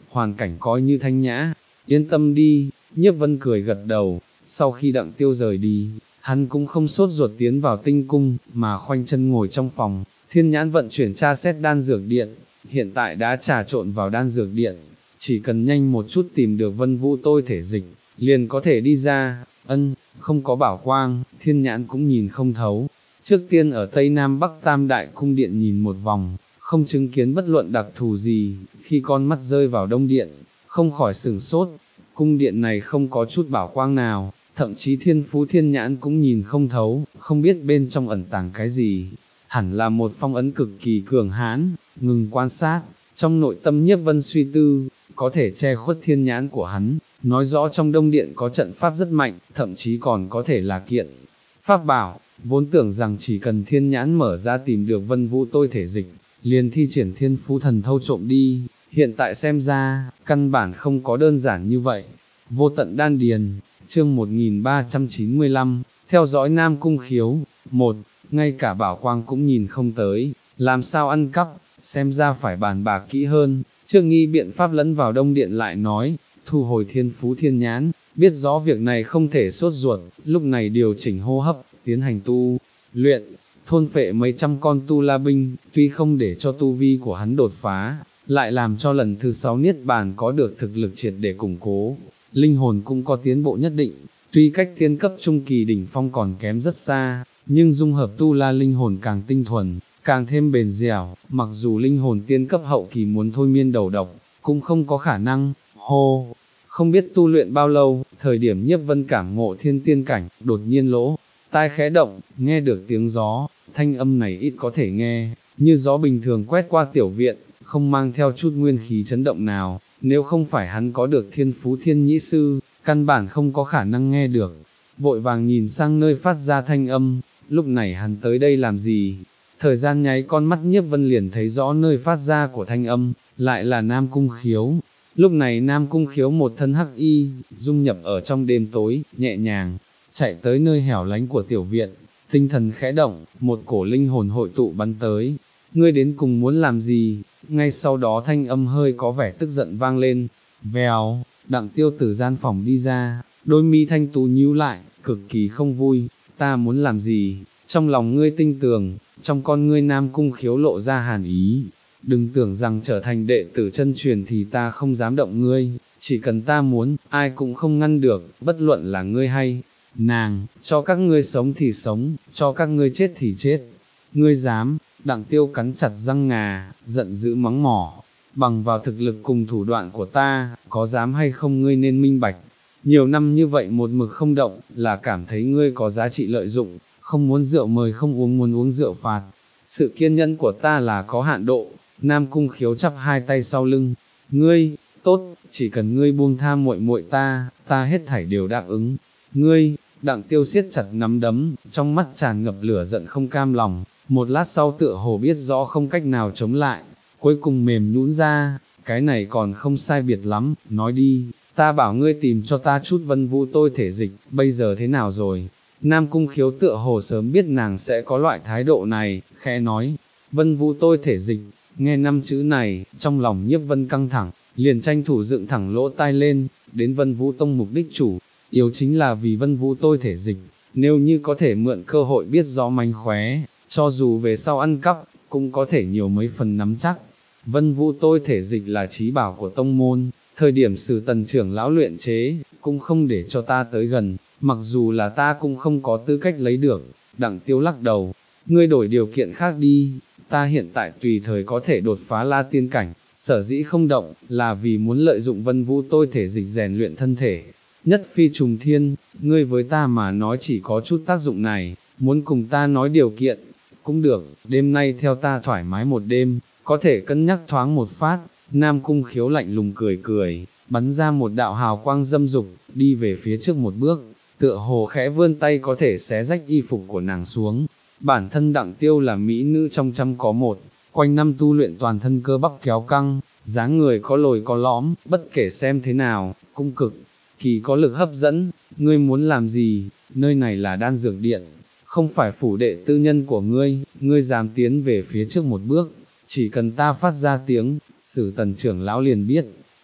hoàn cảnh coi như thanh nhã, yên tâm đi, Nhiếp Vân cười gật đầu, sau khi Đặng Tiêu rời đi, hắn cũng không sốt ruột tiến vào tinh cung, mà khoanh chân ngồi trong phòng, thiên nhãn vận chuyển tra xét đan dược điện, hiện tại đã trà trộn vào đan dược điện, chỉ cần nhanh một chút tìm được Vân Vũ tôi thể dịch, liền có thể đi ra, ân, không có bảo quang, thiên nhãn cũng nhìn không thấu. Trước tiên ở Tây Nam Bắc Tam Đại Cung Điện nhìn một vòng, không chứng kiến bất luận đặc thù gì, khi con mắt rơi vào Đông Điện, không khỏi sửng sốt, cung điện này không có chút bảo quang nào, thậm chí thiên phú thiên nhãn cũng nhìn không thấu, không biết bên trong ẩn tàng cái gì, hẳn là một phong ấn cực kỳ cường hãn, ngừng quan sát, trong nội tâm Nhiếp Vân suy tư, có thể che khuất thiên nhãn của hắn, nói rõ trong Đông Điện có trận pháp rất mạnh, thậm chí còn có thể là kiện pháp bảo, vốn tưởng rằng chỉ cần thiên nhãn mở ra tìm được Vân Vũ tôi thể dịch, liền thi triển thiên phú thần thâu trộm đi, hiện tại xem ra, căn bản không có đơn giản như vậy. Vô tận đan điền, chương một nghìn ba trăm chín mươi lăm, theo dõi Nam Cung Khiếu, một, ngay cả bảo quang cũng nhìn không tới, làm sao ăn cắp, xem ra phải bàn bạc kỹ hơn, Trương Nghi biện pháp lẫn vào Đông Điện lại nói, thu hồi thiên phú thiên nhãn, biết rõ việc này không thể sốt ruột, lúc này điều chỉnh hô hấp, tiến hành tu, luyện, thôn phệ mấy trăm con tu la binh, tuy không để cho tu vi của hắn đột phá, lại làm cho lần thứ sáu niết bàn có được thực lực triệt để củng cố, linh hồn cũng có tiến bộ nhất định, tuy cách tiên cấp trung kỳ đỉnh phong còn kém rất xa, nhưng dung hợp tu la linh hồn càng tinh thuần, càng thêm bền dẻo, mặc dù linh hồn tiên cấp hậu kỳ muốn thôi miên đầu độc, cũng không có khả năng, hô, không biết tu luyện bao lâu, thời điểm Nhiếp Vân cảm ngộ thiên tiên cảnh, đột nhiên lỗ, tai khẽ động, nghe được tiếng gió, thanh âm này ít có thể nghe, như gió bình thường quét qua tiểu viện, không mang theo chút nguyên khí chấn động nào, nếu không phải hắn có được thiên phú thiên nhĩ sư, căn bản không có khả năng nghe được, vội vàng nhìn sang nơi phát ra thanh âm, lúc này hắn tới đây làm gì? Thời gian nháy con mắt Nhiếp Vân liền thấy rõ nơi phát ra của thanh âm, lại là Nam Cung Khiếu. Lúc này Nam Cung Khiếu một thân hắc y, dung nhập ở trong đêm tối, nhẹ nhàng, chạy tới nơi hẻo lánh của tiểu viện, tinh thần khẽ động, một cổ linh hồn hội tụ bắn tới. Ngươi đến cùng muốn làm gì? Ngay sau đó thanh âm hơi có vẻ tức giận vang lên, vèo, Đặng Tiêu từ gian phòng đi ra, đôi mi thanh tú nhíu lại, cực kỳ không vui, ta muốn làm gì? Trong lòng ngươi tinh tường, trong con ngươi Nam Cung Khiếu lộ ra hàn ý, đừng tưởng rằng trở thành đệ tử chân truyền thì ta không dám động ngươi, chỉ cần ta muốn, ai cũng không ngăn được, bất luận là ngươi hay nàng, cho các ngươi sống thì sống, cho các ngươi chết thì chết. Ngươi dám? Đặng Tiêu cắn chặt răng ngà, giận dữ mắng mỏ, bằng vào thực lực cùng thủ đoạn của ta, có dám hay không ngươi nên minh bạch. Nhiều năm như vậy một mực không động, là cảm thấy ngươi có giá trị lợi dụng, không muốn rượu mời không uống muốn uống rượu phạt. Sự kiên nhẫn của ta là có hạn độ. Nam Cung Khiếu chắp hai tay sau lưng, ngươi, tốt, chỉ cần ngươi buông tha muội muội ta, ta hết thảy đều đáp ứng. Ngươi, Đặng Tiêu siết chặt nắm đấm, trong mắt tràn ngập lửa giận không cam lòng, một lát sau tựa hồ biết rõ không cách nào chống lại, cuối cùng mềm nhũn ra, cái này còn không sai biệt lắm, nói đi, ta bảo ngươi tìm cho ta chút Vân Vũ tôi thể dịch, bây giờ thế nào rồi? Nam Cung Khiếu tựa hồ sớm biết nàng sẽ có loại thái độ này, khẽ nói, Vân Vũ tôi thể dịch. Nghe năm chữ này, trong lòng Nhiếp Vân căng thẳng, liền tranh thủ dựng thẳng lỗ tai lên, đến Vân Vũ Tông mục đích chủ, yếu chính là vì Vân Vũ tôi thể dịch, nếu như có thể mượn cơ hội biết rõ mánh khóe, cho dù về sau ăn cắp, cũng có thể nhiều mấy phần nắm chắc. Vân Vũ tôi thể dịch là trí bảo của tông môn, thời điểm Sử Tần trưởng lão luyện chế, cũng không để cho ta tới gần, mặc dù là ta cũng không có tư cách lấy được. Đặng Tiêu lắc đầu, ngươi đổi điều kiện khác đi, ta hiện tại tùy thời có thể đột phá La Tiên cảnh, sở dĩ không động, là vì muốn lợi dụng Vân Vũ tôi thể dịch rèn luyện thân thể. Nhất phi trùng thiên, ngươi với ta mà nói chỉ có chút tác dụng này, muốn cùng ta nói điều kiện, cũng được, đêm nay theo ta thoải mái một đêm, có thể cân nhắc thoáng một phát. Nam Cung Khiếu lạnh lùng cười cười, bắn ra một đạo hào quang dâm dục, đi về phía trước một bước, tựa hồ khẽ vươn tay có thể xé rách y phục của nàng xuống. Bản thân Đặng Tiêu là mỹ nữ trong trăm có một, quanh năm tu luyện toàn thân cơ bắp kéo căng, dáng người có lồi có lõm, bất kể xem thế nào, cũng cực kỳ có lực hấp dẫn. Ngươi muốn làm gì? Nơi này là đan dược điện, không phải phủ đệ tư nhân của ngươi, ngươi dám tiến về phía trước một bước, chỉ cần ta phát ra tiếng, Sử Tần trưởng lão liền biết,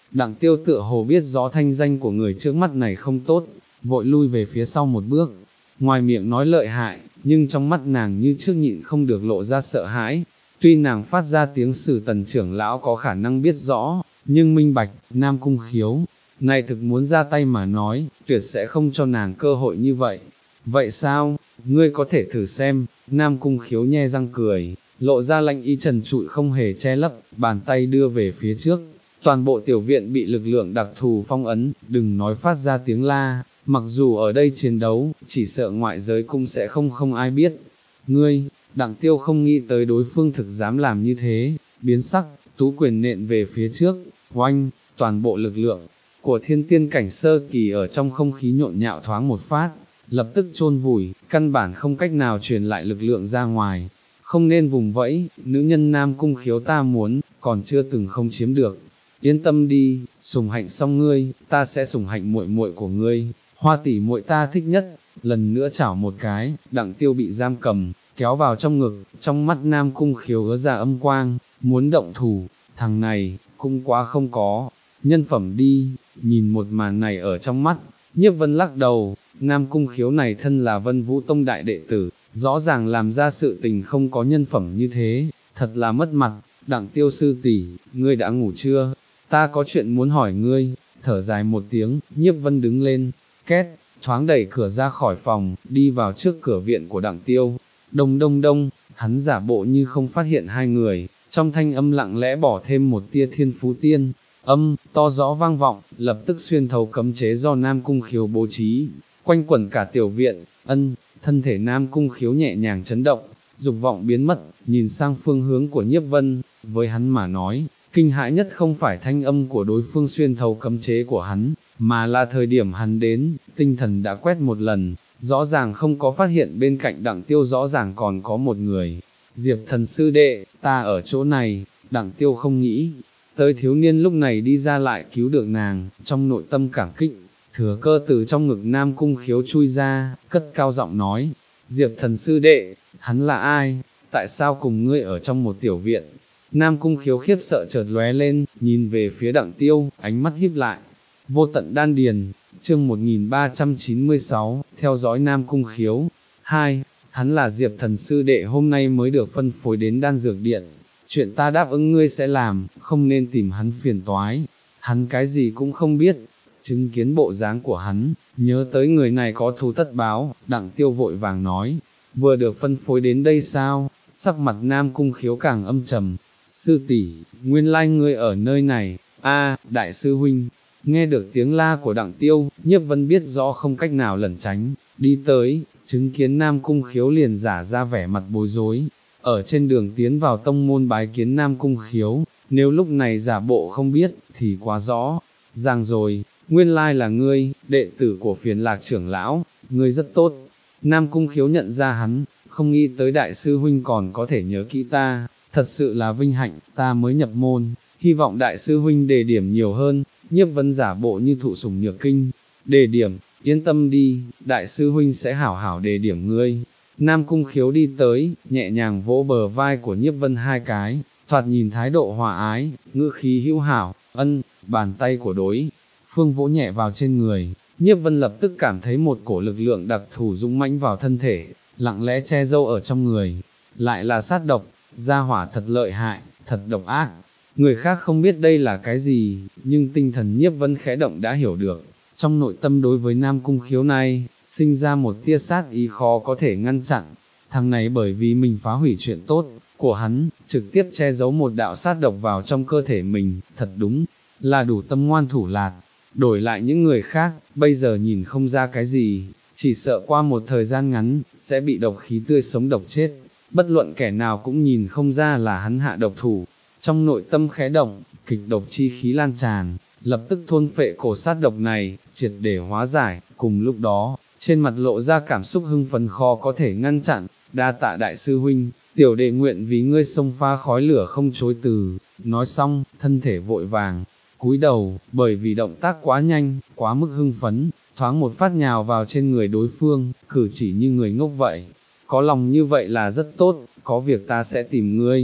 Đặng Tiêu tựa hồ biết rõ thanh danh của người trước mắt này không tốt, vội lui về phía sau một bước, ngoài miệng nói lợi hại, nhưng trong mắt nàng như trước nhịn không được lộ ra sợ hãi. Tuy nàng phát ra tiếng Sử Tần trưởng lão có khả năng biết rõ, nhưng minh bạch, Nam Cung Khiếu, này thực muốn ra tay mà nói, tuyệt sẽ không cho nàng cơ hội như vậy. Vậy sao, ngươi có thể thử xem, Nam Cung Khiếu nhe răng cười, lộ ra lạnh ý trần trụi không hề che lấp, bàn tay đưa về phía trước. Toàn bộ tiểu viện bị lực lượng đặc thù phong ấn, đừng nói phát ra tiếng la, mặc dù ở đây chiến đấu, chỉ sợ ngoại giới cũng sẽ không không ai biết. Ngươi, Đặng Tiêu không nghĩ tới đối phương thực dám làm như thế, biến sắc, tú quyền nện về phía trước, oanh, toàn bộ lực lượng của thiên tiên cảnh sơ kỳ ở trong không khí nhộn nhạo thoáng một phát, lập tức chôn vùi, căn bản không cách nào truyền lại lực lượng ra ngoài. Không nên vùng vẫy, nữ nhân Nam Cung Khiếu ta muốn, còn chưa từng không chiếm được. Yên tâm đi, sủng hạnh xong ngươi, ta sẽ sủng hạnh muội muội của ngươi, Hoa tỷ muội ta thích nhất. Lần nữa chảo một cái, Đặng Tiêu bị giam cầm, kéo vào trong ngực, trong mắt Nam Cung Khiếu ứa ra âm quang, muốn động thủ, thằng này, cũng quá không có, nhân phẩm đi. Nhìn một màn này ở trong mắt, Nhiếp Vân lắc đầu, Nam Cung Khiếu này thân là Vân Vũ Tông đại đệ tử, rõ ràng làm ra sự tình không có nhân phẩm như thế, thật là mất mặt. Đặng Tiêu sư tỷ, ngươi đã ngủ chưa? Ta có chuyện muốn hỏi ngươi. Thở dài một tiếng, Nhiếp Vân đứng lên, két, thoáng đẩy cửa ra khỏi phòng, đi vào trước cửa viện của Đặng Tiêu. Đông đông đông, hắn giả bộ như không phát hiện hai người, trong thanh âm lặng lẽ bỏ thêm một tia thiên phú tiên, âm, to rõ vang vọng, lập tức xuyên thấu cấm chế do Nam Cung Khiếu bố trí, quanh quẩn cả tiểu viện. Ân, thân thể Nam Cung Khiếu nhẹ nhàng chấn động, dục vọng biến mất, nhìn sang phương hướng của Nhiếp Vân, với hắn mà nói, kinh hãi nhất không phải thanh âm của đối phương xuyên thấu cấm chế của hắn, mà là thời điểm hắn đến, tinh thần đã quét một lần, rõ ràng không có phát hiện bên cạnh Đặng Tiêu rõ ràng còn có một người. Diệp Thần sư đệ, ta ở chỗ này. Đặng Tiêu không nghĩ tới thiếu niên lúc này đi ra lại cứu được nàng, trong nội tâm cảm kích, thừa cơ từ trong ngực Nam Cung Khiếu chui ra, cất cao giọng nói, Diệp Thần sư đệ, hắn là ai, tại sao cùng ngươi ở trong một tiểu viện? Nam Cung Khiếu khiếp sợ chợt lóe lên, nhìn về phía Đặng Tiêu, ánh mắt híp lại. Vô tận đan điền, chương một nghìn ba trăm chín mươi sáu, theo dõi Nam Cung Khiếu. Hai, hắn là Diệp Thần sư đệ hôm nay mới được phân phối đến đan dược điện. Chuyện ta đáp ứng ngươi sẽ làm, không nên tìm hắn phiền toái. Hắn cái gì cũng không biết. Chứng kiến bộ dáng của hắn, nhớ tới người này có thù tất báo, Đặng Tiêu vội vàng nói, vừa được phân phối đến đây sao? Sắc mặt Nam Cung Khiếu càng âm trầm. Sư tỷ, nguyên lai ngươi ở nơi này. A, đại sư huynh. Nghe được tiếng la của Đặng Tiêu, Nhiếp Vân biết rõ không cách nào lẩn tránh, đi tới, chứng kiến Nam Cung Khiếu liền giả ra vẻ mặt bối rối. Ở trên đường tiến vào tông môn bái kiến Nam Cung Khiếu, nếu lúc này giả bộ không biết, thì quá rõ ràng rồi. Nguyên lai là ngươi, đệ tử của Phiền Lạc trưởng lão, ngươi rất tốt. Nam Cung Khiếu nhận ra hắn, không nghĩ tới đại sư huynh còn có thể nhớ kỹ ta, thật sự là vinh hạnh, ta mới nhập môn, hy vọng đại sư huynh đề điểm nhiều hơn. Nhiếp Vân giả bộ như thụ sủng nhược kinh, đề điểm, yên tâm đi, đại sư huynh sẽ hảo hảo đề điểm ngươi. Nam Cung Khiếu đi tới, nhẹ nhàng vỗ bờ vai của Nhiếp Vân hai cái, thoạt nhìn thái độ hòa ái, ngữ khí hữu hảo. Ân, bàn tay của đối phương vỗ nhẹ vào trên người, Nhiếp Vân lập tức cảm thấy một cổ lực lượng đặc thù dũng mãnh vào thân thể, lặng lẽ che dâu ở trong người, lại là sát độc, gia hỏa thật lợi hại, thật độc ác. Người khác không biết đây là cái gì, nhưng tinh thần Nhiếp Vân khẽ động đã hiểu được, trong nội tâm đối với Nam Cung Khiếu này, sinh ra một tia sát ý khó có thể ngăn chặn. Thằng này bởi vì mình phá hủy chuyện tốt của hắn, trực tiếp che giấu một đạo sát độc vào trong cơ thể mình, thật đúng là đủ tâm ngoan thủ lạt. Đổi lại những người khác, bây giờ nhìn không ra cái gì, chỉ sợ qua một thời gian ngắn, sẽ bị độc khí tươi sống độc chết, bất luận kẻ nào cũng nhìn không ra là hắn hạ độc thủ. Trong nội tâm khẽ động, kịch độc chi khí lan tràn, lập tức thôn phệ cổ sát độc này, triệt để hóa giải. Cùng lúc đó, trên mặt lộ ra cảm xúc hưng phấn khó có thể ngăn chặn, đa tạ đại sư huynh, tiểu đệ nguyện vì ngươi xông pha khói lửa không chối từ. Nói xong, thân thể vội vàng cúi đầu, bởi vì động tác quá nhanh, quá mức hưng phấn, thoáng một phát nhào vào trên người đối phương, cử chỉ như người ngốc vậy. Có lòng như vậy là rất tốt, có việc ta sẽ tìm ngươi.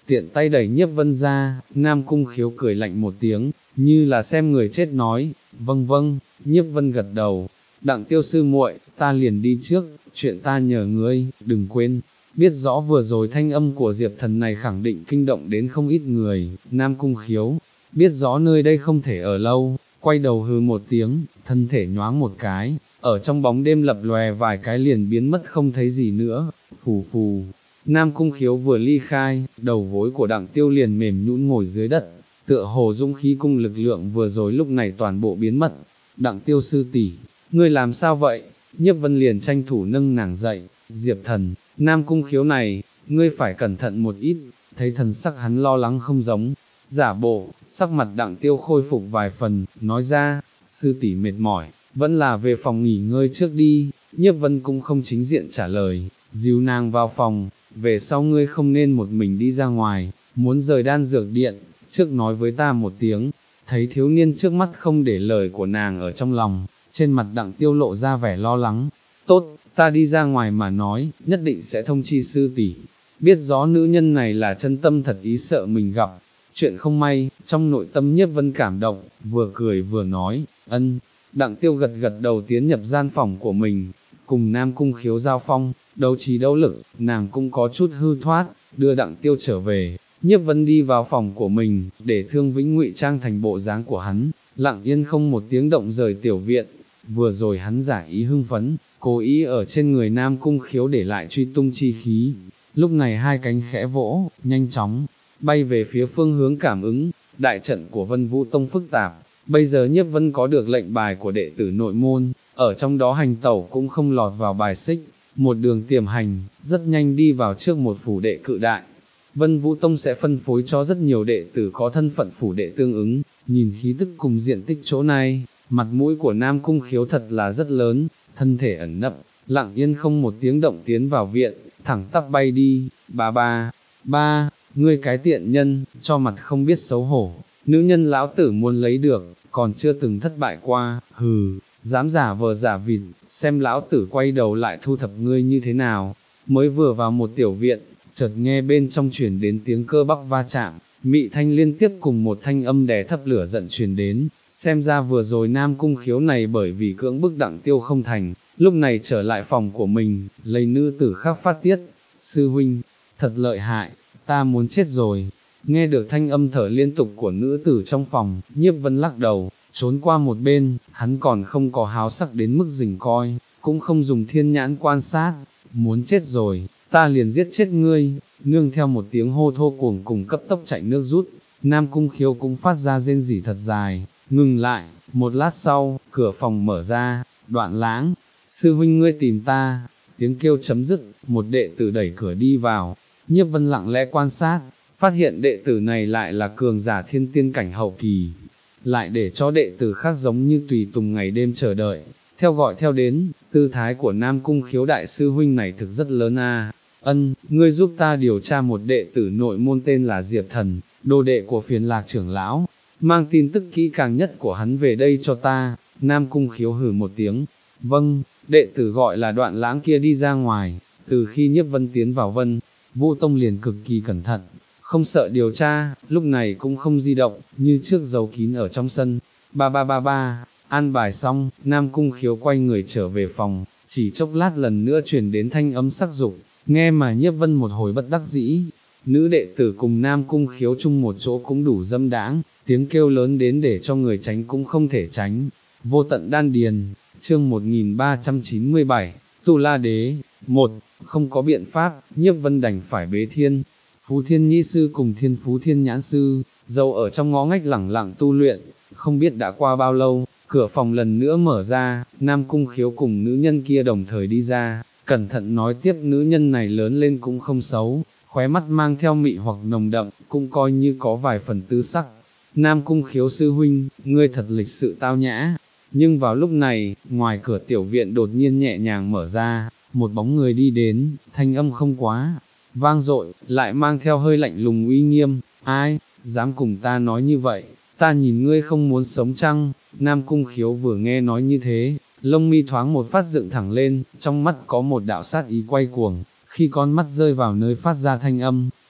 tiện tay đẩy Nhiếp Vân ra. Nam Cung Khiếu cười lạnh một tiếng, như là xem người chết nói, vâng vâng. Nhiếp Vân gật đầu, Đặng Tiêu sư muội, ta liền đi trước, chuyện ta nhờ ngươi, đừng quên. Biết rõ vừa rồi thanh âm của Diệp Thần này khẳng định kinh động đến không ít người. Nam Cung Khiếu biết rõ nơi đây không thể ở lâu, quay đầu hừ một tiếng, thân thể nhoáng một cái, ở trong bóng đêm lập lòe vài cái liền biến mất không thấy gì nữa. Phù phù, Nam Cung Khiếu vừa ly khai, đầu gối của Đặng Tiêu liền mềm nhũn ngồi dưới đất, tựa hồ dũng khí cung lực lượng vừa rồi lúc này toàn bộ biến mất. Đặng Tiêu sư tỷ, ngươi làm sao vậy? Nhiếp Vân liền tranh thủ nâng nàng dậy. Diệp Thần, Nam Cung Khiếu này, ngươi phải cẩn thận một ít. Thấy thần sắc hắn lo lắng không giống giả bộ, sắc mặt Đặng Tiêu khôi phục vài phần, nói ra, sư tỷ mệt mỏi, vẫn là về phòng nghỉ ngơi trước đi. Nhiếp Vân cũng không chính diện trả lời, dìu nàng vào phòng, về sau ngươi không nên một mình đi ra ngoài, muốn rời đan dược điện, trước nói với ta một tiếng. Thấy thiếu niên trước mắt không để lời của nàng ở trong lòng, trên mặt Đặng Tiêu lộ ra vẻ lo lắng. Tốt, ta đi ra ngoài mà nói, nhất định sẽ thông chi sư tỷ. Biết rõ nữ nhân này là chân tâm thật ý sợ mình gặp chuyện không may, trong nội tâm Nhiếp Vân cảm động, vừa cười vừa nói, ân. Đặng Tiêu gật gật đầu tiến nhập gian phòng của mình, cùng Nam Cung Khiếu giao phong, đấu trí đấu lực, nàng cũng có chút hư thoát, đưa Đặng Tiêu trở về. Nhiếp Vân đi vào phòng của mình, để Thương Vĩnh ngụy trang thành bộ dáng của hắn, lặng yên không một tiếng động rời tiểu viện. Vừa rồi hắn giả ý hưng phấn, cố ý ở trên người Nam Cung Khiếu để lại truy tung chi khí, lúc này hai cánh khẽ vỗ, nhanh chóng bay về phía phương hướng cảm ứng. Đại trận của Vân Vũ Tông phức tạp, bây giờ Nhiếp Vân có được lệnh bài của đệ tử nội môn, ở trong đó hành tẩu cũng không lọt vào bài xích, một đường tiềm hành, rất nhanh đi vào trước một phủ đệ cự đại. Vân Vũ Tông sẽ phân phối cho rất nhiều đệ tử có thân phận phủ đệ tương ứng, nhìn khí tức cùng diện tích chỗ này, mặt mũi của Nam Cung Khiếu thật là rất lớn, thân thể ẩn nấp, lặng yên không một tiếng động tiến vào viện, thẳng tắp bay đi. Ba ba, ba, ngươi cái tiện nhân, cho mặt không biết xấu hổ, nữ nhân lão tử muốn lấy được, còn chưa từng thất bại qua, hừ, dám giả vờ giả vịt, xem lão tử quay đầu lại thu thập ngươi như thế nào. Mới vừa vào một tiểu viện, chợt nghe bên trong truyền đến tiếng cơ bắp va chạm, mị thanh liên tiếp cùng một thanh âm đè thấp lửa giận truyền đến, xem ra vừa rồi Nam Cung Khiếu này bởi vì cưỡng bức Đặng Tiêu không thành, lúc này trở lại phòng của mình, lấy nữ tử khác phát tiết. Sư huynh, thật lợi hại, ta muốn chết rồi. Nghe được thanh âm thở liên tục của nữ tử trong phòng, Nhiếp Vân lắc đầu, trốn qua một bên, hắn còn không có háo sắc đến mức rình coi, cũng không dùng thiên nhãn quan sát. Muốn chết rồi, ta liền giết chết ngươi. Nương theo một tiếng hô thô cuồng cùng cấp tốc chạy nước rút, Nam Cung Khiếu cũng phát ra rên rỉ thật dài, ngừng lại. Một lát sau, cửa phòng mở ra, Đoạn Lãng, sư huynh ngươi tìm ta. Tiếng kêu chấm dứt, một đệ tử đẩy cửa đi vào. Nhiếp Vân lặng lẽ quan sát, phát hiện đệ tử này lại là cường giả thiên tiên cảnh hậu kỳ, lại để cho đệ tử khác giống như tùy tùng ngày đêm chờ đợi, theo gọi theo đến. Tư thái của Nam Cung Khiếu đại sư huynh này thực rất lớn a. Ân, ngươi giúp ta điều tra một đệ tử nội môn tên là Diệp Thần, đồ đệ của Phiền Lạc trưởng lão, mang tin tức kỹ càng nhất của hắn về đây cho ta. Nam Cung Khiếu hừ một tiếng, vâng. Đệ tử gọi là Đoạn Lãng kia đi ra ngoài, từ khi Nhiếp Vân tiến vào Vân Vũ Tông liền cực kỳ cẩn thận, không sợ điều tra, lúc này cũng không di động, như trước giấu kín ở trong sân. Ba ba ba ba, an bài xong, Nam Cung Khiếu quay người trở về phòng, chỉ chốc lát lần nữa truyền đến thanh âm sắc dục, nghe mà Nhiếp Vân một hồi bất đắc dĩ. Nữ đệ tử cùng Nam Cung Khiếu chung một chỗ cũng đủ dâm đãng, tiếng kêu lớn đến để cho người tránh cũng không thể tránh. Vô tận đan điền, chương một nghìn ba trăm chín mươi bảy, Tu La Đế. Một, không có biện pháp, Nhiếp Vân đành phải bế Thiên Phú Thiên Nhĩ Sư cùng Thiên Phú Thiên Nhãn Sư, dâu ở trong ngõ ngách lẳng lặng tu luyện. Không biết đã qua bao lâu, cửa phòng lần nữa mở ra, Nam Cung Khiếu cùng nữ nhân kia đồng thời đi ra, cẩn thận nói tiếp, nữ nhân này lớn lên cũng không xấu, khóe mắt mang theo mị hoặc nồng đậm, cũng coi như có vài phần tư sắc. Nam Cung Khiếu sư huynh, ngươi thật lịch sự tao nhã. Nhưng vào lúc này, ngoài cửa tiểu viện đột nhiên nhẹ nhàng mở ra, một bóng người đi đến, thanh âm không quá vang dội, lại mang theo hơi lạnh lùng uy nghiêm. Ai, dám cùng ta nói như vậy, ta nhìn ngươi không muốn sống chăng? Nam Cung Khiếu vừa nghe nói như thế, lông mi thoáng một phát dựng thẳng lên, trong mắt có một đạo sát ý quay cuồng, khi con mắt rơi vào nơi phát ra thanh âm,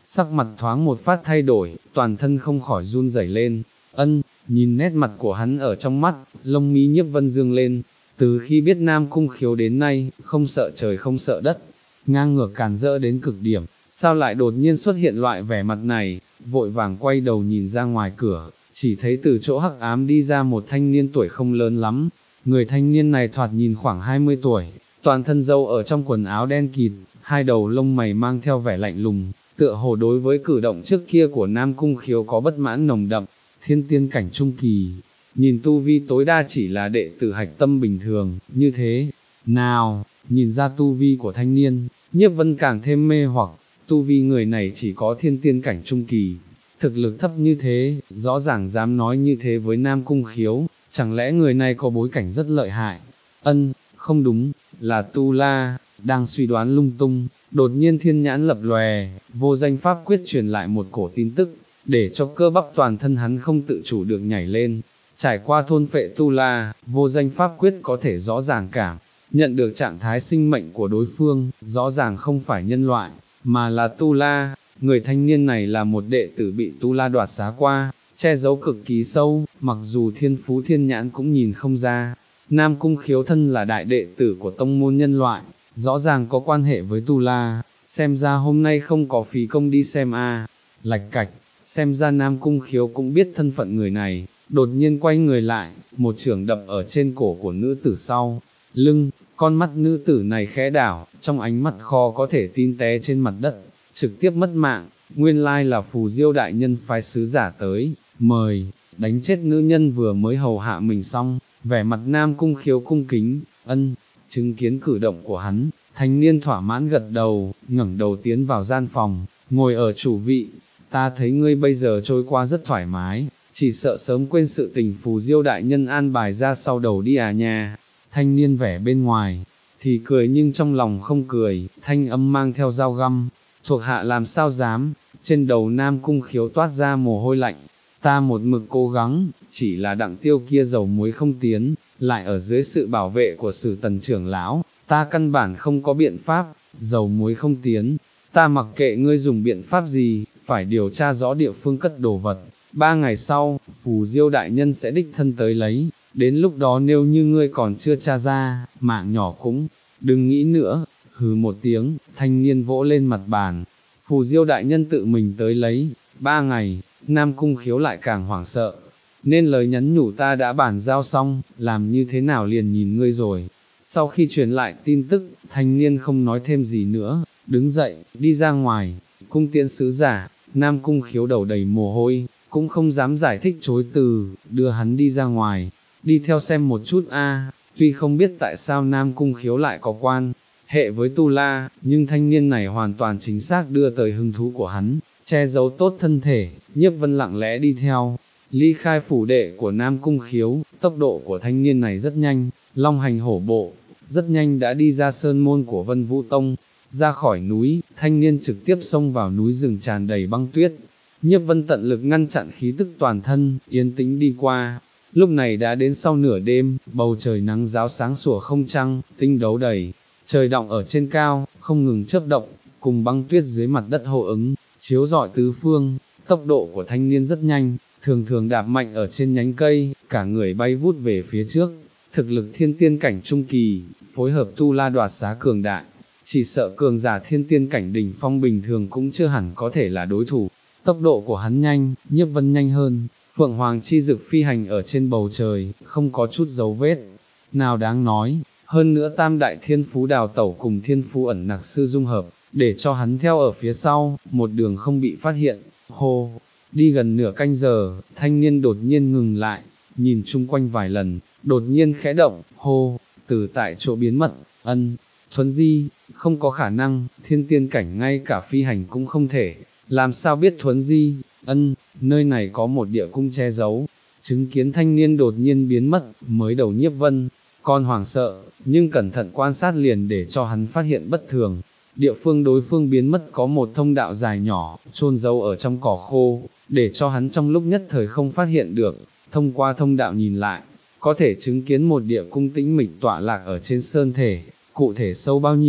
sắc mặt thoáng một phát thay đổi, toàn thân không khỏi run rẩy lên. Ân, nhìn nét mặt của hắn ở trong mắt, lông mi Nhiếp Vân dương lên, từ khi biết Nam Cung Khiếu đến nay, không sợ trời không sợ đất, ngang ngược càn rỡ đến cực điểm, sao lại đột nhiên xuất hiện loại vẻ mặt này, vội vàng quay đầu nhìn ra ngoài cửa, chỉ thấy từ chỗ hắc ám đi ra một thanh niên tuổi không lớn lắm, người thanh niên này thoạt nhìn khoảng hai mươi tuổi, toàn thân râu ở trong quần áo đen kịt, hai đầu lông mày mang theo vẻ lạnh lùng, tựa hồ đối với cử động trước kia của Nam Cung Khiếu có bất mãn nồng đậm. Thiên tiên cảnh trung kỳ, nhìn tu vi tối đa chỉ là đệ tử hạch tâm bình thường, như thế, nào, nhìn ra tu vi của thanh niên, Nhiếp Vân càng thêm mê hoặc, tu vi người này chỉ có thiên tiên cảnh trung kỳ, thực lực thấp như thế, rõ ràng dám nói như thế với Nam Cung Khiếu, chẳng lẽ người này có bối cảnh rất lợi hại. Ân, không đúng, là Tu La. Đang suy đoán lung tung, đột nhiên thiên nhãn lập lòe, vô danh pháp quyết truyền lại một cổ tin tức, để cho cơ bắp toàn thân hắn không tự chủ được nhảy lên. Trải qua thôn phệ Tu La, vô danh pháp quyết có thể rõ ràng cảm nhận được trạng thái sinh mệnh của đối phương, rõ ràng không phải nhân loại, mà là Tu La. Người thanh niên này là một đệ tử bị Tu La đoạt xá qua, che giấu cực kỳ sâu, mặc dù thiên phú thiên nhãn cũng nhìn không ra. Nam Cung Khiếu thân là đại đệ tử của tông môn nhân loại, rõ ràng có quan hệ với Tu La, xem ra hôm nay không có phí công đi xem a. À. Lạch cạch, xem ra Nam Cung Khiếu cũng biết thân phận người này, đột nhiên quay người lại, một chưởng đập ở trên cổ của nữ tử sau lưng, con mắt nữ tử này khẽ đảo, trong ánh mắt khó có thể tin té trên mặt đất, trực tiếp mất mạng. Nguyên lai là Phù Diêu đại nhân phái sứ giả tới, mời, đánh chết nữ nhân vừa mới hầu hạ mình xong, vẻ mặt Nam Cung Khiếu cung kính, ân, chứng kiến cử động của hắn, thanh niên thỏa mãn gật đầu, ngẩng đầu tiến vào gian phòng, ngồi ở chủ vị. Ta thấy ngươi bây giờ trôi qua rất thoải mái, chỉ sợ sớm quên sự tình Phù Diêu đại nhân an bài ra sau đầu đi à nha. Thanh niên vẻ bên ngoài thì cười nhưng trong lòng không cười, thanh âm mang theo dao găm, thuộc hạ làm sao dám. Trên đầu Nam Cung Khiếu toát ra mồ hôi lạnh, ta một mực cố gắng, chỉ là đặng tiêu kia dầu muối không tiến, lại ở dưới sự bảo vệ của Sử Tần trưởng lão, ta căn bản không có biện pháp, dầu muối không tiến, ta mặc kệ ngươi dùng biện pháp gì, phải điều tra rõ địa phương cất đồ vật, ba ngày sau, Phù Diêu đại nhân sẽ đích thân tới lấy, đến lúc đó nếu như ngươi còn chưa tra ra, mạng nhỏ cũng, đừng nghĩ nữa. Hừ một tiếng, thanh niên vỗ lên mặt bàn, Phù Diêu đại nhân tự mình tới lấy, ba ngày. Nam Cung Khiếu lại càng hoảng sợ, nên lời nhắn nhủ ta đã bàn giao xong, làm như thế nào liền nhìn ngươi rồi. Sau khi truyền lại tin tức, thanh niên không nói thêm gì nữa, đứng dậy, đi ra ngoài, cung tiễn sứ giả. Nam Cung Khiếu đầu đầy mồ hôi, cũng không dám giải thích chối từ, đưa hắn đi ra ngoài, đi theo xem một chút a. Tuy không biết tại sao Nam Cung Khiếu lại có quan hệ với Tu La, nhưng thanh niên này hoàn toàn chính xác đưa tới hứng thú của hắn, che giấu tốt thân thể. Nhiếp Vân lặng lẽ đi theo, ly khai phủ đệ của Nam Cung Khiếu. Tốc độ của thanh niên này rất nhanh, long hành hổ bộ, rất nhanh đã đi ra sơn môn của Vân Vũ Tông. Ra khỏi núi, thanh niên trực tiếp xông vào núi rừng tràn đầy băng tuyết. Nhiếp Vân tận lực ngăn chặn khí tức toàn thân, yên tĩnh đi qua. Lúc này đã đến sau nửa đêm, bầu trời nắng ráo sáng sủa không trăng, tinh đấu đầy, trời đọng ở trên cao, không ngừng chớp động, cùng băng tuyết dưới mặt đất hô ứng, chiếu rọi tứ phương. Tốc độ của thanh niên rất nhanh, thường thường đạp mạnh ở trên nhánh cây, cả người bay vút về phía trước. Thực lực thiên tiên cảnh trung kỳ, phối hợp Tu La đoạt xá cường đại, chỉ sợ cường giả thiên tiên cảnh đỉnh phong bình thường cũng chưa hẳn có thể là đối thủ. Tốc độ của hắn nhanh, Nhiếp Vân nhanh hơn. Phượng Hoàng chi dực phi hành ở trên bầu trời, không có chút dấu vết nào đáng nói. Hơn nữa tam đại thiên phú đào tẩu cùng thiên phú ẩn nặc sư dung hợp, để cho hắn theo ở phía sau, một đường không bị phát hiện. Hô, đi gần nửa canh giờ, thanh niên đột nhiên ngừng lại, nhìn chung quanh vài lần, đột nhiên khẽ động, hô, từ tại chỗ biến mất. Ân, thuấn di, không có khả năng, thiên tiên cảnh ngay cả phi hành cũng không thể, làm sao biết thuấn di. Ân, nơi này có một địa cung che giấu. Chứng kiến thanh niên đột nhiên biến mất, mới đầu Nhiếp Vân còn hoảng sợ, nhưng cẩn thận quan sát liền để cho hắn phát hiện bất thường. Địa phương đối phương biến mất có một thông đạo dài nhỏ, chôn giấu ở trong cỏ khô, để cho hắn trong lúc nhất thời không phát hiện được. Thông qua thông đạo nhìn lại, có thể chứng kiến một địa cung tĩnh mịch tọa lạc ở trên sơn thể, cụ thể sâu bao nhiêu,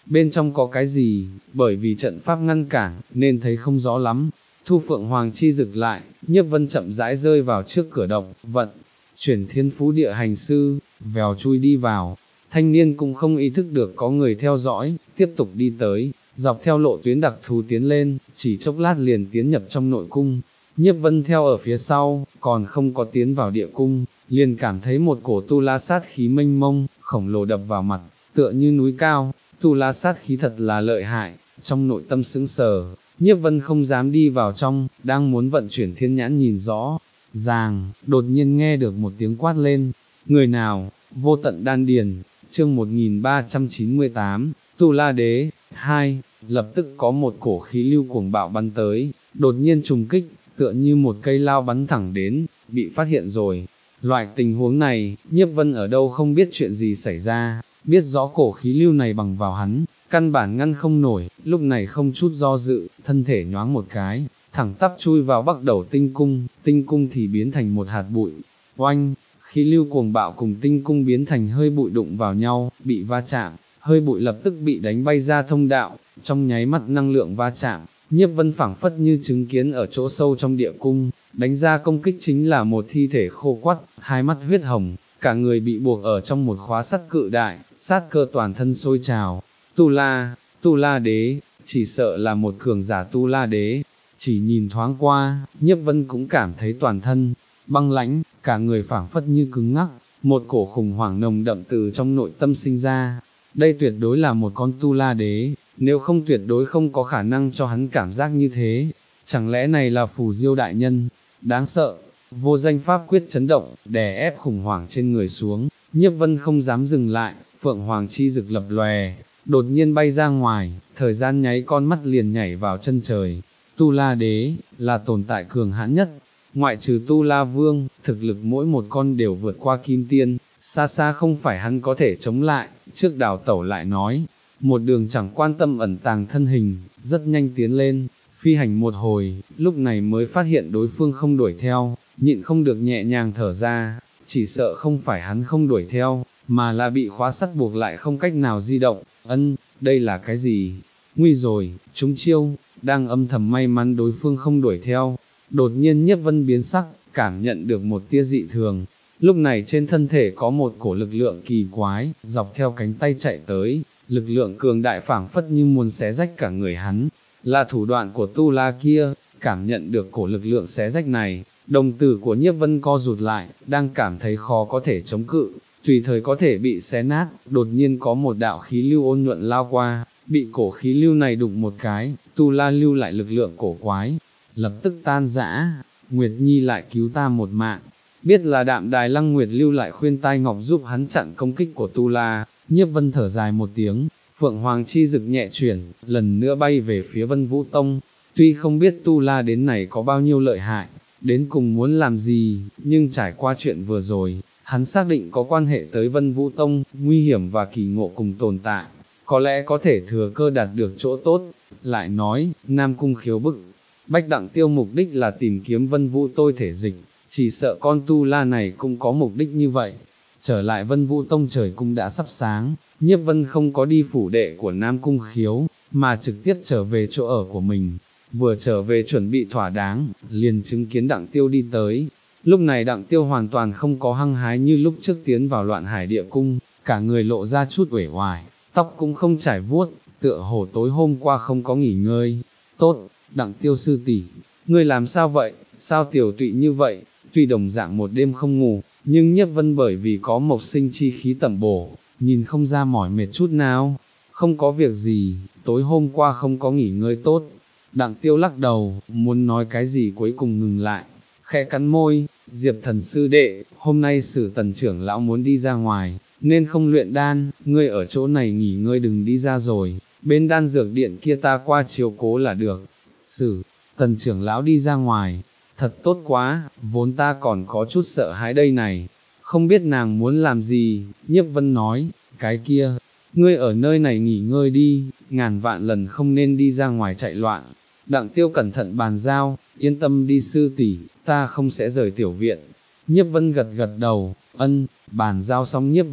bên trong có cái gì, bởi vì trận pháp ngăn cản, nên thấy không rõ lắm. Thu Phượng Hoàng chi rực lại, Nhiếp Vân chậm rãi rơi vào trước cửa động, vận, chuyển thiên phú địa hành sư, vèo chui đi vào. Thanh niên cũng không ý thức được có người theo dõi, tiếp tục đi tới, dọc theo lộ tuyến đặc thù tiến lên, chỉ chốc lát liền tiến nhập trong nội cung. Nhiếp Vân theo ở phía sau, còn không có tiến vào địa cung, liền cảm thấy một cổ tu la sát khí mênh mông, khổng lồ đập vào mặt, tựa như núi cao. Tu la sát khí thật là lợi hại, trong nội tâm sững sờ, Nhiếp Vân không dám đi vào trong, đang muốn vận chuyển thiên nhãn nhìn rõ ràng, đột nhiên nghe được một tiếng quát lên, người nào, vô tận đan điền, chương một nghìn ba trăm chín mươi tám, Tu La Đế, hai, lập tức có một cổ khí lưu cuồng bạo bắn tới, đột nhiên trùng kích, tựa như một cây lao bắn thẳng đến, bị phát hiện rồi. Loại tình huống này, Nhiếp Vân ở đâu không biết chuyện gì xảy ra, biết rõ cổ khí lưu này bằng vào hắn, căn bản ngăn không nổi, lúc này không chút do dự, thân thể nhoáng một cái, thẳng tắp chui vào bắc đầu tinh cung, tinh cung thì biến thành một hạt bụi, oanh, khí lưu cuồng bạo cùng tinh cung biến thành hơi bụi đụng vào nhau, bị va chạm, hơi bụi lập tức bị đánh bay ra thông đạo, trong nháy mắt năng lượng va chạm, Nhiếp Vân phảng phất như chứng kiến ở chỗ sâu trong địa cung, đánh ra công kích chính là một thi thể khô quắt, hai mắt huyết hồng, cả người bị buộc ở trong một khóa sắt cự đại, sát cơ toàn thân sôi trào. Tu La, Tu La Đế, chỉ sợ là một cường giả Tu La Đế, chỉ nhìn thoáng qua, Nhiếp Vân cũng cảm thấy toàn thân băng lãnh, cả người phảng phất như cứng ngắc, một cổ khủng hoảng nồng đậm từ trong nội tâm sinh ra. Đây tuyệt đối là một con Tu La Đế, nếu không tuyệt đối không có khả năng cho hắn cảm giác như thế. Chẳng lẽ này là Phù Diêu đại nhân? Đáng sợ, vô danh pháp quyết chấn động, đè ép khủng hoảng trên người xuống, Nhiếp Vân không dám dừng lại, Phượng Hoàng chi rực lập lòe, đột nhiên bay ra ngoài, thời gian nháy con mắt liền nhảy vào chân trời. Tu La Đế, là tồn tại cường hãn nhất, ngoại trừ Tu La Vương, thực lực mỗi một con đều vượt qua Kim Tiên, xa xa không phải hắn có thể chống lại, trước đào tẩu lại nói, một đường chẳng quan tâm ẩn tàng thân hình, rất nhanh tiến lên, phi hành một hồi, lúc này mới phát hiện đối phương không đuổi theo, nhịn không được nhẹ nhàng thở ra, chỉ sợ không phải hắn không đuổi theo, mà là bị khóa sắt buộc lại không cách nào di động. Ân, đây là cái gì? Nguy rồi, chúng chiêu, đang âm thầm may mắn đối phương không đuổi theo, đột nhiên Nhiếp Vân biến sắc, cảm nhận được một tia dị thường, lúc này trên thân thể có một cổ lực lượng kỳ quái, dọc theo cánh tay chạy tới, lực lượng cường đại phảng phất như muốn xé rách cả người hắn, là thủ đoạn của Tu La kia. Cảm nhận được cổ lực lượng xé rách này, đồng tử của Nhiếp Vân co rụt lại, đang cảm thấy khó có thể chống cự, tùy thời có thể bị xé nát, đột nhiên có một đạo khí lưu ôn nhuận lao qua, bị cổ khí lưu này đụng một cái, Tu La lưu lại lực lượng cổ quái, lập tức tan rã. Nguyệt Nhi lại cứu ta một mạng, biết là Đạm Đài Lăng Nguyệt lưu lại khuyên tai ngọc giúp hắn chặn công kích của Tu La. Nhiếp Vân thở dài một tiếng, Phượng Hoàng chi rực nhẹ chuyển, lần nữa bay về phía Vân Vũ Tông. Tuy không biết Tu La đến này có bao nhiêu lợi hại, đến cùng muốn làm gì, nhưng trải qua chuyện vừa rồi, hắn xác định có quan hệ tới Vân Vũ Tông, nguy hiểm và kỳ ngộ cùng tồn tại, có lẽ có thể thừa cơ đạt được chỗ tốt. Lại nói, Nam Cung Khiếu bức bách Đặng Tiêu mục đích là tìm kiếm Vân Vũ tôi thể dịch, chỉ sợ con Tu La này cũng có mục đích như vậy. Trở lại Vân Vũ Tông trời cũng đã sắp sáng, Nhiếp Vân không có đi phủ đệ của Nam Cung Khiếu, mà trực tiếp trở về chỗ ở của mình. Vừa trở về chuẩn bị thỏa đáng, liền chứng kiến Đặng Tiêu đi tới. Lúc này Đặng Tiêu hoàn toàn không có hăng hái như lúc trước tiến vào Loạn Hải Địa Cung, cả người lộ ra chút uể oải, tóc cũng không trải vuốt, tựa hồ tối hôm qua không có nghỉ ngơi. Tốt, Đặng Tiêu sư tỷ, ngươi làm sao vậy, sao tiểu tụy như vậy? Tuy đồng dạng một đêm không ngủ, nhưng Nhiếp Vân bởi vì có mộc sinh chi khí tẩm bổ, nhìn không ra mỏi mệt chút nào. Không có việc gì, tối hôm qua không có nghỉ ngơi tốt. Đặng Tiêu lắc đầu, muốn nói cái gì cuối cùng ngừng lại, khẽ cắn môi. Diệp Thần sư đệ, hôm nay Sử Tần trưởng lão muốn đi ra ngoài, nên không luyện đan, ngươi ở chỗ này nghỉ ngơi đừng đi ra rồi, bên đan dược điện kia ta qua chiếu cố là được. Sử Tần trưởng lão đi ra ngoài, thật tốt quá, vốn ta còn có chút sợ hãi đây này, không biết nàng muốn làm gì. Nhiếp Vân nói, cái kia, ngươi ở nơi này nghỉ ngơi đi, ngàn vạn lần không nên đi ra ngoài chạy loạn. Đặng Tiêu cẩn thận bàn giao, yên tâm đi sư tỷ, ta không sẽ rời tiểu viện. Nhiếp Vân gật gật đầu, ân, bàn giao xong Nhiếp Vân,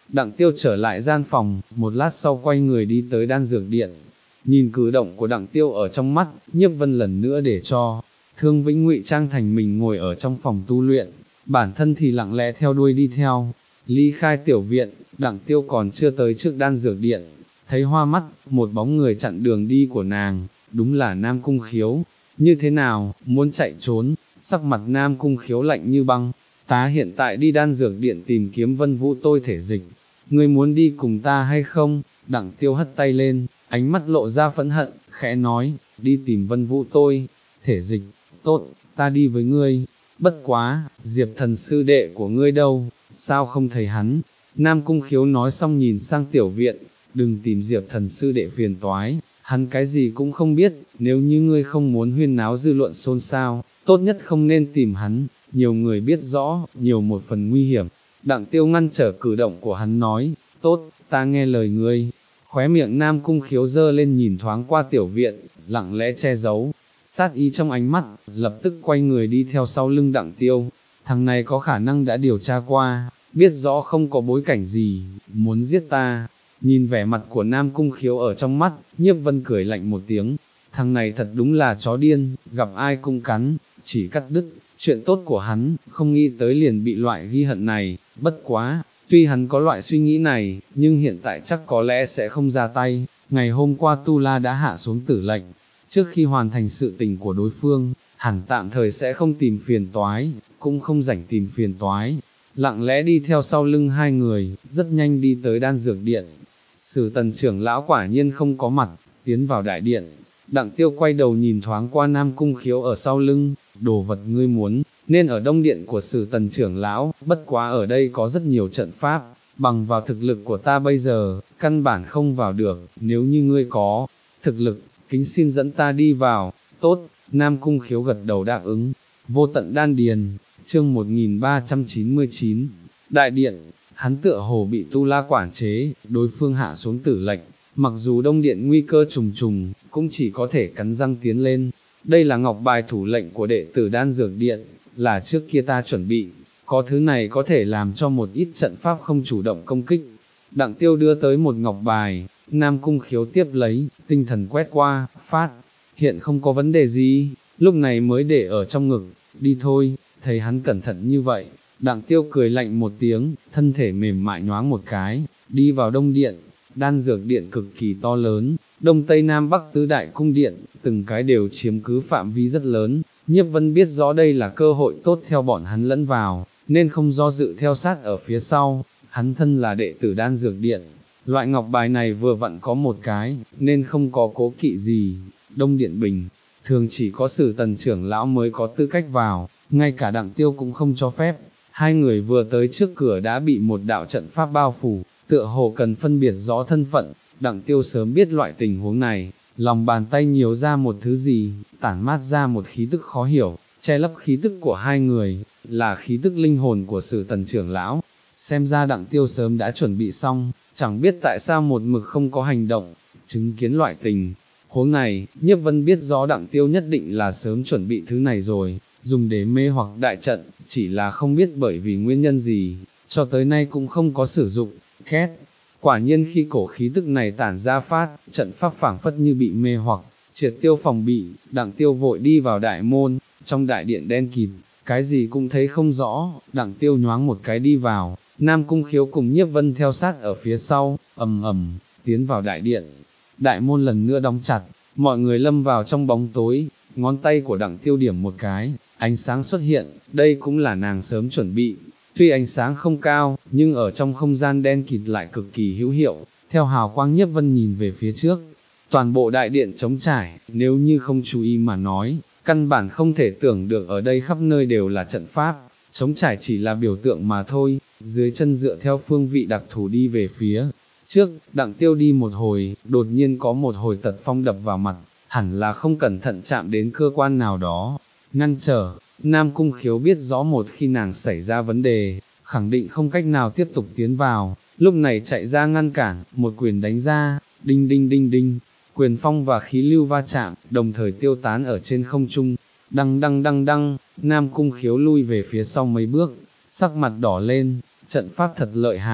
Đặng Tiêu trở lại gian phòng, một lát sau quay người đi tới đan dược điện. Nhìn cử động của Đặng Tiêu ở trong mắt, Nhiếp Vân lần nữa để cho Thương Vĩnh ngụy trang thành mình ngồi ở trong phòng tu luyện, bản thân thì lặng lẽ theo đuôi đi theo. Ly khai tiểu viện, Đặng Tiêu còn chưa tới trước đan dược điện, thấy hoa mắt, một bóng người chặn đường đi của nàng, đúng là Nam Cung Khiếu. Như thế nào, muốn chạy trốn? Sắc mặt Nam Cung Khiếu lạnh như băng. Ta hiện tại đi đan dược điện tìm kiếm Vân Vũ tôi thể dịch, ngươi muốn đi cùng ta hay không? Đặng Tiêu hất tay lên, ánh mắt lộ ra phẫn hận, khẽ nói, đi tìm Vân Vũ tôi thể dịch, tốt, ta đi với ngươi. Bất quá, Diệp Thần sư đệ của ngươi đâu, sao không thấy hắn? Nam Cung Khiếu nói xong nhìn sang tiểu viện, đừng tìm Diệp Thần sư đệ phiền toái, hắn cái gì cũng không biết, nếu như ngươi không muốn huyên náo dư luận xôn xao, tốt nhất không nên tìm hắn, nhiều người biết rõ, nhiều một phần nguy hiểm. Đặng Tiêu ngăn trở cử động của hắn nói, tốt, ta nghe lời ngươi. Khóe miệng Nam Cung Khiếu dơ lên nhìn thoáng qua tiểu viện, lặng lẽ che giấu sát ý trong ánh mắt, lập tức quay người đi theo sau lưng Đặng Tiêu. Thằng này có khả năng đã điều tra qua, biết rõ không có bối cảnh gì, muốn giết ta. Nhìn vẻ mặt của Nam Cung Khiếu ở trong mắt, Nhiếp Vân cười lạnh một tiếng, thằng này thật đúng là chó điên, gặp ai cũng cắn, chỉ cắt đứt. Chuyện tốt của hắn, không nghĩ tới liền bị loại ghi hận này, bất quá, tuy hắn có loại suy nghĩ này, nhưng hiện tại chắc có lẽ sẽ không ra tay. Ngày hôm qua Tu La đã hạ xuống tử lệnh, trước khi hoàn thành sự tình của đối phương, hẳn tạm thời sẽ không tìm phiền toái, cũng không rảnh tìm phiền toái. Lặng lẽ đi theo sau lưng hai người, rất nhanh đi tới đan dược điện. Sử Tần trưởng lão quả nhiên không có mặt, tiến vào đại điện. Đặng Tiêu quay đầu nhìn thoáng qua Nam Cung Khiếu ở sau lưng, đồ vật ngươi muốn, nên ở đông điện của Sử Tần trưởng lão, bất quá ở đây có rất nhiều trận pháp, bằng vào thực lực của ta bây giờ, căn bản không vào được, nếu như ngươi có thực lực, kính xin dẫn ta đi vào. Tốt, Nam Cung Khiếu gật đầu đáp ứng. Vô tận đan điền, chương một nghìn ba trăm chín mươi chín, đại điện, hắn tựa hồ bị Tu La quản chế, đối phương hạ xuống tử lệnh, mặc dù đông điện nguy cơ trùng trùng, cũng chỉ có thể cắn răng tiến lên. Đây là ngọc bài thủ lệnh của đệ tử đan dược điện, là trước kia ta chuẩn bị, có thứ này có thể làm cho một ít trận pháp không chủ động công kích. Đặng Tiêu đưa tới một ngọc bài, Nam Cung Khiếu tiếp lấy, tinh thần quét qua, phát, hiện không có vấn đề gì, lúc này mới để ở trong ngực, đi thôi. Thấy hắn cẩn thận như vậy, Đặng Tiêu cười lạnh một tiếng, thân thể mềm mại nhoáng một cái, đi vào đông điện. Đan dược điện cực kỳ to lớn, đông tây nam bắc tứ đại cung điện, từng cái đều chiếm cứ phạm vi rất lớn. Nhiếp Vân biết rõ đây là cơ hội tốt theo bọn hắn lẫn vào, nên không do dự theo sát ở phía sau. Hắn thân là đệ tử đan dược điện, loại ngọc bài này vừa vặn có một cái, nên không có cố kỵ gì. Đông điện bình, thường chỉ có Sử Tần trưởng lão mới có tư cách vào, ngay cả Đặng Tiêu cũng không cho phép. Hai người vừa tới trước cửa đã bị một đạo trận pháp bao phủ, tựa hồ cần phân biệt rõ thân phận. Đặng Tiêu sớm biết loại tình huống này, lòng bàn tay nhiều ra một thứ gì, tản mát ra một khí tức khó hiểu, che lấp khí tức của hai người, là khí tức linh hồn của Sử Tần trưởng lão. Xem ra Đặng Tiêu sớm đã chuẩn bị xong, chẳng biết tại sao một mực không có hành động. Chứng kiến loại tình huống này, Nhiếp Vân biết rõ Đặng Tiêu nhất định là sớm chuẩn bị thứ này rồi, dùng để mê hoặc đại trận, chỉ là không biết bởi vì nguyên nhân gì, cho tới nay cũng không có sử dụng. Két, quả nhiên khi cổ khí tức này tản ra phát, trận pháp phảng phất như bị mê hoặc, triệt tiêu phòng bị. Đặng Tiêu vội đi vào đại môn, trong đại điện đen kịt, cái gì cũng thấy không rõ. Đặng Tiêu nhoáng một cái đi vào, Nam Cung Khiếu cùng Nhiếp Vân theo sát ở phía sau, ầm ầm tiến vào đại điện. Đại môn lần nữa đóng chặt, mọi người lâm vào trong bóng tối. Ngón tay của Đặng Tiêu điểm một cái, ánh sáng xuất hiện, đây cũng là nàng sớm chuẩn bị. Tuy ánh sáng không cao, nhưng ở trong không gian đen kịt lại cực kỳ hữu hiệu. Theo hào quang, Nhiếp Vân nhìn về phía trước, toàn bộ đại điện trống trải, nếu như không chú ý mà nói, căn bản không thể tưởng được ở đây khắp nơi đều là trận pháp. Trống trải chỉ là biểu tượng mà thôi. Dưới chân dựa theo phương vị đặc thù đi về phía trước. Đặng Tiêu đi một hồi, đột nhiên có một hồi tật phong đập vào mặt, hẳn là không cẩn thận chạm đến cơ quan nào đó, ngăn trở. Nam Cung Khiếu biết rõ một khi nàng xảy ra vấn đề, khẳng định không cách nào tiếp tục tiến vào, lúc này chạy ra ngăn cản, một quyền đánh ra, đinh đinh đinh đinh, quyền phong và khí lưu va chạm, đồng thời tiêu tán ở trên không trung. Đăng đăng đăng đăng, Nam Cung Khiếu lui về phía sau mấy bước, sắc mặt đỏ lên, trận pháp thật lợi hại.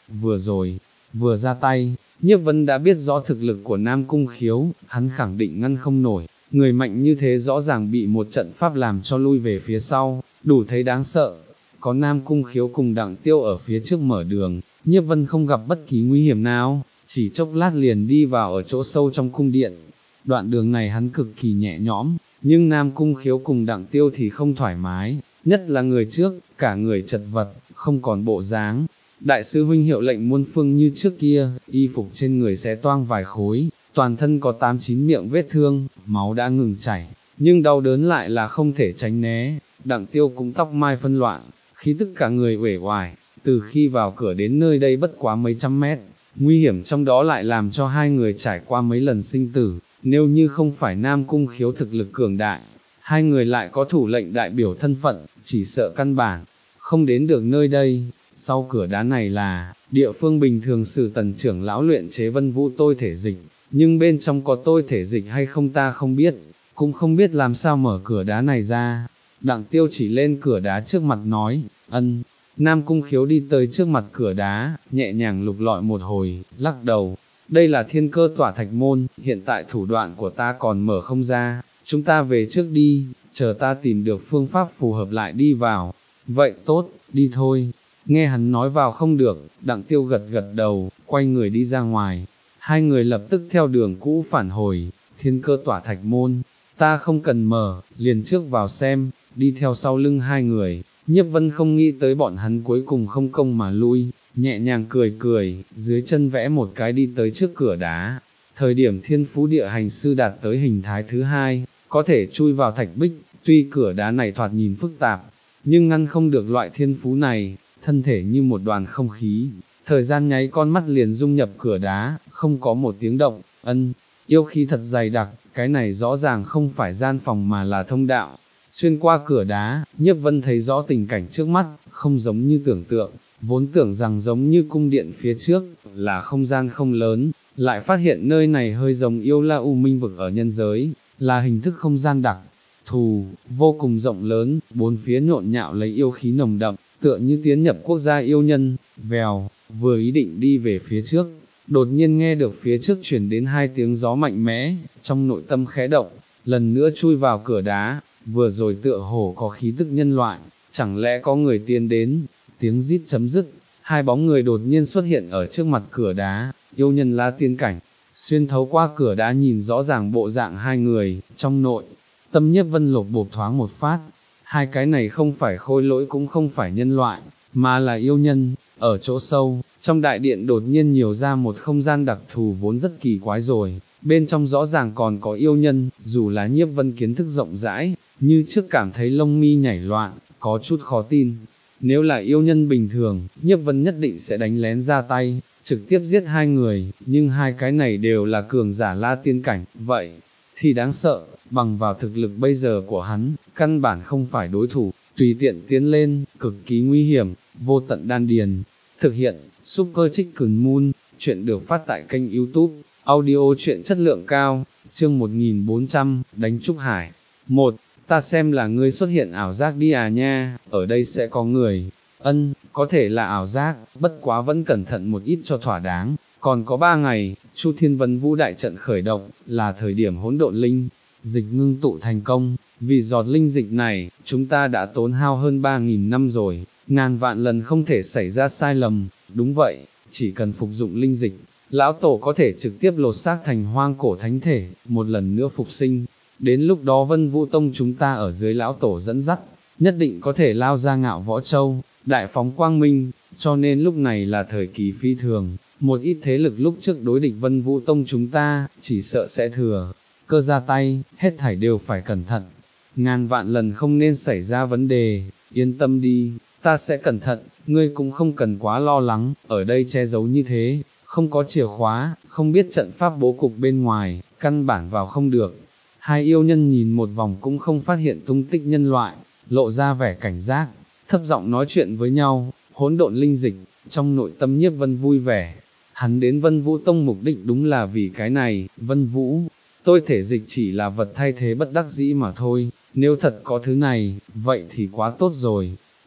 vừa rồi, vừa ra tay, Nhiếp Vân đã biết rõ thực lực của Nam Cung Khiếu, hắn khẳng định ngăn không nổi, người mạnh như thế rõ ràng bị một trận pháp làm cho lui về phía sau, đủ thấy đáng sợ. Có Nam Cung Khiếu cùng Đặng Tiêu ở phía trước mở đường, Nhiếp Vân không gặp bất kỳ nguy hiểm nào, chỉ chốc lát liền đi vào ở chỗ sâu trong cung điện. Đoạn đường này hắn cực kỳ nhẹ nhõm, nhưng Nam Cung Khiếu cùng Đặng Tiêu thì không thoải mái, nhất là người trước, cả người chật vật, không còn bộ dáng. Đại sư huynh hiệu lệnh muôn phương như trước kia, y phục trên người xé toang vài khối, toàn thân có tám chín miệng vết thương, máu đã ngừng chảy, nhưng đau đớn lại là không thể tránh né. Đặng Tiêu cũng tóc mai phân loạn, khí tức cả người uể oải, từ khi vào cửa đến nơi đây bất quá mấy trăm mét, nguy hiểm trong đó lại làm cho hai người trải qua mấy lần sinh tử, nếu như không phải Nam Cung Khiếu thực lực cường đại, hai người lại có thủ lệnh đại biểu thân phận, chỉ sợ căn bản, không đến được nơi đây. Sau cửa đá này là, địa phương bình thường sử Tần trưởng lão luyện chế Vân Vũ tôi thể dịch, nhưng bên trong có tôi thể dịch hay không ta không biết, cũng không biết làm sao mở cửa đá này ra. Đặng Tiêu chỉ lên cửa đá trước mặt nói, ân. Nam Cung Khiếu đi tới trước mặt cửa đá, nhẹ nhàng lục lọi một hồi, lắc đầu, đây là thiên cơ tỏa thạch môn, hiện tại thủ đoạn của ta còn mở không ra, chúng ta về trước đi, chờ ta tìm được phương pháp phù hợp lại đi vào. Vậy tốt, đi thôi. Nghe hắn nói vào không được, Đặng Tiêu gật gật đầu, quay người đi ra ngoài. Hai người lập tức theo đường cũ phản hồi, thiên cơ tỏa thạch môn, ta không cần mở, liền trước vào xem, đi theo sau lưng hai người. Nhiếp Vân không nghĩ tới bọn hắn cuối cùng không công mà lui, nhẹ nhàng cười cười, dưới chân vẽ một cái đi tới trước cửa đá. Thời điểm thiên phú địa hành sư đạt tới hình thái thứ hai, có thể chui vào thạch bích, tuy cửa đá này thoạt nhìn phức tạp, nhưng ngăn không được loại thiên phú này, thân thể như một đoàn không khí, thời gian nháy con mắt liền dung nhập cửa đá, không có một tiếng động. Ân, yêu khí thật dày đặc, cái này rõ ràng không phải gian phòng mà là thông đạo. Xuyên qua cửa đá, Nhiếp Vân thấy rõ tình cảnh trước mắt, không giống như tưởng tượng, vốn tưởng rằng giống như cung điện phía trước, là không gian không lớn, lại phát hiện nơi này hơi giống Yêu La U Minh vực ở nhân giới, là hình thức không gian đặc thù, vô cùng rộng lớn, bốn phía nhộn nhạo lấy yêu khí nồng đậm, tựa như tiến nhập quốc gia yêu nhân. Vèo, vừa ý định đi về phía trước, đột nhiên nghe được phía trước chuyển đến hai tiếng gió mạnh mẽ, trong nội tâm khẽ động, lần nữa chui vào cửa đá. Vừa rồi tựa hồ có khí tức nhân loại, chẳng lẽ có người tiến đến. Tiếng rít chấm dứt, hai bóng người đột nhiên xuất hiện ở trước mặt cửa đá. Yêu nhân La Tiên cảnh, xuyên thấu qua cửa đá nhìn rõ ràng bộ dạng hai người, trong nội tâm Nhiếp Vân lột bột thoáng một phát. Hai cái này không phải khôi lỗi cũng không phải nhân loại, mà là yêu nhân. Ở chỗ sâu, trong đại điện đột nhiên nhiều ra một không gian đặc thù vốn rất kỳ quái rồi, bên trong rõ ràng còn có yêu nhân. Dù là Nhiếp Vân kiến thức rộng rãi, như trước cảm thấy lông mi nhảy loạn, có chút khó tin. Nếu là yêu nhân bình thường, Nhiếp Vân nhất định sẽ đánh lén ra tay, trực tiếp giết hai người, nhưng hai cái này đều là cường giả La Tiên cảnh, vậy thì đáng sợ, bằng vào thực lực bây giờ của hắn, căn bản không phải đối thủ, tùy tiện tiến lên, cực kỳ nguy hiểm. Vô tận đan điền, thực hiện, Super Chicken Moon, chuyện được phát tại kênh YouTube, audio chuyện chất lượng cao, chương một nghìn bốn trăm, đánh Trúc Hải. Một, ta xem là ngươi xuất hiện ảo giác đi à nha, ở đây sẽ có người. Ân, có thể là ảo giác, bất quá vẫn cẩn thận một ít cho thỏa đáng. Còn có ba ngày, Chu Thiên Vân Vũ đại trận khởi động, là thời điểm hỗn độn linh dịch ngưng tụ thành công. Vì giọt linh dịch này, chúng ta đã tốn hao hơn ba nghìn năm rồi, ngàn vạn lần không thể xảy ra sai lầm. Đúng vậy, chỉ cần phục dụng linh dịch, lão tổ có thể trực tiếp lột xác thành hoang cổ thánh thể, một lần nữa phục sinh. Đến lúc đó Vân Vũ Tông chúng ta ở dưới lão tổ dẫn dắt, nhất định có thể lao ra Ngạo Võ Châu, đại phóng quang minh. Cho nên lúc này là thời kỳ phi thường, một ít thế lực lúc trước đối địch Vân Vũ Tông chúng ta, chỉ sợ sẽ thừa cơ ra tay, hết thảy đều phải cẩn thận, ngàn vạn lần không nên xảy ra vấn đề. Yên tâm đi, ta sẽ cẩn thận, ngươi cũng không cần quá lo lắng, ở đây che giấu như thế, không có chìa khóa, không biết trận pháp bố cục bên ngoài, căn bản vào không được. Hai yêu nhân nhìn một vòng cũng không phát hiện tung tích nhân loại, lộ ra vẻ cảnh giác, thấp giọng nói chuyện với nhau. Hỗn độn linh dịch, trong nội tâm Nhiếp Vân vui vẻ, hắn đến Vân Vũ Tông mục đích đúng là vì cái này. Vân Vũ tôi thể dịch chỉ là vật thay thế bất đắc dĩ mà thôi, nếu thật có thứ này, vậy thì quá tốt rồi.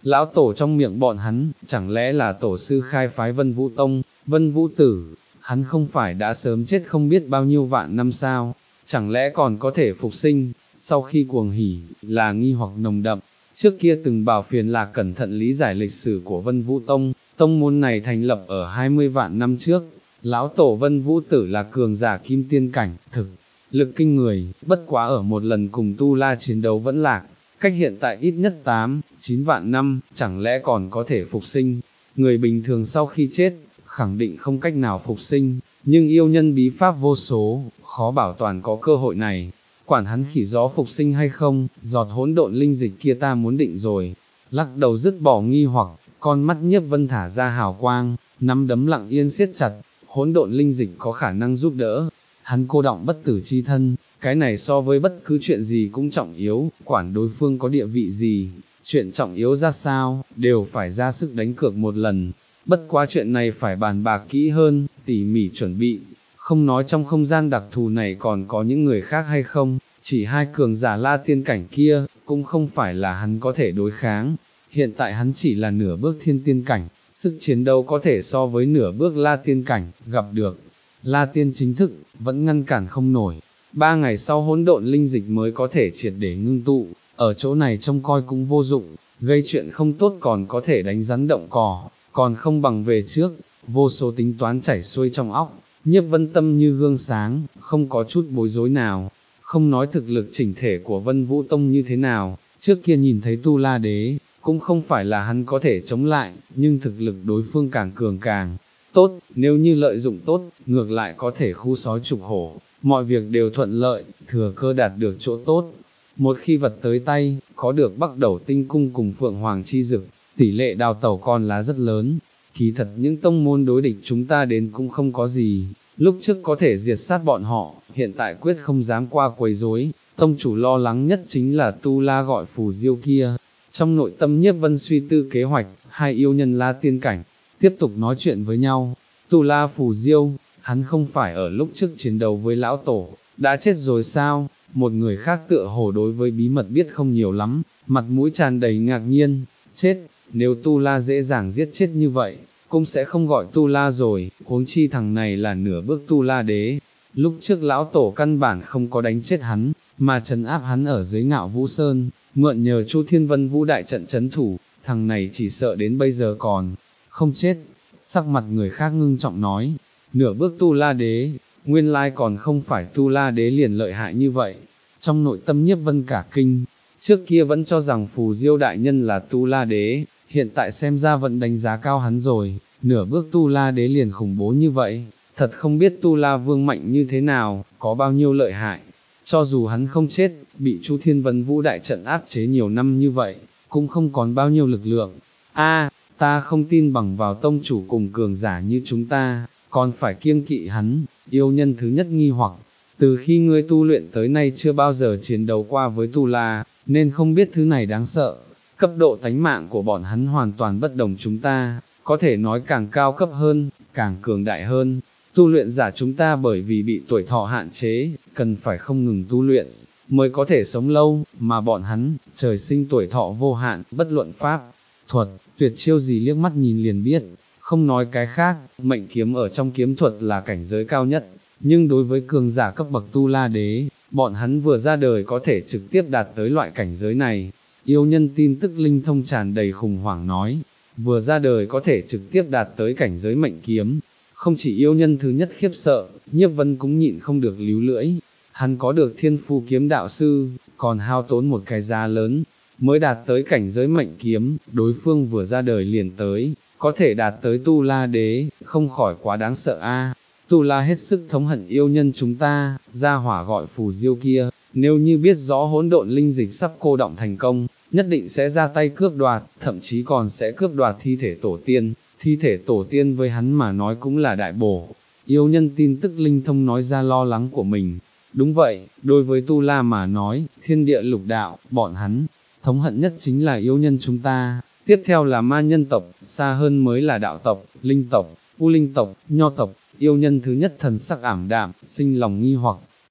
Lão tổ trong miệng bọn hắn, chẳng lẽ là tổ sư khai phái Vân Vũ Tông, Vân Vũ Tử, hắn không phải đã sớm chết không biết bao nhiêu vạn năm sao, chẳng lẽ còn có thể phục sinh, sau khi cuồng hỉ, là nghi hoặc nồng đậm, trước kia từng bảo phiền là cẩn thận lý giải lịch sử của Vân Vũ Tông, tông môn này thành lập ở hai mươi vạn năm trước, lão tổ Vân Vũ Tử là cường giả kim tiên cảnh, thực lực kinh người, bất quá ở một lần cùng Tu La chiến đấu vẫn lạc, cách hiện tại ít nhất tám, chín vạn năm, chẳng lẽ còn có thể phục sinh, người bình thường sau khi chết, khẳng định không cách nào phục sinh, nhưng yêu nhân bí pháp vô số, khó bảo toàn có cơ hội này, quản hắn khỉ gió phục sinh hay không, giọt hỗn độn linh dịch kia ta muốn định rồi, lắc đầu dứt bỏ nghi hoặc, con mắt Nhiếp Vân thả ra hào quang, nắm đấm lặng yên siết chặt, hỗn độn linh dịch có khả năng giúp đỡ, hắn cô đọng bất tử chi thân, cái này so với bất cứ chuyện gì cũng trọng yếu, quản đối phương có địa vị gì, chuyện trọng yếu ra sao, đều phải ra sức đánh cược một lần, bất quá chuyện này phải bàn bạc kỹ hơn, tỉ mỉ chuẩn bị, không nói trong không gian đặc thù này còn có những người khác hay không, chỉ hai cường giả La Tiên cảnh kia, cũng không phải là hắn có thể đối kháng, hiện tại hắn chỉ là nửa bước thiên tiên cảnh, sức chiến đấu có thể so với nửa bước La Tiên cảnh, gặp được La Tiên chính thức, vẫn ngăn cản không nổi, ba ngày sau hỗn độn linh dịch mới có thể triệt để ngưng tụ, ở chỗ này trông coi cũng vô dụng, gây chuyện không tốt còn có thể đánh rắn động cỏ, còn không bằng về trước, vô số tính toán chảy xuôi trong óc, Nhiếp Vân tâm như gương sáng, không có chút bối rối nào, không nói thực lực chỉnh thể của Vân Vũ Tông như thế nào, trước kia nhìn thấy Tu La Đế, cũng không phải là hắn có thể chống lại, nhưng thực lực đối phương càng cường càng tốt, nếu như lợi dụng tốt, ngược lại có thể khu sói trục hổ, mọi việc đều thuận lợi, thừa cơ đạt được chỗ tốt. Một khi vật tới tay, có được Bắc Đầu Tinh Cung cùng Phượng Hoàng Chi Dực, tỷ lệ đào tẩu con lá rất lớn. Kỳ thật những tông môn đối địch chúng ta đến cũng không có gì, lúc trước có thể diệt sát bọn họ, hiện tại quyết không dám qua quấy rối. Tông chủ lo lắng nhất chính là Tu La gọi phù diêu kia. Trong nội tâm Nhiếp Vân suy tư kế hoạch, hai yêu nhân La Tiên cảnh, tiếp tục nói chuyện với nhau. Tu La phù diêu, hắn không phải ở lúc trước chiến đấu với lão tổ, đã chết rồi sao? Một người khác tựa hồ đối với bí mật biết không nhiều lắm, mặt mũi tràn đầy ngạc nhiên, chết, nếu Tu La dễ dàng giết chết như vậy, cũng sẽ không gọi Tu La rồi, huống chi thằng này là nửa bước Tu La đế. Lúc trước lão tổ căn bản không có đánh chết hắn, mà trấn áp hắn ở dưới Ngạo Vũ Sơn, mượn nhờ Chu Thiên Vân Vũ đại trận trấn thủ, thằng này chỉ sợ đến bây giờ còn không chết. Sắc mặt người khác ngưng trọng nói, nửa bước Tu La đế, nguyên lai còn không phải Tu La đế liền lợi hại như vậy. Trong nội tâm Nhiếp Vân cả kinh, trước kia vẫn cho rằng phù diêu đại nhân là Tu La đế, hiện tại xem ra vẫn đánh giá cao hắn rồi, nửa bước Tu La đế liền khủng bố như vậy, thật không biết Tu La vương mạnh như thế nào, có bao nhiêu lợi hại. Cho dù hắn không chết, bị Chu Thiên Vân Vũ đại trận áp chế nhiều năm như vậy, cũng không còn bao nhiêu lực lượng. A, ta không tin bằng vào tông chủ cùng cường giả như chúng ta, còn phải kiêng kỵ hắn. Yêu nhân thứ nhất nghi hoặc, từ khi ngươi tu luyện tới nay chưa bao giờ chiến đấu qua với Tu La, nên không biết thứ này đáng sợ. Cấp độ tánh mạng của bọn hắn hoàn toàn bất đồng chúng ta, có thể nói càng cao cấp hơn, càng cường đại hơn. Tu luyện giả chúng ta bởi vì bị tuổi thọ hạn chế, cần phải không ngừng tu luyện, mới có thể sống lâu, mà bọn hắn, trời sinh tuổi thọ vô hạn, bất luận pháp, thuật, tuyệt chiêu gì liếc mắt nhìn liền biết, không nói cái khác, mệnh kiếm ở trong kiếm thuật là cảnh giới cao nhất, nhưng đối với cường giả cấp bậc Tu La đế, bọn hắn vừa ra đời có thể trực tiếp đạt tới loại cảnh giới này. Yêu nhân tin tức linh thông tràn đầy khủng hoảng nói, vừa ra đời có thể trực tiếp đạt tới cảnh giới mệnh kiếm. Không chỉ yêu nhân thứ nhất khiếp sợ, Nhiếp Vân cũng nhịn không được líu lưỡi, hắn có được thiên phu kiếm đạo sư, còn hao tốn một cái giá lớn, mới đạt tới cảnh giới mệnh kiếm, đối phương vừa ra đời liền tới, có thể đạt tới Tu La đế, không khỏi quá đáng sợ a. Tu La hết sức thống hận yêu nhân chúng ta, ra hỏa gọi phù diêu kia, nếu như biết rõ hỗn độn linh dịch sắp cô động thành công, nhất định sẽ ra tay cướp đoạt, thậm chí còn sẽ cướp đoạt thi thể tổ tiên. Thi thể tổ tiên với hắn mà nói cũng là đại bổ. Yêu nhân tin tức linh thông nói ra lo lắng của mình. Đúng vậy, đối với Tu La mà nói, thiên địa lục đạo, bọn hắn, thống hận nhất chính là yêu nhân chúng ta. Tiếp theo là ma nhân tộc, xa hơn mới là đạo tộc, linh tộc, u linh tộc, nho tộc. Yêu nhân thứ nhất thần sắc ảm đạm, sinh lòng nghi hoặc,